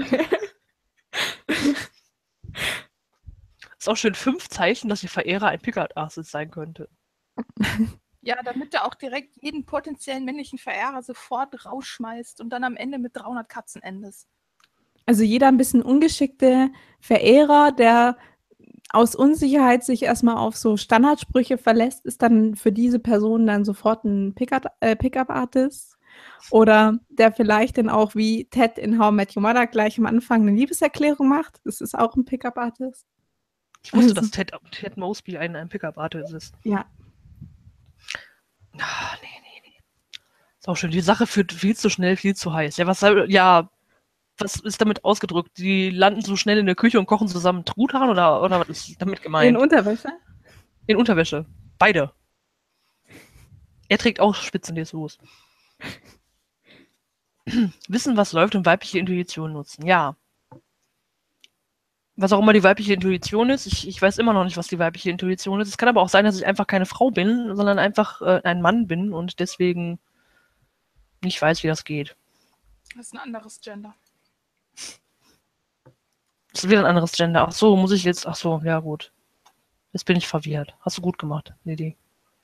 Ist auch schön 5 Zeichen, dass ihr Verehrer ein Pickup-Artist sein könnte. Ja, damit er auch direkt jeden potenziellen männlichen Verehrer sofort rausschmeißt und dann am Ende mit 300 Katzen endest. Also jeder ein bisschen ungeschickte Verehrer, der aus Unsicherheit sich erstmal auf so Standardsprüche verlässt, ist dann für diese Person dann sofort ein Pickup-Artist. Oder der vielleicht dann auch wie Ted in How I Met Your Mother gleich am Anfang eine Liebeserklärung macht. Das ist auch ein Pickup-Artist. Ich wusste, dass Ted Mosby ein Pickup-Artist ist. Ja. Nee. Ist auch schön. Die Sache führt viel zu schnell, viel zu heiß. Was ist damit ausgedrückt? Die landen so schnell in der Küche und kochen zusammen Truthahn oder was ist damit gemeint? In Unterwäsche? In Unterwäsche. Beide. Er trägt auch Spitzen-DSUs. Wissen, was läuft und weibliche Intuition nutzen. Ja. Was auch immer die weibliche Intuition ist, ich weiß immer noch nicht, was die weibliche Intuition ist. Es kann aber auch sein, dass ich einfach keine Frau bin, sondern einfach ein Mann bin und deswegen nicht weiß, wie das geht. Das ist ein anderes Gender. Das ist wieder ein anderes Gender. Ach so, muss ich jetzt... Ach so, ja gut. Jetzt bin ich verwirrt. Hast du gut gemacht, Lili.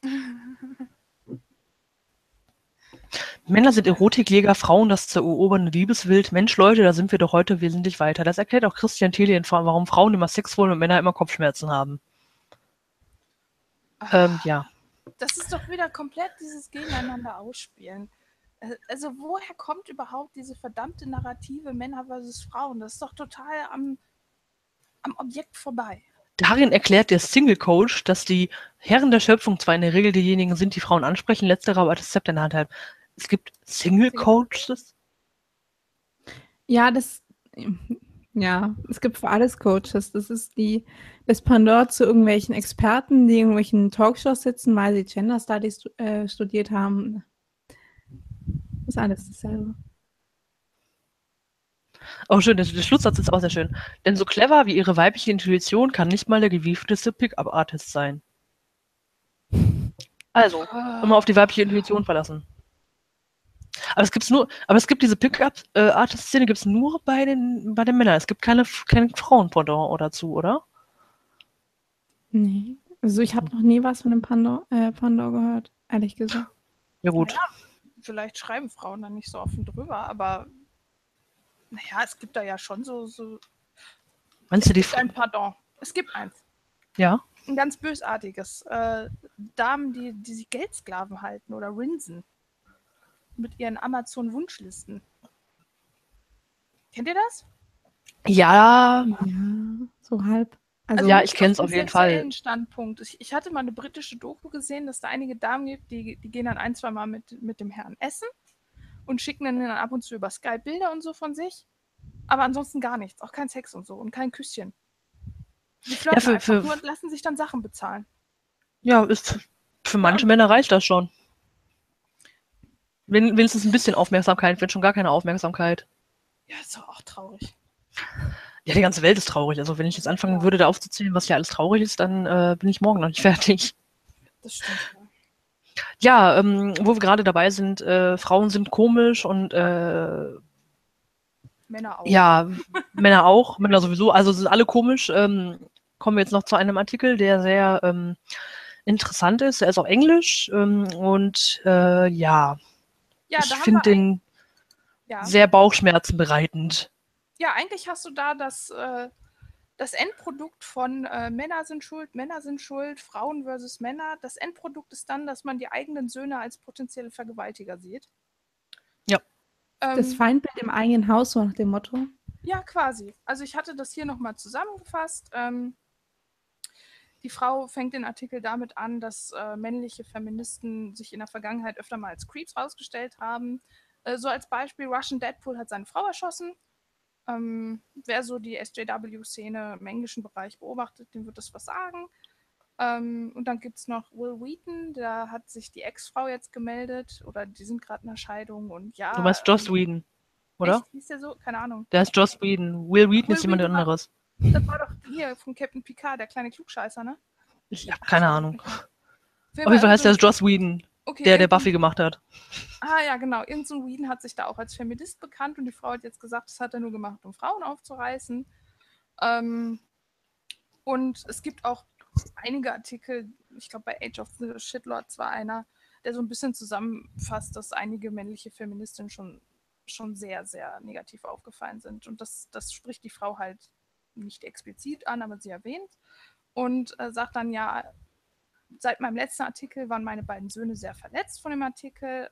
Männer sind Erotikjäger, Frauen das erobernde Liebeswild. Mensch, Leute, da sind wir doch heute wesentlich weiter. Das erklärt auch Christian Thiele, warum Frauen immer Sex wollen und Männer immer Kopfschmerzen haben. Ja. Das ist doch wieder komplett dieses Gegeneinander ausspielen. Also woher kommt überhaupt diese verdammte Narrative Männer versus Frauen? Das ist doch total am Objekt vorbei. Darin erklärt der Single-Coach, dass die Herren der Schöpfung zwar in der Regel diejenigen sind, die Frauen ansprechen, letztere aber das Zepter in der Hand halten. Es gibt Single-Coaches? Ja, es gibt für alles Coaches. Das ist das Pendant zu irgendwelchen Experten, die in irgendwelchen Talkshows sitzen, weil sie Gender Studies studiert haben. Das ist alles dasselbe. Oh, schön, der Schlusssatz ist auch sehr schön. Denn so clever wie ihre weibliche Intuition kann nicht mal der gewiefteste Pickup-Artist sein. Also, immer auf die weibliche Intuition verlassen. Aber es gibt diese Pickup-Artist-Szene gibt's nur bei den Männern. Es gibt keine Frauen-Pendant dazu, oder? Nee. Also ich habe noch nie was von dem Pendant gehört, ehrlich gesagt. Ja gut. Naja, vielleicht schreiben Frauen dann nicht so offen drüber, aber naja, es gibt da ja schon so Meinst du die ein Pardon. Es gibt eins. Ja. Ein ganz bösartiges. Damen, die sich Geldsklaven halten oder Rinsen. Mit ihren Amazon-Wunschlisten. Kennt ihr das? Ja. Ja, so halb. Also ja, ich kenne es auf jeden Fall. Standpunkt. Ich hatte mal eine britische Doku gesehen, dass da einige Damen gibt, die gehen dann 1-2 Mal mit dem Herrn essen und schicken dann ab und zu über Skype Bilder und so von sich. Aber ansonsten gar nichts. Auch kein Sex und so und kein Küsschen. Die flirten einfach nur und lassen sich dann Sachen bezahlen. Ja, für manche Männer reicht das schon. Wenigstens ein bisschen Aufmerksamkeit, wenn schon gar keine Aufmerksamkeit. Ja, ist doch auch traurig. Ja, die ganze Welt ist traurig. Also wenn ich jetzt anfangen würde, da aufzuzählen, was hier alles traurig ist, dann bin ich morgen noch nicht fertig. Das stimmt. Ja, wo wir gerade dabei sind, Frauen sind komisch und Männer auch. ja, Männer auch, Männer sowieso, also sind alle komisch. Kommen wir jetzt noch zu einem Artikel, der sehr interessant ist. Er ist auf Englisch und ja, Ja, ich da haben finde wir den ja. sehr Bauchschmerzen bereitend. Ja, eigentlich hast du da das Endprodukt von Männer sind schuld, Frauen versus Männer. Das Endprodukt ist dann, dass man die eigenen Söhne als potenzielle Vergewaltiger sieht. Ja. Das Feindbild im eigenen Haus, so nach dem Motto. Ja, quasi. Also ich hatte das hier nochmal zusammengefasst. Die Frau fängt den Artikel damit an, dass männliche Feministen sich in der Vergangenheit öfter mal als Creeps rausgestellt haben. So als Beispiel, Russian Deadpool hat seine Frau erschossen. Wer so die SJW-Szene im englischen Bereich beobachtet, dem wird das was sagen. Und dann gibt es noch Will Wheaton, da hat sich die Ex-Frau jetzt gemeldet oder die sind gerade in der Scheidung und ja. Du meinst Joss Whedon, oder? Echt? Hieß der so? Keine Ahnung. Der ist Joss Whedon. Will Wheaton ist jemand anderes. Das war doch hier von Captain Picard, der kleine Klugscheißer, ne? Ich habe keine Ahnung. Auf jeden Fall heißt der Joss Whedon, okay, der Buffy gemacht hat. Ah ja, genau. Irgend so ein Whedon hat sich da auch als Feminist bekannt und die Frau hat jetzt gesagt, das hat er nur gemacht, um Frauen aufzureißen. Und es gibt auch einige Artikel, ich glaube bei Age of the Shitlords war einer, der so ein bisschen zusammenfasst, dass einige männliche Feministinnen schon sehr, sehr negativ aufgefallen sind. Und das spricht die Frau halt nicht explizit an, aber sie erwähnt. Und sagt dann, ja, seit meinem letzten Artikel waren meine beiden Söhne sehr verletzt von dem Artikel.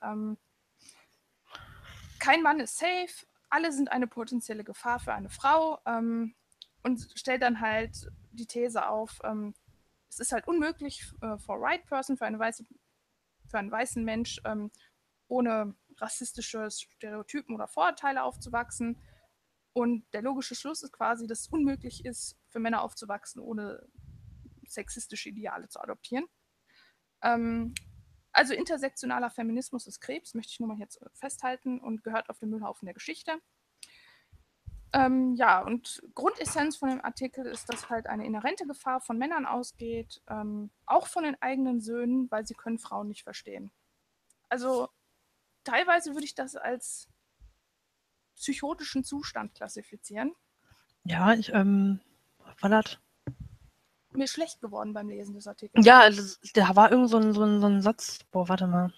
Kein Mann ist safe, alle sind eine potenzielle Gefahr für eine Frau und stellt dann halt die These auf, es ist halt unmöglich for right person, für einen weißen Mensch, ohne rassistische Stereotypen oder Vorurteile aufzuwachsen. Und der logische Schluss ist quasi, dass es unmöglich ist, für Männer aufzuwachsen, ohne sexistische Ideale zu adoptieren. Also intersektionaler Feminismus ist Krebs, möchte ich nur mal jetzt festhalten und gehört auf den Müllhaufen der Geschichte. Ja, und Grundessenz von dem Artikel ist, dass halt eine inhärente Gefahr von Männern ausgeht, auch von den eigenen Söhnen, weil sie können Frauen nicht verstehen. Also teilweise würde ich das als psychotischen Zustand klassifizieren. Ja, war das? Mir ist schlecht geworden beim Lesen des Artikels. Ja, da war irgend so ein Satz. Boah, warte mal.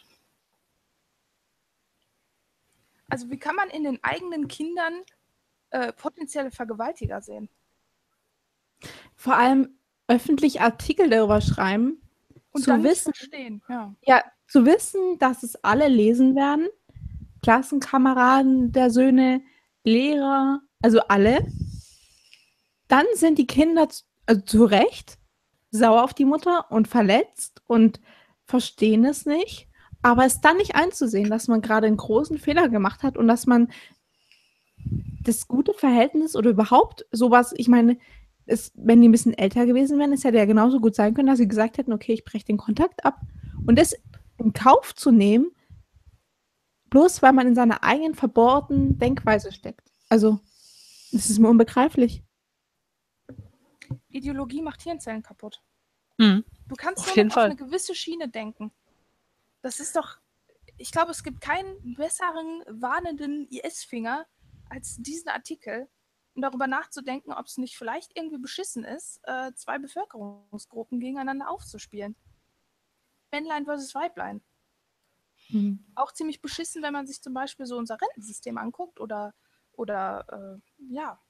Also wie kann man in den eigenen Kindern potenzielle Vergewaltiger sehen? Vor allem öffentlich Artikel darüber schreiben. Und zu dann nicht wissen, verstehen. Ja. Ja, zu wissen, dass es alle lesen werden. Klassenkameraden der Söhne, Lehrer, also alle. Dann sind die Kinder zu Recht sauer auf die Mutter und verletzt und verstehen es nicht. Aber es dann nicht einzusehen, dass man gerade einen großen Fehler gemacht hat und dass man das gute Verhältnis oder überhaupt sowas, ich meine, wenn die ein bisschen älter gewesen wären, es hätte ja genauso gut sein können, dass sie gesagt hätten, okay, ich breche den Kontakt ab. Und das in Kauf zu nehmen, bloß weil man in seiner eigenen verbohrten Denkweise steckt. Also, das ist mir unbegreiflich. Ideologie macht Hirnzellen kaputt. Mhm. Du kannst auf nur jeden auf Fall eine gewisse Schiene denken. Das ist doch, ich glaube, es gibt keinen besseren warnenden IS-Finger als diesen Artikel, um darüber nachzudenken, ob es nicht vielleicht irgendwie beschissen ist, zwei Bevölkerungsgruppen gegeneinander aufzuspielen. Männlein versus Weiblein. Auch ziemlich beschissen, wenn man sich zum Beispiel so unser Rentensystem anguckt oder ja,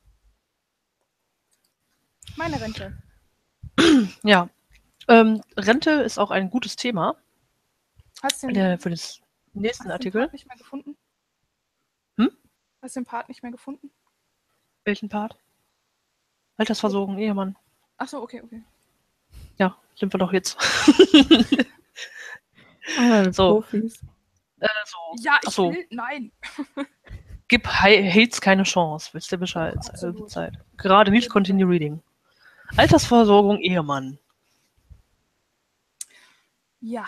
meine Rente. Ja. Rente ist auch ein gutes Thema Hast du für den nächsten Artikel. Part nicht mehr gefunden? Hm? Hast du den Part nicht mehr gefunden? Welchen Part? Altersversorgung, Ehemann. Achso, okay. Ja, sind wir doch jetzt. So. Profis. Ja, ich will, nein. Gib Hates keine Chance, wisst ihr Bescheid. Zeit. Gerade nicht Continue Reading. Altersversorgung, Ehemann. Ja.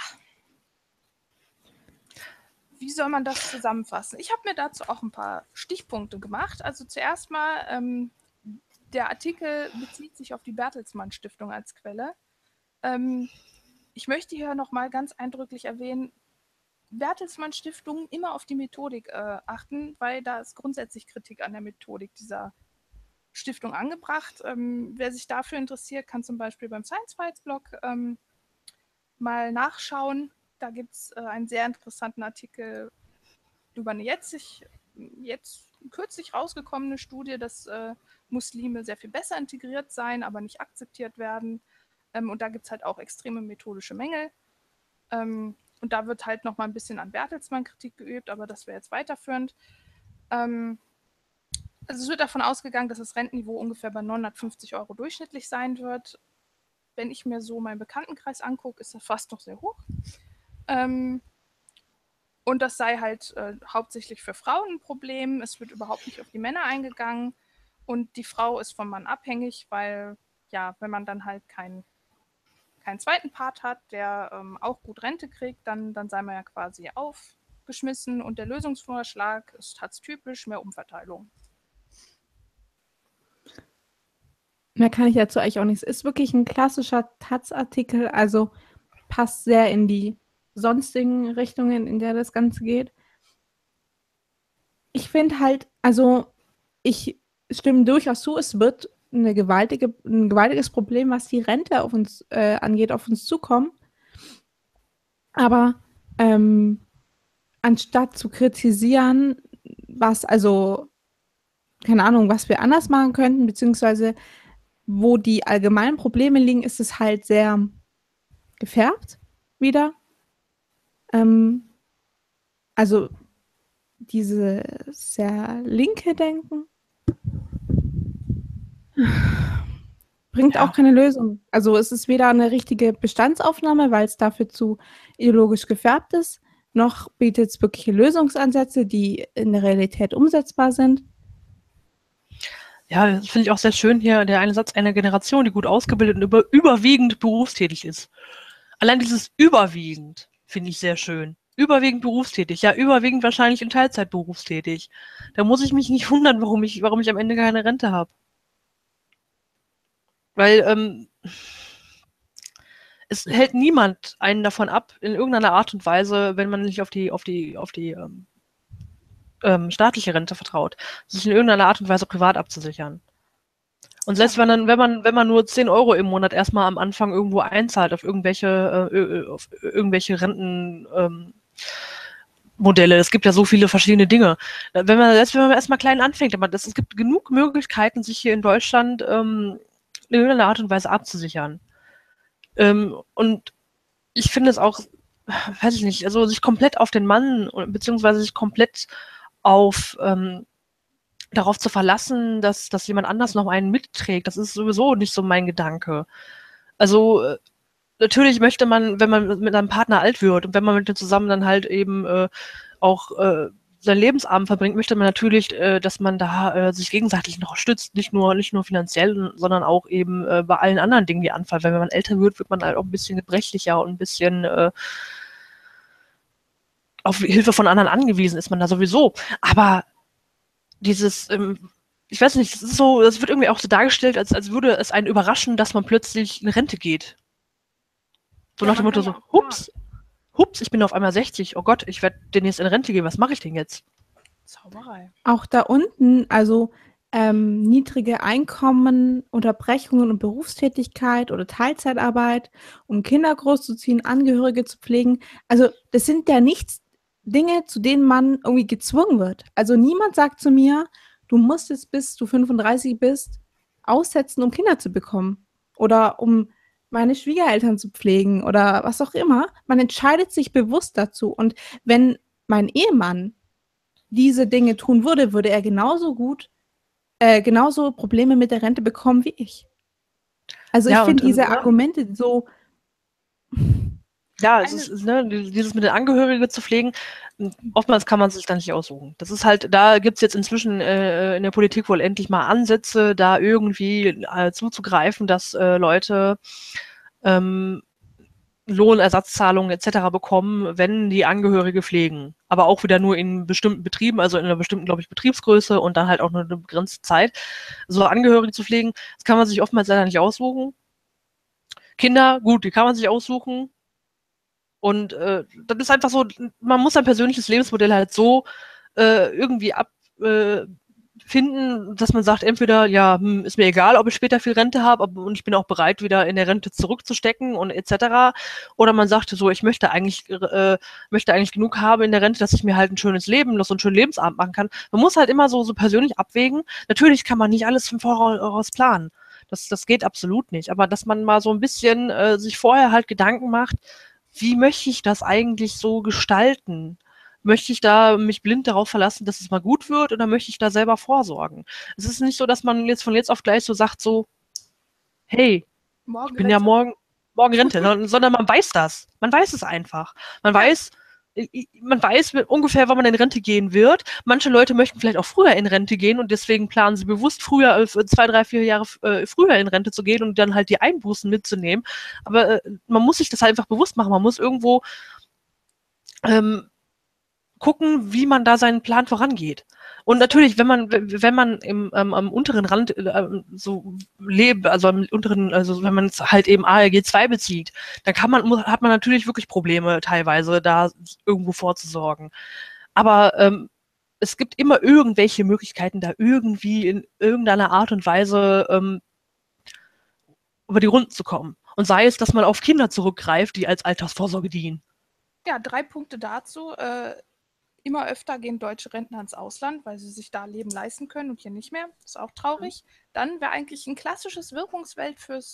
Wie soll man das zusammenfassen? Ich habe mir dazu auch ein paar Stichpunkte gemacht. Also zuerst mal, Der Artikel bezieht sich auf die Bertelsmann Stiftung als Quelle. Ich möchte hier nochmal ganz eindrücklich erwähnen, Bertelsmann Stiftungen immer auf die Methodik achten, weil da ist grundsätzlich Kritik an der Methodik dieser Stiftung angebracht. Wer sich dafür interessiert, kann zum Beispiel beim Science Fights Blog mal nachschauen. Da gibt es einen sehr interessanten Artikel über eine jetzt kürzlich rausgekommene Studie, dass Muslime sehr viel besser integriert seien, aber nicht akzeptiert werden. Und da gibt es halt auch extreme methodische Mängel. Und da wird halt noch mal ein bisschen an Bertelsmann Kritik geübt, aber das wäre jetzt weiterführend. Also es wird davon ausgegangen, dass das Rentenniveau ungefähr bei 950 € durchschnittlich sein wird. Wenn ich mir so meinen Bekanntenkreis angucke, ist das fast noch sehr hoch. Und das sei halt hauptsächlich für Frauen ein Problem. Es wird überhaupt nicht auf die Männer eingegangen. Und die Frau ist vom Mann abhängig, weil, ja, wenn man dann halt keinen zweiten Part hat, der auch gut Rente kriegt, dann sei man ja quasi aufgeschmissen. Und der Lösungsvorschlag ist typisch mehr Umverteilung. Mehr kann ich dazu eigentlich auch nichts. Ist wirklich ein klassischer Taz-Artikel, also passt sehr in die sonstigen Richtungen, in der das Ganze geht. Ich finde halt, also ich stimme durchaus zu, es wird ein gewaltiges Problem, was die Rente auf uns angeht, auf uns zukommen. Aber anstatt zu kritisieren, was wir anders machen könnten, beziehungsweise wo die allgemeinen Probleme liegen, ist es halt sehr gefärbt wieder. Also dieses sehr linke Denken bringt auch keine Lösung. Also es ist weder eine richtige Bestandsaufnahme, weil es dafür zu ideologisch gefärbt ist, noch bietet es wirkliche Lösungsansätze, die in der Realität umsetzbar sind. Ja, das finde ich auch sehr schön hier, der eine Satz einer Generation, die gut ausgebildet und überwiegend berufstätig ist. Allein dieses überwiegend finde ich sehr schön. Überwiegend berufstätig, ja, überwiegend wahrscheinlich in Teilzeit berufstätig. Da muss ich mich nicht wundern, warum ich am Ende keine Rente habe. Weil es hält niemand einen davon ab, in irgendeiner Art und Weise, wenn man nicht auf die staatliche Rente vertraut, sich in irgendeiner Art und Weise privat abzusichern. Und selbst wenn man nur 10 € im Monat erstmal am Anfang irgendwo einzahlt auf irgendwelche Rentenmodelle, es gibt ja so viele verschiedene Dinge. Selbst wenn man erstmal klein anfängt, aber es gibt genug Möglichkeiten, sich hier in Deutschland in irgendeiner Art und Weise abzusichern. Und ich finde es auch, weiß ich nicht, also sich komplett auf den Mann, beziehungsweise sich komplett darauf zu verlassen, dass jemand anders noch einen mitträgt, das ist sowieso nicht so mein Gedanke. Also natürlich möchte man, wenn man mit einem Partner alt wird und wenn man mit dem zusammen dann halt eben auch seinen Lebensabend verbringt, möchte man natürlich, dass man da sich gegenseitig noch stützt, nicht nur finanziell, sondern auch eben bei allen anderen Dingen, die anfallen. Weil wenn man älter wird, wird man halt auch ein bisschen gebrechlicher und ein bisschen auf Hilfe von anderen angewiesen ist man da sowieso. Aber dieses, ich weiß nicht, das wird irgendwie auch so dargestellt, als würde es einen überraschen, dass man plötzlich in Rente geht. So nach dem Motto so, hups, ich bin auf einmal 60, oh Gott, ich werde demnächst in Rente gehen, was mache ich denn jetzt? Zauberei. Auch da unten, also niedrige Einkommen, Unterbrechungen und Berufstätigkeit oder Teilzeitarbeit, um Kinder großzuziehen, Angehörige zu pflegen. Also das sind ja nichts Dinge, zu denen man irgendwie gezwungen wird. Also niemand sagt zu mir, du musst es, bis du 35 bist, aussetzen, um Kinder zu bekommen oder um meine Schwiegereltern zu pflegen oder was auch immer. Man entscheidet sich bewusst dazu. Und wenn mein Ehemann diese Dinge tun würde, würde er genauso Probleme mit der Rente bekommen wie ich. Also ich finde diese Argumente so... Ja, es ist, dieses mit den Angehörigen zu pflegen, oftmals kann man sich da nicht aussuchen. Das ist halt, da gibt es jetzt inzwischen in der Politik wohl endlich mal Ansätze, da irgendwie zuzugreifen, dass Leute Lohnersatzzahlungen etc. bekommen, wenn die Angehörige pflegen. Aber auch wieder nur in bestimmten Betrieben, also in einer bestimmten, glaube ich, Betriebsgröße und dann halt auch nur eine begrenzte Zeit. So Angehörige zu pflegen, das kann man sich oftmals leider nicht aussuchen. Kinder, gut, die kann man sich aussuchen. Und das ist einfach so, man muss sein persönliches Lebensmodell halt so irgendwie finden, dass man sagt, entweder, ja, ist mir egal, ob ich später viel Rente habe und ich bin auch bereit, wieder in der Rente zurückzustecken und etc. Oder man sagt so, ich möchte eigentlich genug haben in der Rente, dass ich mir halt ein schönes Leben, noch so einen schönen Lebensabend machen kann. Man muss halt immer so persönlich abwägen. Natürlich kann man nicht alles im Voraus planen. Das geht absolut nicht. Aber dass man mal so ein bisschen sich vorher halt Gedanken macht, wie möchte ich das eigentlich so gestalten? Möchte ich da mich blind darauf verlassen, dass es mal gut wird, oder möchte ich da selber vorsorgen? Es ist nicht so, dass man jetzt von jetzt auf gleich so sagt, so, hey, ich bin ja morgen Rente, sondern man weiß das. Man weiß es einfach. Man weiß ungefähr, wann man in Rente gehen wird. Manche Leute möchten vielleicht auch früher in Rente gehen und deswegen planen sie bewusst früher, 2, 3, 4 Jahre früher in Rente zu gehen und dann halt die Einbußen mitzunehmen. Aber man muss sich das halt einfach bewusst machen. Man muss irgendwo gucken, wie man da seinen Plan vorangeht. Und natürlich, wenn man am unteren Rand so lebt, also am unteren, also wenn man es halt eben ALG 2 bezieht, dann hat man natürlich wirklich Probleme teilweise, da irgendwo vorzusorgen. Aber es gibt immer irgendwelche Möglichkeiten, da irgendwie in irgendeiner Art und Weise über die Runden zu kommen. Und sei es, dass man auf Kinder zurückgreift, die als Altersvorsorge dienen. Ja, 3 Punkte dazu. Immer öfter gehen deutsche Rentner ins Ausland, weil sie sich da Leben leisten können und hier nicht mehr. Das ist auch traurig. Dann wäre eigentlich ein klassisches Wirkungsfeld fürs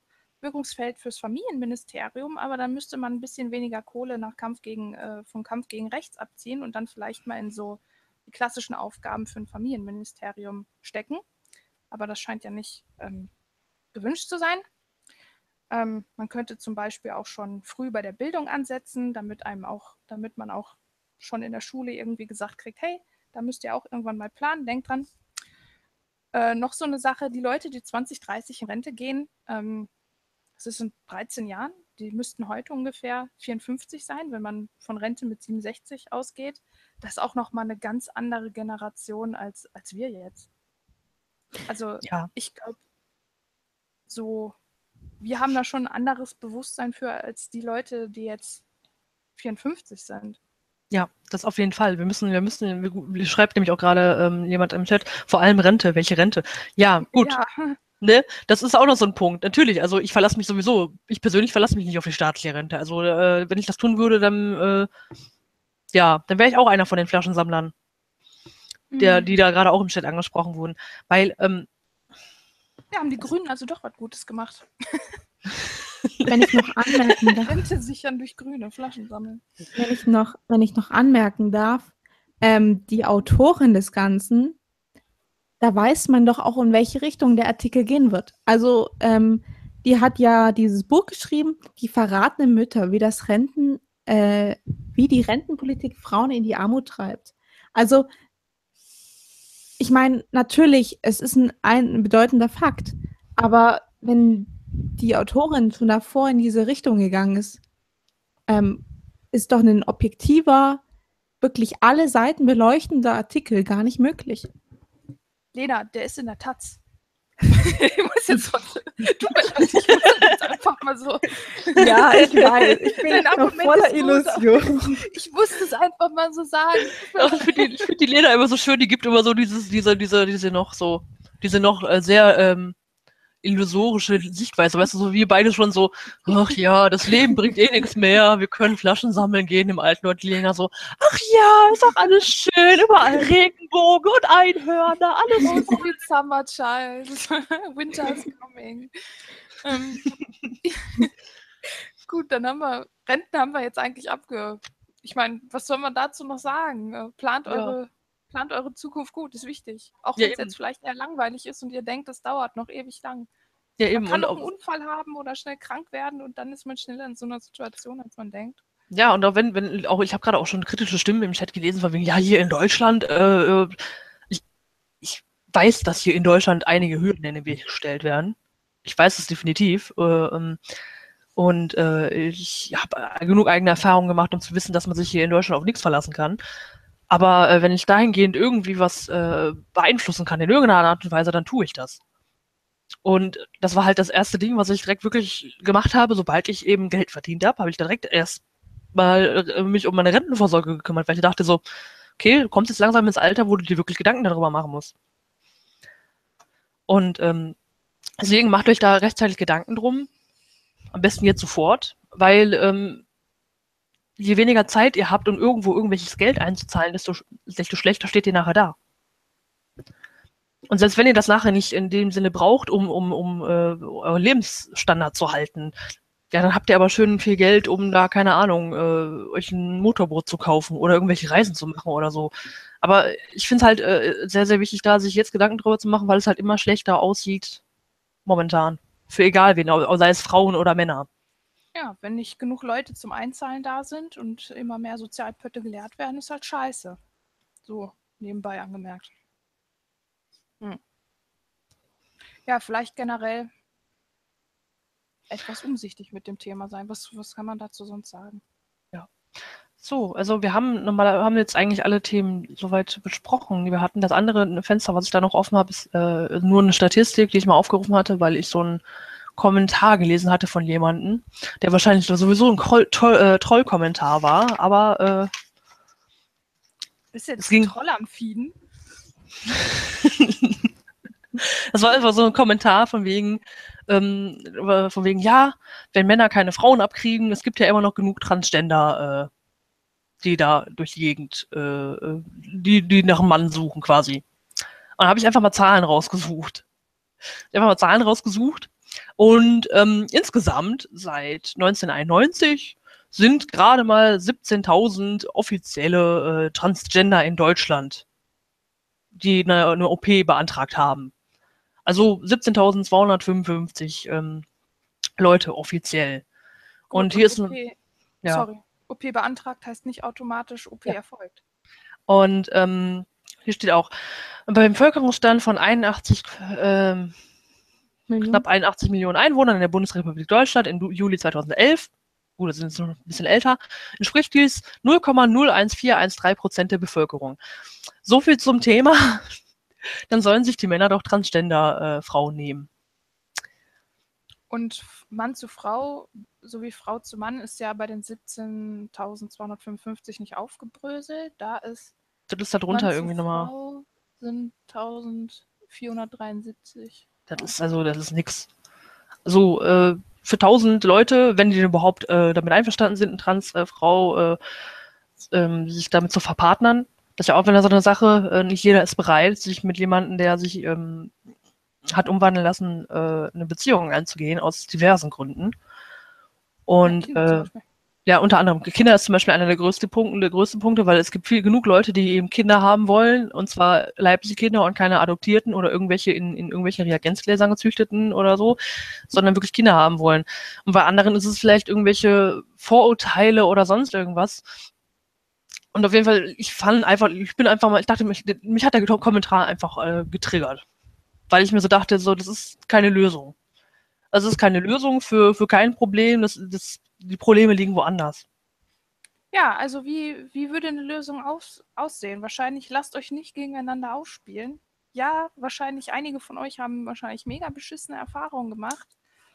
Familienministerium, aber dann müsste man ein bisschen weniger Kohle vom Kampf gegen rechts abziehen und dann vielleicht mal in so die klassischen Aufgaben für ein Familienministerium stecken. Aber das scheint ja nicht gewünscht zu sein. Man könnte zum Beispiel auch schon früh bei der Bildung ansetzen, damit man auch schon in der Schule irgendwie gesagt kriegt, hey, da müsst ihr auch irgendwann mal planen, denkt dran. Noch so eine Sache, die Leute, die 2030 in Rente gehen, das ist in 13 Jahren, die müssten heute ungefähr 54 sein, wenn man von Rente mit 67 ausgeht. Das ist auch nochmal eine ganz andere Generation als wir jetzt. Also ja. Ich glaube, so, wir haben da schon ein anderes Bewusstsein für als die Leute, die jetzt 54 sind. Ja, das auf jeden Fall. Schreibt nämlich auch gerade jemand im Chat, vor allem Rente. Welche Rente? Ja, gut. Ja. Ne? Das ist auch noch so ein Punkt. Natürlich, also ich persönlich verlasse mich nicht auf die staatliche Rente. Also wenn ich das tun würde, dann wäre ich auch einer von den Flaschensammlern, die da gerade auch im Chat angesprochen wurden. Weil, ja, haben die Grünen also doch was Gutes gemacht. Wenn ich noch anmerken darf. Rente sichern durch Grüne, Flaschen sammeln. Wenn ich noch anmerken darf, die Autorin des Ganzen, da weiß man doch auch, in welche Richtung der Artikel gehen wird. Also, die hat ja dieses Buch geschrieben, Die verratenen Mütter, wie die Rentenpolitik Frauen in die Armut treibt. Also, ich meine, natürlich, es ist ein bedeutender Fakt, aber wenn die Autorin schon davor in diese Richtung gegangen ist, ist doch ein objektiver, wirklich alle Seiten beleuchtender Artikel gar nicht möglich. Lena, der ist in der Taz. Ich muss jetzt einfach mal so. Ja, ich weiß. Ich bin noch voller Illusion. Ich musste es einfach mal so sagen. Ich finde die Lena immer so schön, die gibt immer so diese noch sehr illusorische Sichtweise, weißt du, so wir beide schon so, ach ja, das Leben bringt eh nichts mehr, wir können Flaschen sammeln gehen im alten Ort. Lena so, ach ja, ist auch alles schön, überall Regenbogen und Einhörner, alles so. Sweet Summer Child, Winter is coming. Gut, dann Renten haben wir jetzt eigentlich Ich meine, was soll man dazu noch sagen? Plant eure Zukunft gut, ist wichtig. Auch wenn es jetzt vielleicht eher langweilig ist und ihr denkt, das dauert noch ewig lang. Ja, man kann auch einen Unfall haben oder schnell krank werden und dann ist man schneller in so einer Situation, als man denkt. Ja, und auch ich habe gerade auch schon kritische Stimmen im Chat gelesen, von wegen, ja, hier in Deutschland, ich weiß, dass hier in Deutschland einige Hürden in den Weg gestellt werden. Ich weiß es definitiv. Und ich habe genug eigene Erfahrungen gemacht, um zu wissen, dass man sich hier in Deutschland auf nichts verlassen kann. Aber wenn ich dahingehend irgendwie was beeinflussen kann in irgendeiner Art und Weise, dann tue ich das. Und das war halt das erste Ding, was ich direkt wirklich gemacht habe. Sobald ich eben Geld verdient habe, habe ich direkt erst mal mich um meine Rentenvorsorge gekümmert, weil ich dachte so, okay, du kommst jetzt langsam ins Alter, wo du dir wirklich Gedanken darüber machen musst. Und deswegen macht euch da rechtzeitig Gedanken drum. Am besten jetzt sofort, weil je weniger Zeit ihr habt, um irgendwo irgendwelches Geld einzuzahlen, desto schlechter steht ihr nachher da. Und selbst wenn ihr das nachher nicht in dem Sinne braucht, um euren Lebensstandard zu halten, ja, dann habt ihr aber schön viel Geld, um da, keine Ahnung, euch ein Motorboot zu kaufen oder irgendwelche Reisen zu machen oder so. Aber ich finde es halt sehr, sehr wichtig, da sich jetzt Gedanken drüber zu machen, weil es halt immer schlechter aussieht momentan. Für egal wen, sei es Frauen oder Männer. Ja, wenn nicht genug Leute zum Einzahlen da sind und immer mehr Sozialpötte geleert werden, ist halt scheiße. So, nebenbei angemerkt. Ja, vielleicht generell etwas umsichtig mit dem Thema sein. Was kann man dazu sonst sagen? Ja. So, also wir haben jetzt eigentlich alle Themen soweit besprochen, die wir hatten. Das andere Fenster, was ich da noch offen habe, ist nur eine Statistik, die ich mal aufgerufen hatte, weil ich so einen Kommentar gelesen hatte von jemandem, der wahrscheinlich sowieso ein Troll-Kommentar war, aber Ist jetzt ging Troll am Feeden? Das war einfach so ein Kommentar von wegen, ja, wenn Männer keine Frauen abkriegen, es gibt ja immer noch genug Transgender, die da durch die Gegend, die nach einem Mann suchen quasi. Und da habe ich einfach mal Zahlen rausgesucht. Und insgesamt seit 1991 sind gerade mal 17.000 offizielle Transgender in Deutschland, die eine OP beantragt haben. Also 17.255 Leute offiziell. Gut, und hier ist OP, sorry, OP beantragt heißt nicht automatisch OP erfolgt. Und hier steht auch, beim Bevölkerungsstand von knapp 81 Millionen Einwohnern in der Bundesrepublik Deutschland im Juli 2011, gut, das sind jetzt noch ein bisschen älter, entspricht dies 0,01413% der Bevölkerung. So viel zum Thema. Dann sollen sich die Männer doch Transgender-Frauen nehmen. Und Mann zu Frau sowie Frau zu Mann ist ja bei den 17.255 nicht aufgebröselt. Das ist da drunter Mann irgendwie zu nochmal. Frau sind 1.473. Das ist nix. Also für 1.000 Leute, wenn die überhaupt damit einverstanden sind, eine Transfrau sich damit zu verpartnern, das ist ja auch wieder so eine Sache, nicht jeder ist bereit, sich mit jemandem, der sich hat umwandeln lassen, eine Beziehung einzugehen, aus diversen Gründen. Und ja, unter anderem Kinder ist zum Beispiel einer der größten Punkte, weil es gibt genug Leute, die eben Kinder haben wollen, und zwar leibliche Kinder und keine adoptierten oder irgendwelche in irgendwelchen Reagenzgläsern gezüchteten oder so, sondern wirklich Kinder haben wollen. Und bei anderen ist es vielleicht irgendwelche Vorurteile oder sonst irgendwas. Und auf jeden Fall, ich dachte, mich hat der Kommentar einfach getriggert. Weil ich mir so dachte, das ist keine Lösung. Also es ist keine Lösung für kein Problem, die Probleme liegen woanders. Ja, also wie würde eine Lösung aussehen? Wahrscheinlich lasst euch nicht gegeneinander ausspielen. Ja, wahrscheinlich einige von euch haben wahrscheinlich mega beschissene Erfahrungen gemacht.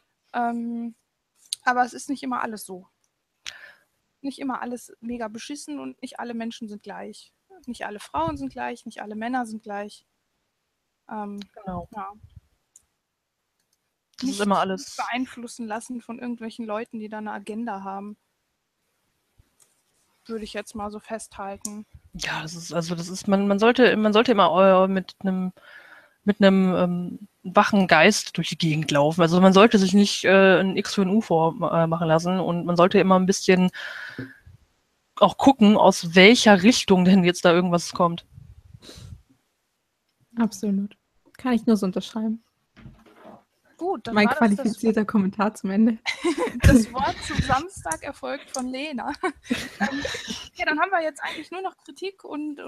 Aber es ist nicht immer alles so. Nicht immer alles mega beschissen und nicht alle Menschen sind gleich. Nicht alle Frauen sind gleich, nicht alle Männer sind gleich. Genau. Ja. Das ist immer alles beeinflussen lassen von irgendwelchen Leuten, die da eine Agenda haben. Würde ich jetzt mal so festhalten. Ja, man sollte immer mit einem wachen Geist durch die Gegend laufen. Also man sollte sich nicht ein X für ein U vormachen lassen, und man sollte immer ein bisschen auch gucken, aus welcher Richtung denn jetzt da irgendwas kommt. Absolut. Kann ich nur so unterschreiben. Gut, dann mein qualifizierter Kommentar zum Ende. Das Wort zum Samstag erfolgt von Lena. Ja, dann haben wir jetzt eigentlich nur noch Kritik und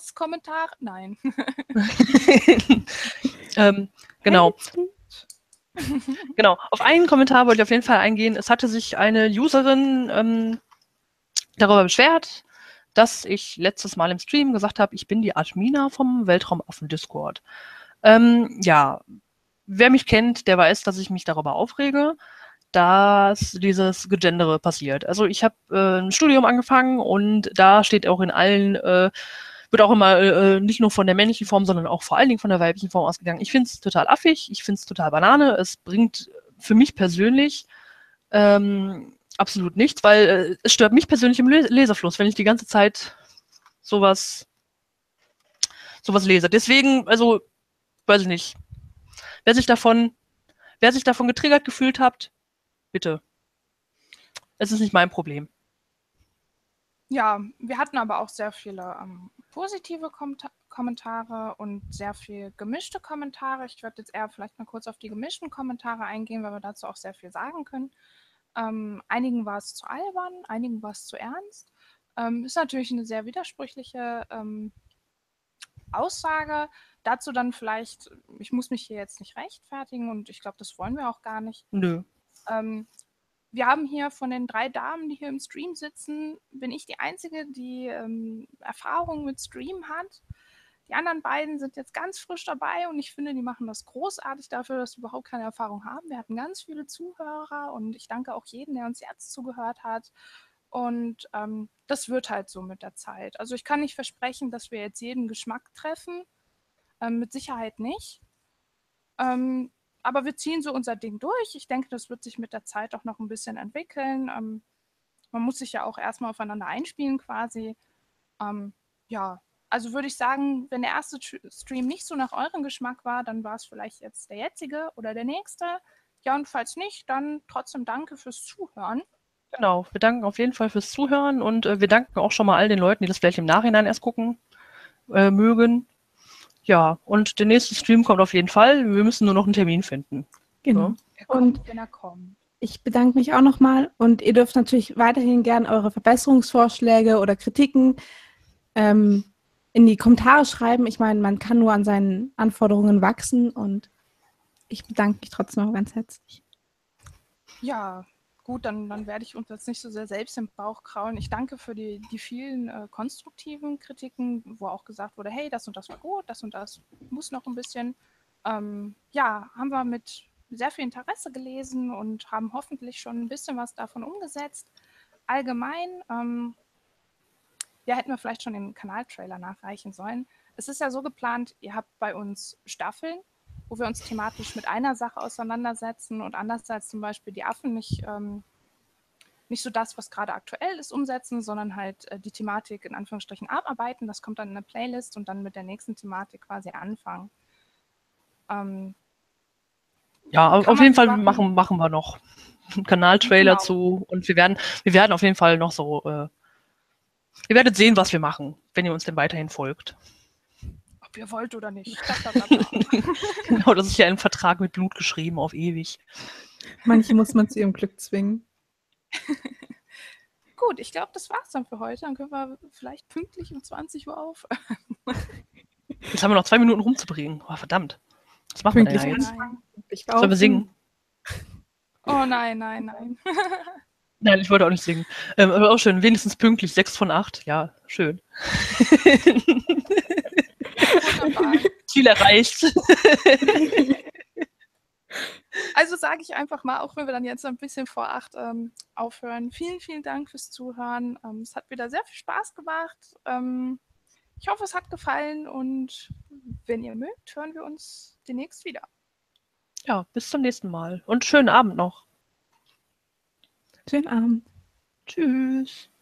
Hasskommentare. Nein. Genau. Genau, auf einen Kommentar wollte ich auf jeden Fall eingehen. Es hatte sich eine Userin darüber beschwert, dass ich letztes Mal im Stream gesagt habe, ich bin die Admina vom Weltraumaffen-Discord. Ja, wer mich kennt, der weiß, dass ich mich darüber aufrege, dass dieses Gegendere passiert. Also ich habe ein Studium angefangen und da steht auch in allen, wird auch immer nicht nur von der männlichen Form, sondern auch vor allen Dingen von der weiblichen Form ausgegangen. Ich finde es total affig, ich finde es total Banane. Es bringt für mich persönlich absolut nichts, weil es stört mich persönlich im Lesefluss, wenn ich die ganze Zeit sowas lese. Deswegen, also, weiß ich nicht. Wer sich davon getriggert gefühlt hat, bitte. Es ist nicht mein Problem. Ja, wir hatten aber auch sehr viele positive Kommentare und sehr viel gemischte Kommentare. Ich werde jetzt eher vielleicht mal kurz auf die gemischten Kommentare eingehen, weil wir dazu auch sehr viel sagen können. Einigen war es zu albern, einigen war es zu ernst. Ist natürlich eine sehr widersprüchliche Aussage. Dazu dann vielleicht, ich muss mich hier jetzt nicht rechtfertigen und ich glaube, das wollen wir auch gar nicht. Nö. Wir haben hier von den 3 Damen, die hier im Stream sitzen, bin ich die Einzige, die Erfahrung mit Stream hat. Die anderen beiden sind jetzt ganz frisch dabei und ich finde, die machen das großartig dafür, dass sie überhaupt keine Erfahrung haben. Wir hatten ganz viele Zuhörer und ich danke auch jedem, der uns jetzt zugehört hat. Und das wird halt so mit der Zeit. Also ich kann nicht versprechen, dass wir jetzt jeden Geschmack treffen. Mit Sicherheit nicht. Aber wir ziehen so unser Ding durch. Ich denke, das wird sich mit der Zeit auch noch ein bisschen entwickeln. Man muss sich ja auch erstmal aufeinander einspielen quasi. Ja, also würde ich sagen, wenn der erste Stream nicht so nach eurem Geschmack war, dann war es vielleicht jetzt der jetzige oder der nächste. Ja, und falls nicht, dann trotzdem danke fürs Zuhören. Genau, wir danken auf jeden Fall fürs Zuhören und wir danken auch schon mal all den Leuten, die das vielleicht im Nachhinein erst gucken mögen. Ja, und der nächste Stream kommt auf jeden Fall. Wir müssen nur noch einen Termin finden. Genau. Ja. Er kommt, wenn er kommt. Ich bedanke mich auch nochmal und ihr dürft natürlich weiterhin gerne eure Verbesserungsvorschläge oder Kritiken in die Kommentare schreiben. Ich meine, man kann nur an seinen Anforderungen wachsen und ich bedanke mich trotzdem auch ganz herzlich. Ja, gut, dann werde ich uns jetzt nicht so sehr selbst im Bauch kraulen. Ich danke für die vielen konstruktiven Kritiken, wo auch gesagt wurde, hey, das und das war gut, das und das muss noch ein bisschen. Ja, haben wir mit sehr viel Interesse gelesen und haben hoffentlich schon ein bisschen was davon umgesetzt. Allgemein, ja, hätten wir vielleicht schon den Kanaltrailer nachreichen sollen. Es ist ja so geplant, ihr habt bei uns Staffeln, wo wir uns thematisch mit einer Sache auseinandersetzen und andererseits zum Beispiel die Affen nicht so das, was gerade aktuell ist, umsetzen, sondern halt die Thematik in Anführungsstrichen abarbeiten. Das kommt dann in eine Playlist und dann mit der nächsten Thematik quasi anfangen. Ja, auf jeden Fall machen wir noch einen Kanaltrailer zu und wir werden auf jeden Fall noch so, ihr werdet sehen, was wir machen, wenn ihr uns denn weiterhin folgt. Ob ihr wollt oder nicht. Genau, das ist ja ein Vertrag mit Blut geschrieben auf ewig. Manche muss man zu ihrem Glück zwingen. Gut, ich glaube, das war's dann für heute. Dann können wir vielleicht pünktlich um 20 Uhr aufhören. Jetzt haben wir noch 2 Minuten rumzubringen. Oh, verdammt. Was machen wir denn jetzt? Sollen wir singen? Oh nein. Nein, ich wollte auch nicht singen. Aber auch schön, wenigstens pünktlich, 6 von 8. Ja, schön. Ziel erreicht. Also sage ich einfach mal, auch wenn wir dann jetzt ein bisschen vor 8 aufhören, vielen, vielen Dank fürs Zuhören. Es hat wieder sehr viel Spaß gemacht. Ich hoffe, es hat gefallen und wenn ihr mögt, hören wir uns demnächst wieder. Ja, bis zum nächsten Mal und schönen Abend noch. Schönen Abend. Tschüss.